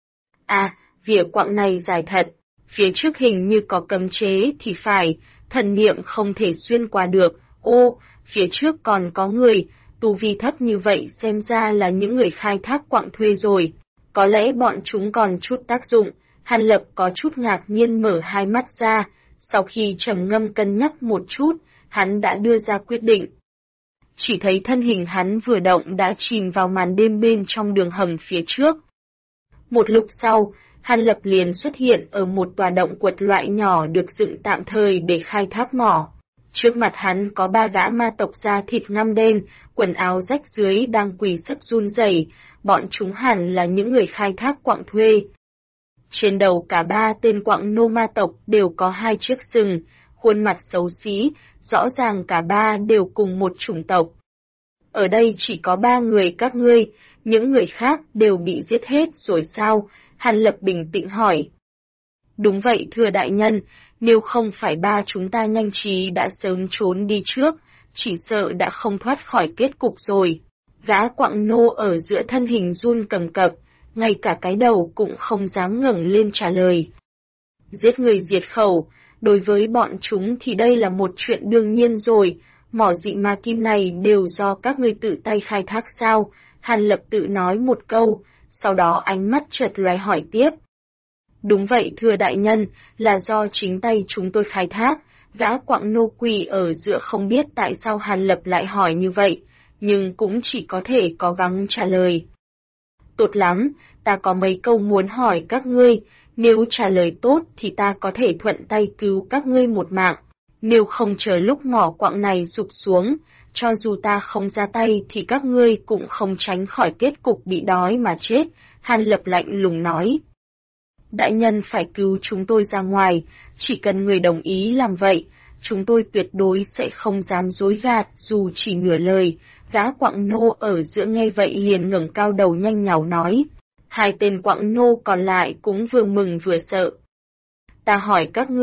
À, vỉa quặng này dài thật, phía trước hình như có cấm chế thì phải, thần niệm không thể xuyên qua được. Ô, phía trước còn có người, tu vi thấp như vậy xem ra là những người khai thác quặng thuê rồi. Có lẽ bọn chúng còn chút tác dụng. Hàn Lập có chút ngạc nhiên mở hai mắt ra, sau khi trầm ngâm cân nhắc một chút, hắn đã đưa ra quyết định. Chỉ thấy thân hình hắn vừa động đã chìm vào màn đêm bên trong đường hầm phía trước. Một lúc sau, Hàn Lập liền xuất hiện ở một tòa động quật loại nhỏ được dựng tạm thời để khai thác mỏ. Trước mặt hắn có ba gã ma tộc da thịt ngăm đen, quần áo rách rưới đang quỳ sấp run rẩy, bọn chúng hẳn là những người khai thác quặng thuê. Trên đầu cả ba tên quặng nô ma tộc đều có hai chiếc sừng, khuôn mặt xấu xí, rõ ràng cả ba đều cùng một chủng tộc. Ở đây chỉ có ba người các ngươi, những người khác đều bị giết hết rồi sao? Hàn Lập bình tĩnh hỏi. Đúng vậy thưa đại nhân, nếu không phải ba chúng ta nhanh trí đã sớm trốn đi trước, chỉ sợ đã không thoát khỏi kết cục rồi. Gã quặng nô ở giữa thân hình run cầm cập, ngay cả cái đầu cũng không dám ngẩng lên trả lời. Giết người diệt khẩu, đối với bọn chúng thì đây là một chuyện đương nhiên rồi, mỏ dị ma kim này đều do các ngươi tự tay khai thác sao? Hàn Lập tự nói một câu, sau đó ánh mắt chợt lóe hỏi tiếp. Đúng vậy thưa đại nhân, là do chính tay chúng tôi khai thác. Gã quặng nô quỳ ở giữa không biết tại sao Hàn Lập lại hỏi như vậy, nhưng cũng chỉ có thể cố gắng trả lời. Tốt lắm, ta có mấy câu muốn hỏi các ngươi, nếu trả lời tốt thì ta có thể thuận tay cứu các ngươi một mạng. Nếu không chờ lúc mỏ quặng này sụp xuống, cho dù ta không ra tay thì các ngươi cũng không tránh khỏi kết cục bị đói mà chết, Hàn Lập lạnh lùng nói. Đại nhân phải cứu chúng tôi ra ngoài, chỉ cần người đồng ý làm vậy, chúng tôi tuyệt đối sẽ không dám dối gạt dù chỉ nửa lời. Gã quặng nô ở giữa nghe vậy liền ngẩng cao đầu nhanh nhảu nói. Hai tên quặng nô còn lại cũng vừa mừng vừa sợ. Ta hỏi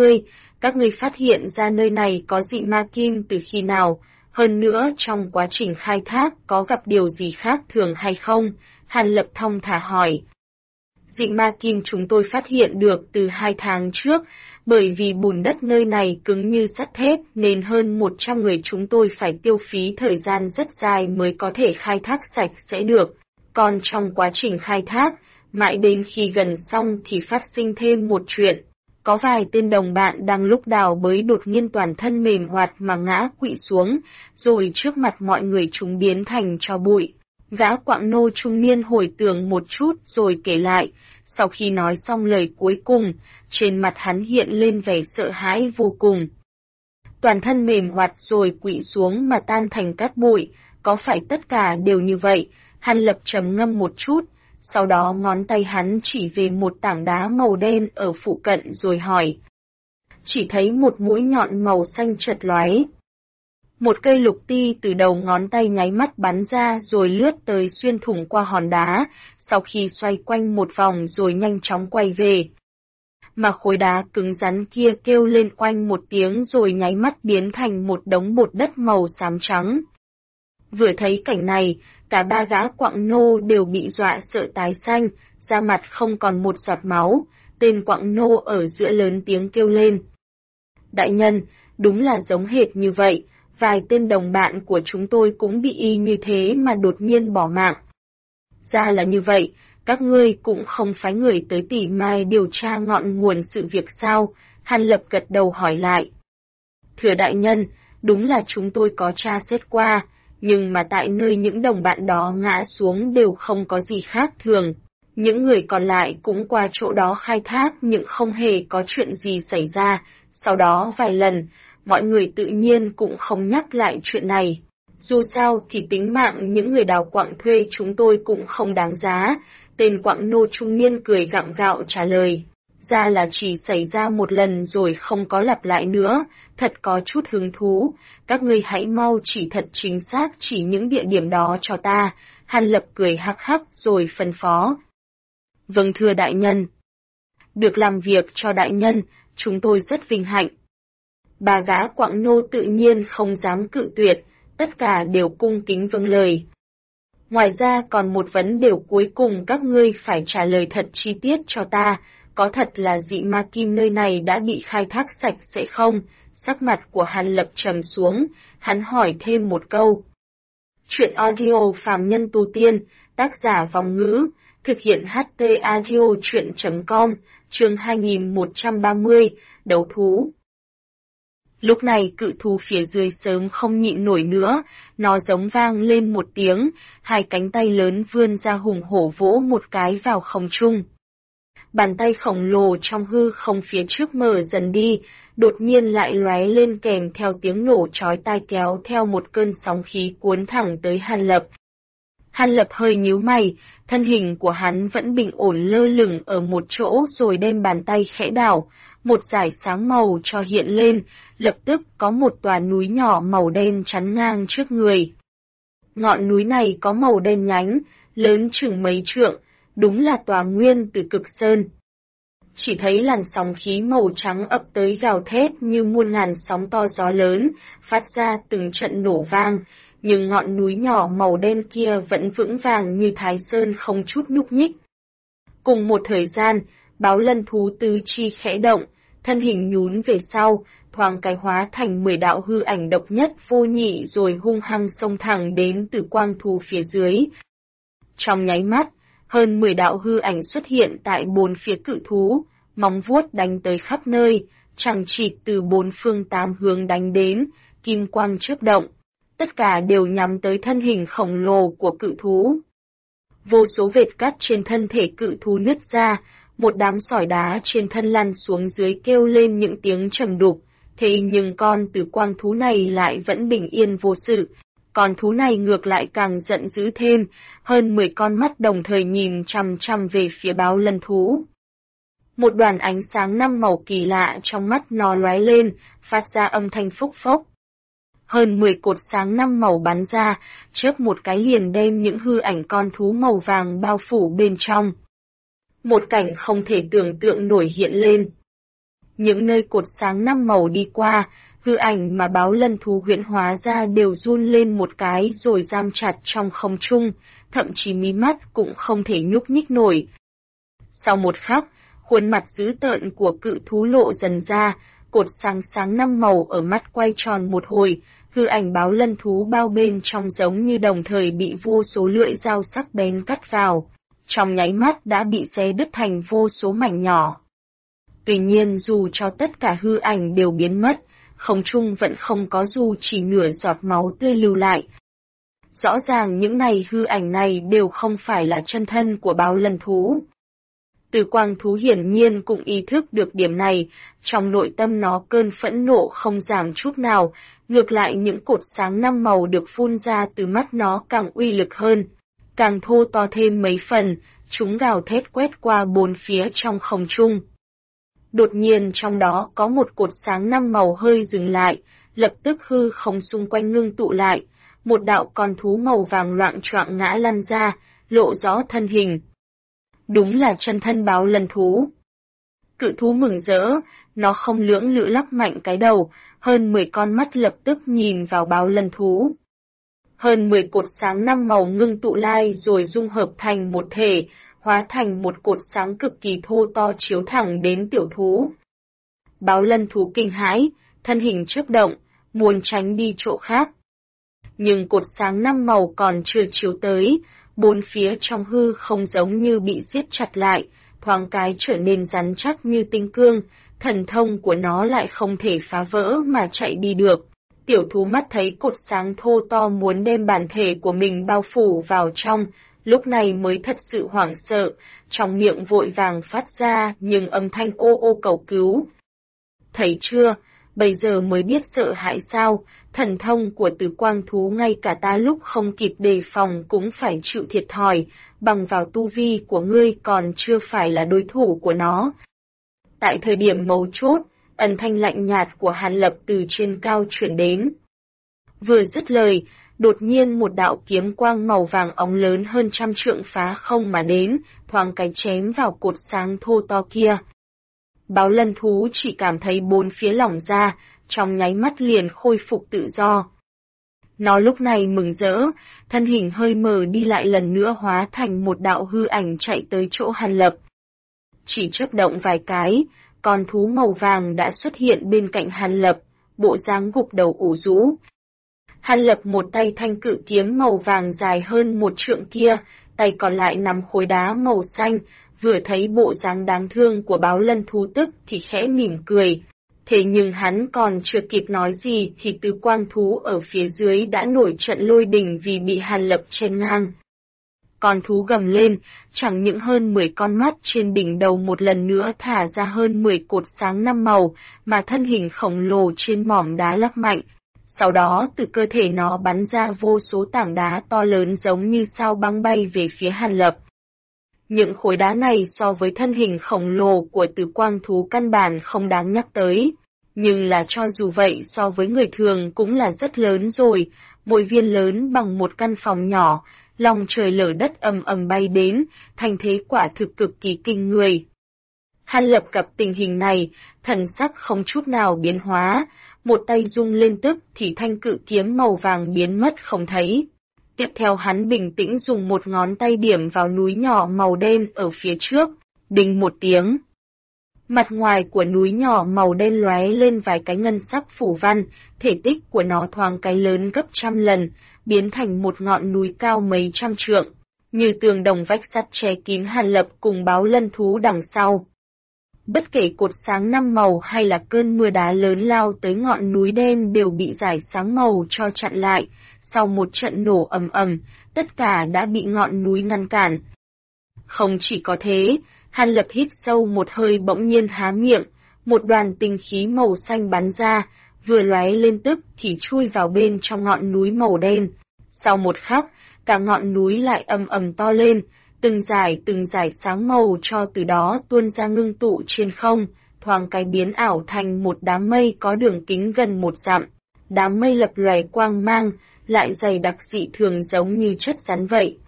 các ngươi phát hiện ra nơi này có dị ma kim từ khi nào, hơn nữa trong quá trình khai thác có gặp điều gì khác thường hay không? Hàn Lập thong thả hỏi. Dị ma kim chúng tôi phát hiện được từ 2 tháng trước, bởi vì bùn đất nơi này cứng như sắt thép nên hơn 100 người chúng tôi phải tiêu phí thời gian rất dài mới có thể khai thác sạch sẽ được. Còn trong quá trình khai thác, mãi đến khi gần xong thì phát sinh thêm một chuyện. Có vài tên đồng bạn đang lúc đào bới đột nhiên toàn thân mềm hoạt mà ngã quỵ xuống, rồi trước mặt mọi người chúng biến thành tro bụi. Gã quạng nô trung niên hồi tưởng một chút rồi kể lại, sau khi nói xong lời cuối cùng, trên mặt hắn hiện lên vẻ sợ hãi vô cùng. Toàn thân mềm hoạt rồi quỵ xuống mà tan thành cát bụi, có phải tất cả đều như vậy? Hàn Lập trầm ngâm một chút, sau đó ngón tay hắn chỉ về một tảng đá màu đen ở phụ cận rồi hỏi. Chỉ thấy một mũi nhọn màu xanh chật lóe. Một cây lục ti từ đầu ngón tay nháy mắt bắn ra rồi lướt tới xuyên thủng qua hòn đá, sau khi xoay quanh một vòng rồi nhanh chóng quay về. Mà khối đá cứng rắn kia kêu lên oanh một tiếng rồi nháy mắt biến thành một đống bột đất màu xám trắng. Vừa thấy cảnh này, cả ba gã quạng nô đều bị dọa sợ tái xanh, da mặt không còn một giọt máu, tên quạng nô ở giữa lớn tiếng kêu lên. Đại nhân, đúng là giống hệt như vậy, vài tên đồng bạn của chúng tôi cũng bị y như thế mà đột nhiên bỏ mạng. Ra là như vậy, các ngươi cũng không phái người tới tỉ mai điều tra ngọn nguồn sự việc sao? Hàn Lập gật đầu hỏi lại. Thưa đại nhân, đúng là chúng tôi có tra xét qua, nhưng mà tại nơi những đồng bạn đó ngã xuống đều không có gì khác thường. Những người còn lại cũng qua chỗ đó khai thác nhưng không hề có chuyện gì xảy ra, sau đó vài lần, mọi người tự nhiên cũng không nhắc lại chuyện này. Dù sao thì tính mạng những người đào quặng thuê chúng tôi cũng không đáng giá, tên quặng nô trung niên cười gượng gạo trả lời. Ra là chỉ xảy ra một lần rồi không có lặp lại nữa, thật có chút hứng thú, các ngươi hãy mau chỉ thật chính xác chỉ những địa điểm đó cho ta. Hàn Lập cười hắc hắc rồi phân phó. Vâng thưa đại nhân. Được làm việc cho đại nhân, chúng tôi rất vinh hạnh. Ba gã quặng nô tự nhiên không dám cự tuyệt, tất cả đều cung kính vâng lời. Ngoài ra còn một vấn đề cuối cùng các ngươi phải trả lời thật chi tiết cho ta, có thật là dị ma kim nơi này đã bị khai thác sạch sẽ không? Sắc mặt của Hàn Lập trầm xuống, hắn hỏi thêm một câu. Chuyện audio phàm nhân tu tiên, tác giả Vòng Ngữ, thực hiện HT audio chuyện.com, chương 2130, đấu thú. Lúc này cự thú phía dưới sớm không nhịn nổi nữa, nó giống vang lên một tiếng, hai cánh tay lớn vươn ra hùng hổ vỗ một cái vào không trung. Bàn tay khổng lồ trong hư không phía trước mở dần đi, đột nhiên lại lóe lên kèm theo tiếng nổ chói tai kéo theo một cơn sóng khí cuốn thẳng tới Hàn Lập. Hàn Lập hơi nhíu mày, thân hình của hắn vẫn bình ổn lơ lửng ở một chỗ rồi đem bàn tay khẽ đảo, một dải sáng màu cho hiện lên, lập tức có một tòa núi nhỏ màu đen chắn ngang trước người. Ngọn núi này có màu đen nhánh, lớn chừng mấy trượng, đúng là tòa nguyên từ Cực Sơn. Chỉ thấy làn sóng khí màu trắng ập tới gào thét như muôn ngàn sóng to gió lớn, phát ra từng trận nổ vang, nhưng ngọn núi nhỏ màu đen kia vẫn vững vàng như Thái Sơn không chút nhúc nhích. Cùng một thời gian, báo lân thú tứ chi khẽ động, thân hình nhún về sau, thoáng cái hóa thành 10 đạo hư ảnh độc nhất vô nhị rồi hung hăng xông thẳng đến từ quang thú phía dưới. Trong nháy mắt, hơn 10 đạo hư ảnh xuất hiện tại bốn phía cự thú, móng vuốt đánh tới khắp nơi, chằng chịt từ bốn phương tám hướng đánh đến, kim quang chớp động. Tất cả đều nhắm tới thân hình khổng lồ của cự thú. Vô số vệt cắt trên thân thể cự thú nứt ra, một đám sỏi đá trên thân lăn xuống dưới kêu lên những tiếng trầm đục, thế nhưng con tử quang thú này lại vẫn bình yên vô sự. Con thú này ngược lại càng giận dữ thêm, hơn 10 con mắt đồng thời nhìn chằm chằm về phía báo lân thú. Một đoàn ánh sáng 5 màu kỳ lạ trong mắt nó lóe lên, phát ra âm thanh phốc phốc. Hơn 10 cột sáng 5 màu bắn ra, chớp một cái liền đem những hư ảnh con thú màu vàng bao phủ bên trong. Một cảnh không thể tưởng tượng nổi hiện lên. Những nơi cột sáng 5 màu đi qua, hư ảnh mà báo lân thú huyễn hóa ra đều run lên một cái rồi giam chặt trong không trung, thậm chí mí mắt cũng không thể nhúc nhích nổi. Sau một khắc, khuôn mặt dữ tợn của cự thú lộ dần ra, cột sáng sáng 5 màu ở mắt quay tròn một hồi, hư ảnh báo lân thú bao bên trong giống như đồng thời bị vô số lưỡi dao sắc bén cắt vào, trong nháy mắt đã bị xé đứt thành vô số mảnh nhỏ. Tuy nhiên dù cho tất cả hư ảnh đều biến mất, không trung vẫn không có dù chỉ nửa giọt máu tươi lưu lại. Rõ ràng những hư ảnh này đều không phải là chân thân của báo lân thú. Từ quang thú hiển nhiên cũng ý thức được điểm này, trong nội tâm nó cơn phẫn nộ không giảm chút nào, ngược lại những cột sáng 5 màu được phun ra từ mắt nó càng uy lực hơn, càng thô to thêm mấy phần, chúng gào thét quét qua bốn phía trong không trung. Đột nhiên trong đó có một cột sáng 5 màu hơi dừng lại, lập tức hư không xung quanh ngưng tụ lại, một đạo con thú màu vàng loạng choạng ngã lăn ra, lộ rõ thân hình. Đúng là chân thân báo lân thú. Cự thú mừng rỡ, nó không lưỡng lự lắc mạnh cái đầu, hơn 10 con mắt lập tức nhìn vào báo lân thú. Hơn 10 cột sáng 5 màu ngưng tụ lại rồi dung hợp thành một thể, hóa thành một cột sáng cực kỳ thô to chiếu thẳng đến tiểu thú. Báo lân thú kinh hãi, thân hình chớp động, muốn tránh đi chỗ khác. Nhưng cột sáng 5 màu còn chưa chiếu tới, bốn phía trong hư không giống như bị siết chặt lại, thoáng cái trở nên rắn chắc như tinh cương, thần thông của nó lại không thể phá vỡ mà chạy đi được. Tiểu thú mắt thấy cột sáng thô to muốn đem bản thể của mình bao phủ vào trong, lúc này mới thật sự hoảng sợ, trong miệng vội vàng phát ra nhưng âm thanh ô ô cầu cứu. Thấy chưa, bây giờ mới biết sợ hãi sao, thần thông của Từ Quang thú ngay cả ta lúc không kịp đề phòng cũng phải chịu thiệt thòi, bằng vào tu vi của ngươi còn chưa phải là đối thủ của nó. Tại thời điểm mấu chốt, âm thanh lạnh nhạt của Hàn Lập từ trên cao chuyển đến. Vừa dứt lời, đột nhiên một đạo kiếm quang màu vàng óng lớn hơn 100 trượng phá không mà đến, thoáng cái chém vào cột sáng thô to kia. Báo lân thú chỉ cảm thấy bốn phía lỏng ra, trong nháy mắt liền khôi phục tự do. Nó lúc này mừng rỡ, thân hình hơi mờ đi lại lần nữa hóa thành một đạo hư ảnh chạy tới chỗ Hàn Lập. Chỉ chớp động vài cái, con thú màu vàng đã xuất hiện bên cạnh Hàn Lập, bộ dáng gục đầu ủ rũ. Hàn Lập một tay thanh cự kiếm màu vàng dài hơn 1 trượng kia, tay còn lại nắm khối đá màu xanh, vừa thấy bộ dáng đáng thương của báo lân thú tức thì khẽ mỉm cười. Thế nhưng hắn còn chưa kịp nói gì thì Từ Quang thú ở phía dưới đã nổi trận lôi đình vì bị Hàn Lập chen ngang. Con thú gầm lên, chẳng những hơn 10 con mắt trên đỉnh đầu một lần nữa thả ra hơn 10 cột sáng 5 màu, mà thân hình khổng lồ trên mỏm đá lắc mạnh. Sau đó từ cơ thể nó bắn ra vô số tảng đá to lớn giống như sao băng bay về phía Hàn Lập. Những khối đá này so với thân hình khổng lồ của Từ Quang thú căn bản không đáng nhắc tới, nhưng là cho dù vậy so với người thường cũng là rất lớn rồi, mỗi viên lớn bằng một căn phòng nhỏ, lòng trời lở đất ầm ầm bay đến, thành thế quả thực cực kỳ kinh người. Hàn Lập gặp tình hình này, thần sắc không chút nào biến hóa, một tay rung lên tức thì thanh cự kiếm màu vàng biến mất không thấy. Tiếp theo hắn bình tĩnh dùng một ngón tay điểm vào núi nhỏ màu đen ở phía trước, đinh một tiếng. Mặt ngoài của núi nhỏ màu đen lóe lên vài cái ngân sắc phủ văn, thể tích của nó thoáng cái lớn gấp 100 lần, biến thành một ngọn núi cao mấy trăm trượng, như tường đồng vách sắt che kín Hàn Lập cùng báo lân thú đằng sau. Bất kể cột sáng 5 màu hay là cơn mưa đá lớn lao tới ngọn núi đen đều bị rải sáng màu cho chặn lại, sau một trận nổ ầm ầm, tất cả đã bị ngọn núi ngăn cản. Không chỉ có thế, Hàn Lập hít sâu một hơi bỗng nhiên há miệng, một đoàn tinh khí màu xanh bắn ra, vừa lóe lên tức thì chui vào bên trong ngọn núi màu đen. Sau một khắc, cả ngọn núi lại ầm ầm to lên, từng dải sáng màu cho từ đó tuôn ra ngưng tụ trên không, thoáng cái biến ảo thành một đám mây có đường kính gần 1 dặm. Đám mây lập lòe quang mang, lại dày đặc dị thường giống như chất rắn vậy.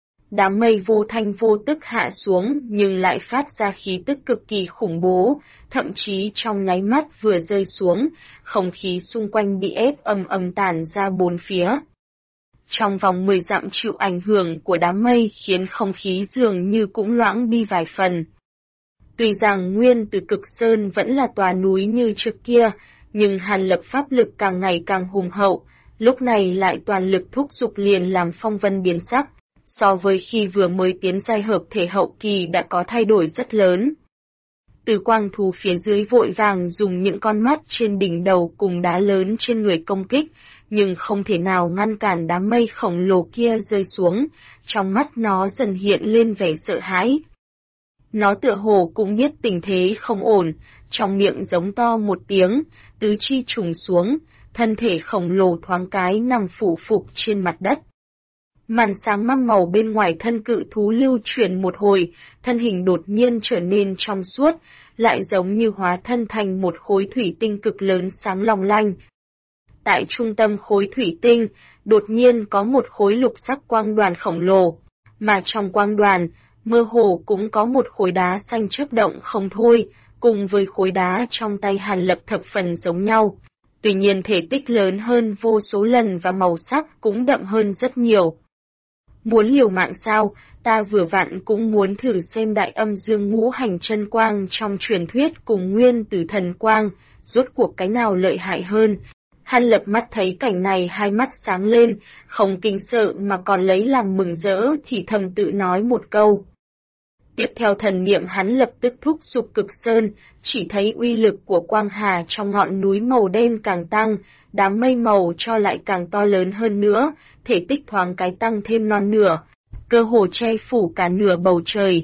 Đám mây vô thanh vô tức hạ xuống nhưng lại phát ra khí tức cực kỳ khủng bố, thậm chí trong nháy mắt vừa rơi xuống, không khí xung quanh bị ép ầm ầm tản ra bốn phía. Trong vòng 10 dặm chịu ảnh hưởng của đám mây khiến không khí dường như cũng loãng đi vài phần. Tuy rằng nguyên tử cực sơn vẫn là tòa núi như trước kia, nhưng Hàn Lập pháp lực càng ngày càng hùng hậu, lúc này lại toàn lực thúc giục liền làm phong vân biến sắc, so với khi vừa mới tiến giai hợp thể hậu kỳ đã có thay đổi rất lớn. Từ quang thú phía dưới vội vàng dùng những con mắt trên đỉnh đầu cùng đá lớn trên người công kích, nhưng không thể nào ngăn cản đám mây khổng lồ kia rơi xuống, trong mắt nó dần hiện lên vẻ sợ hãi. Nó tựa hồ cũng biết tình thế không ổn, trong miệng giống to một tiếng, tứ chi trùng xuống, thân thể khổng lồ thoáng cái nằm phủ phục trên mặt đất. Màn sáng mang màu bên ngoài thân cự thú lưu chuyển một hồi, thân hình đột nhiên trở nên trong suốt, lại giống như hóa thân thành một khối thủy tinh cực lớn sáng long lanh. Tại trung tâm khối thủy tinh, đột nhiên có một khối lục sắc quang đoàn khổng lồ, mà trong quang đoàn, mơ hồ cũng có một khối đá xanh chớp động không thôi, cùng với khối đá trong tay Hàn Lập thập phần giống nhau. Tuy nhiên thể tích lớn hơn vô số lần và màu sắc cũng đậm hơn rất nhiều. Muốn liều mạng sao, ta vừa vặn cũng muốn thử xem đại âm dương ngũ hành chân quang trong truyền thuyết cùng nguyên tử thần quang, rốt cuộc cái nào lợi hại hơn. Hàn Lập mắt thấy cảnh này hai mắt sáng lên, không kinh sợ mà còn lấy làm mừng rỡ thì thầm tự nói một câu. Tiếp theo thần niệm hắn lập tức thúc giục cực sơn, chỉ thấy uy lực của quang hà trong ngọn núi màu đen càng tăng, đám mây màu cho lại càng to lớn hơn nữa, thể tích thoáng cái tăng thêm non nửa, cơ hồ che phủ cả nửa bầu trời.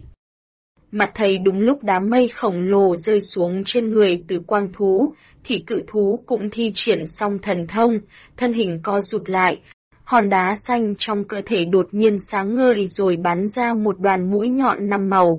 Mặt thấy đúng lúc đám mây khổng lồ rơi xuống trên người từ quang thú, thì cự thú cũng thi triển xong thần thông, thân hình co rụt lại. Hòn đá xanh trong cơ thể đột nhiên sáng ngời rồi bắn ra một đoàn mũi nhọn 5 màu.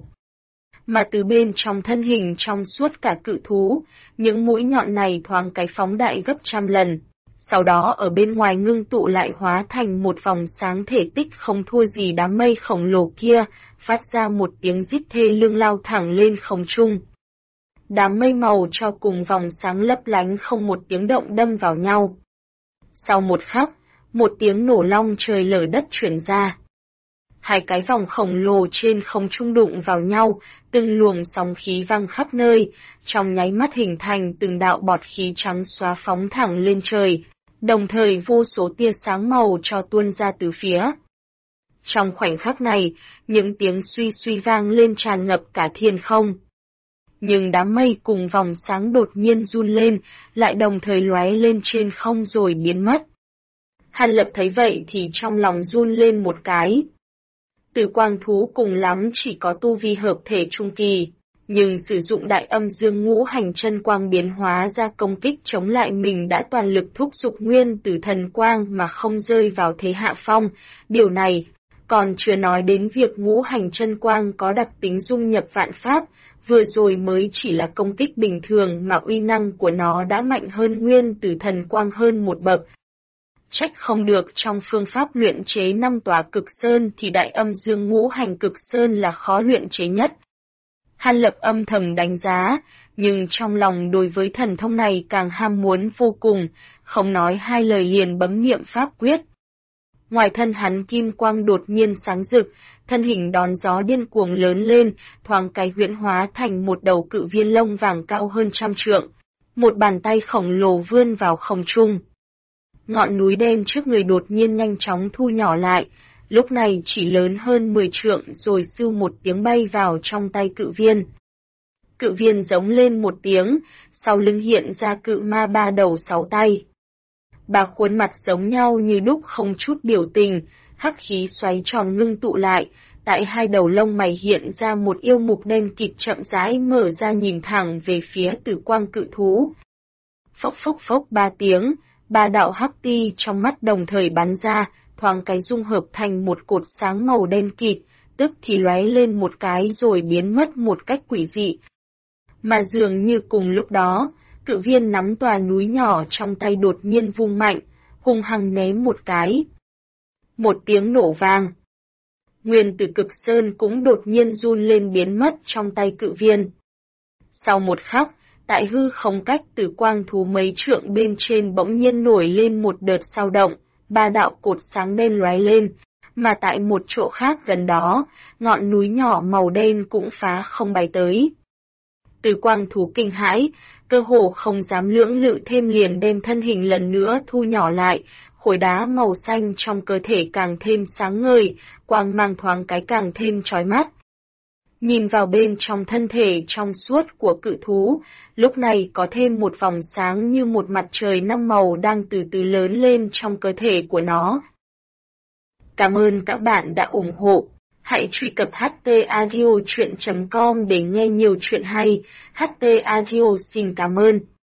Mà từ bên trong thân hình trong suốt cả cự thú, những mũi nhọn này thoáng cái phóng đại gấp trăm lần. Sau đó ở bên ngoài ngưng tụ lại hóa thành một vòng sáng thể tích không thua gì đám mây khổng lồ kia, phát ra một tiếng rít thê lương lao thẳng lên không trung. Đám mây màu cho cùng vòng sáng lấp lánh không một tiếng động đâm vào nhau. Sau một khắc, một tiếng nổ long trời lở đất chuyển ra. Hai cái vòng khổng lồ trên không trung đụng vào nhau, từng luồng sóng khí văng khắp nơi, trong nháy mắt hình thành từng đạo bọt khí trắng xóa phóng thẳng lên trời, đồng thời vô số tia sáng màu cho tuôn ra từ phía. Trong khoảnh khắc này, những tiếng suy suy vang lên tràn ngập cả thiên không. Nhưng đám mây cùng vòng sáng đột nhiên run lên, lại đồng thời lóe lên trên không rồi biến mất. Hàn Lập thấy vậy thì trong lòng run lên một cái. Từ quang thú cùng lắm chỉ có tu vi hợp thể trung kỳ, nhưng sử dụng đại âm dương ngũ hành chân quang biến hóa ra công kích chống lại mình đã toàn lực thúc giục nguyên tử thần quang mà không rơi vào thế hạ phong. Điều này, còn chưa nói đến việc ngũ hành chân quang có đặc tính dung nhập vạn pháp, vừa rồi mới chỉ là công kích bình thường mà uy năng của nó đã mạnh hơn nguyên tử thần quang hơn một bậc. Trách không được trong phương pháp luyện chế 5 tòa cực sơn thì đại âm dương ngũ hành cực sơn là khó luyện chế nhất. Hàn Lập âm thầm đánh giá, nhưng trong lòng đối với thần thông này càng ham muốn vô cùng, không nói hai lời liền bấm niệm pháp quyết. Ngoài thân hắn kim quang đột nhiên sáng rực, thân hình đón gió điên cuồng lớn lên, thoáng cái huyễn hóa thành một đầu cự viên lông vàng cao hơn 100 trượng. Một bàn tay khổng lồ vươn vào không trung. Ngọn núi đen trước người đột nhiên nhanh chóng thu nhỏ lại, lúc này chỉ lớn hơn 10 trượng rồi sưu một tiếng bay vào trong tay cự viên. Cự viên giống lên một tiếng, sau lưng hiện ra cự ma 3 đầu 6 tay. Ba khuôn mặt giống nhau như đúc không chút biểu tình, hắc khí xoáy tròn ngưng tụ lại, tại hai đầu lông mày hiện ra một yêu mục đen kịt chậm rãi mở ra nhìn thẳng về phía tử quang cự thú. Phốc phốc phốc 3 tiếng, 3 đạo hắc ti trong mắt đồng thời bắn ra, thoáng cái dung hợp thành một cột sáng màu đen kịt, tức thì lóe lên một cái rồi biến mất một cách quỷ dị. Mà dường như cùng lúc đó, cự viên nắm tòa núi nhỏ trong tay đột nhiên vung mạnh, hung hăng ném một cái. Một tiếng nổ vang. Nguyên tử cực sơn cũng đột nhiên run lên biến mất trong tay cự viên. Sau một khắc, tại hư không cách từ quang thú mấy trượng bên trên bỗng nhiên nổi lên một đợt sao động, 3 đạo cột sáng đen lóe lên, mà tại một chỗ khác gần đó, ngọn núi nhỏ màu đen cũng phá không bay tới. Từ quang thú kinh hãi, cơ hồ không dám lưỡng lự thêm liền đem thân hình lần nữa thu nhỏ lại, khối đá màu xanh trong cơ thể càng thêm sáng ngời, quang mang thoáng cái càng thêm chói mắt. Nhìn vào bên trong thân thể trong suốt của cự thú, lúc này có thêm một vòng sáng như một mặt trời 5 màu đang từ từ lớn lên trong cơ thể của nó. Cảm ơn các bạn đã ủng hộ. Hãy truy cập htaudio.com để nghe nhiều chuyện hay. HT Audio xin cảm ơn.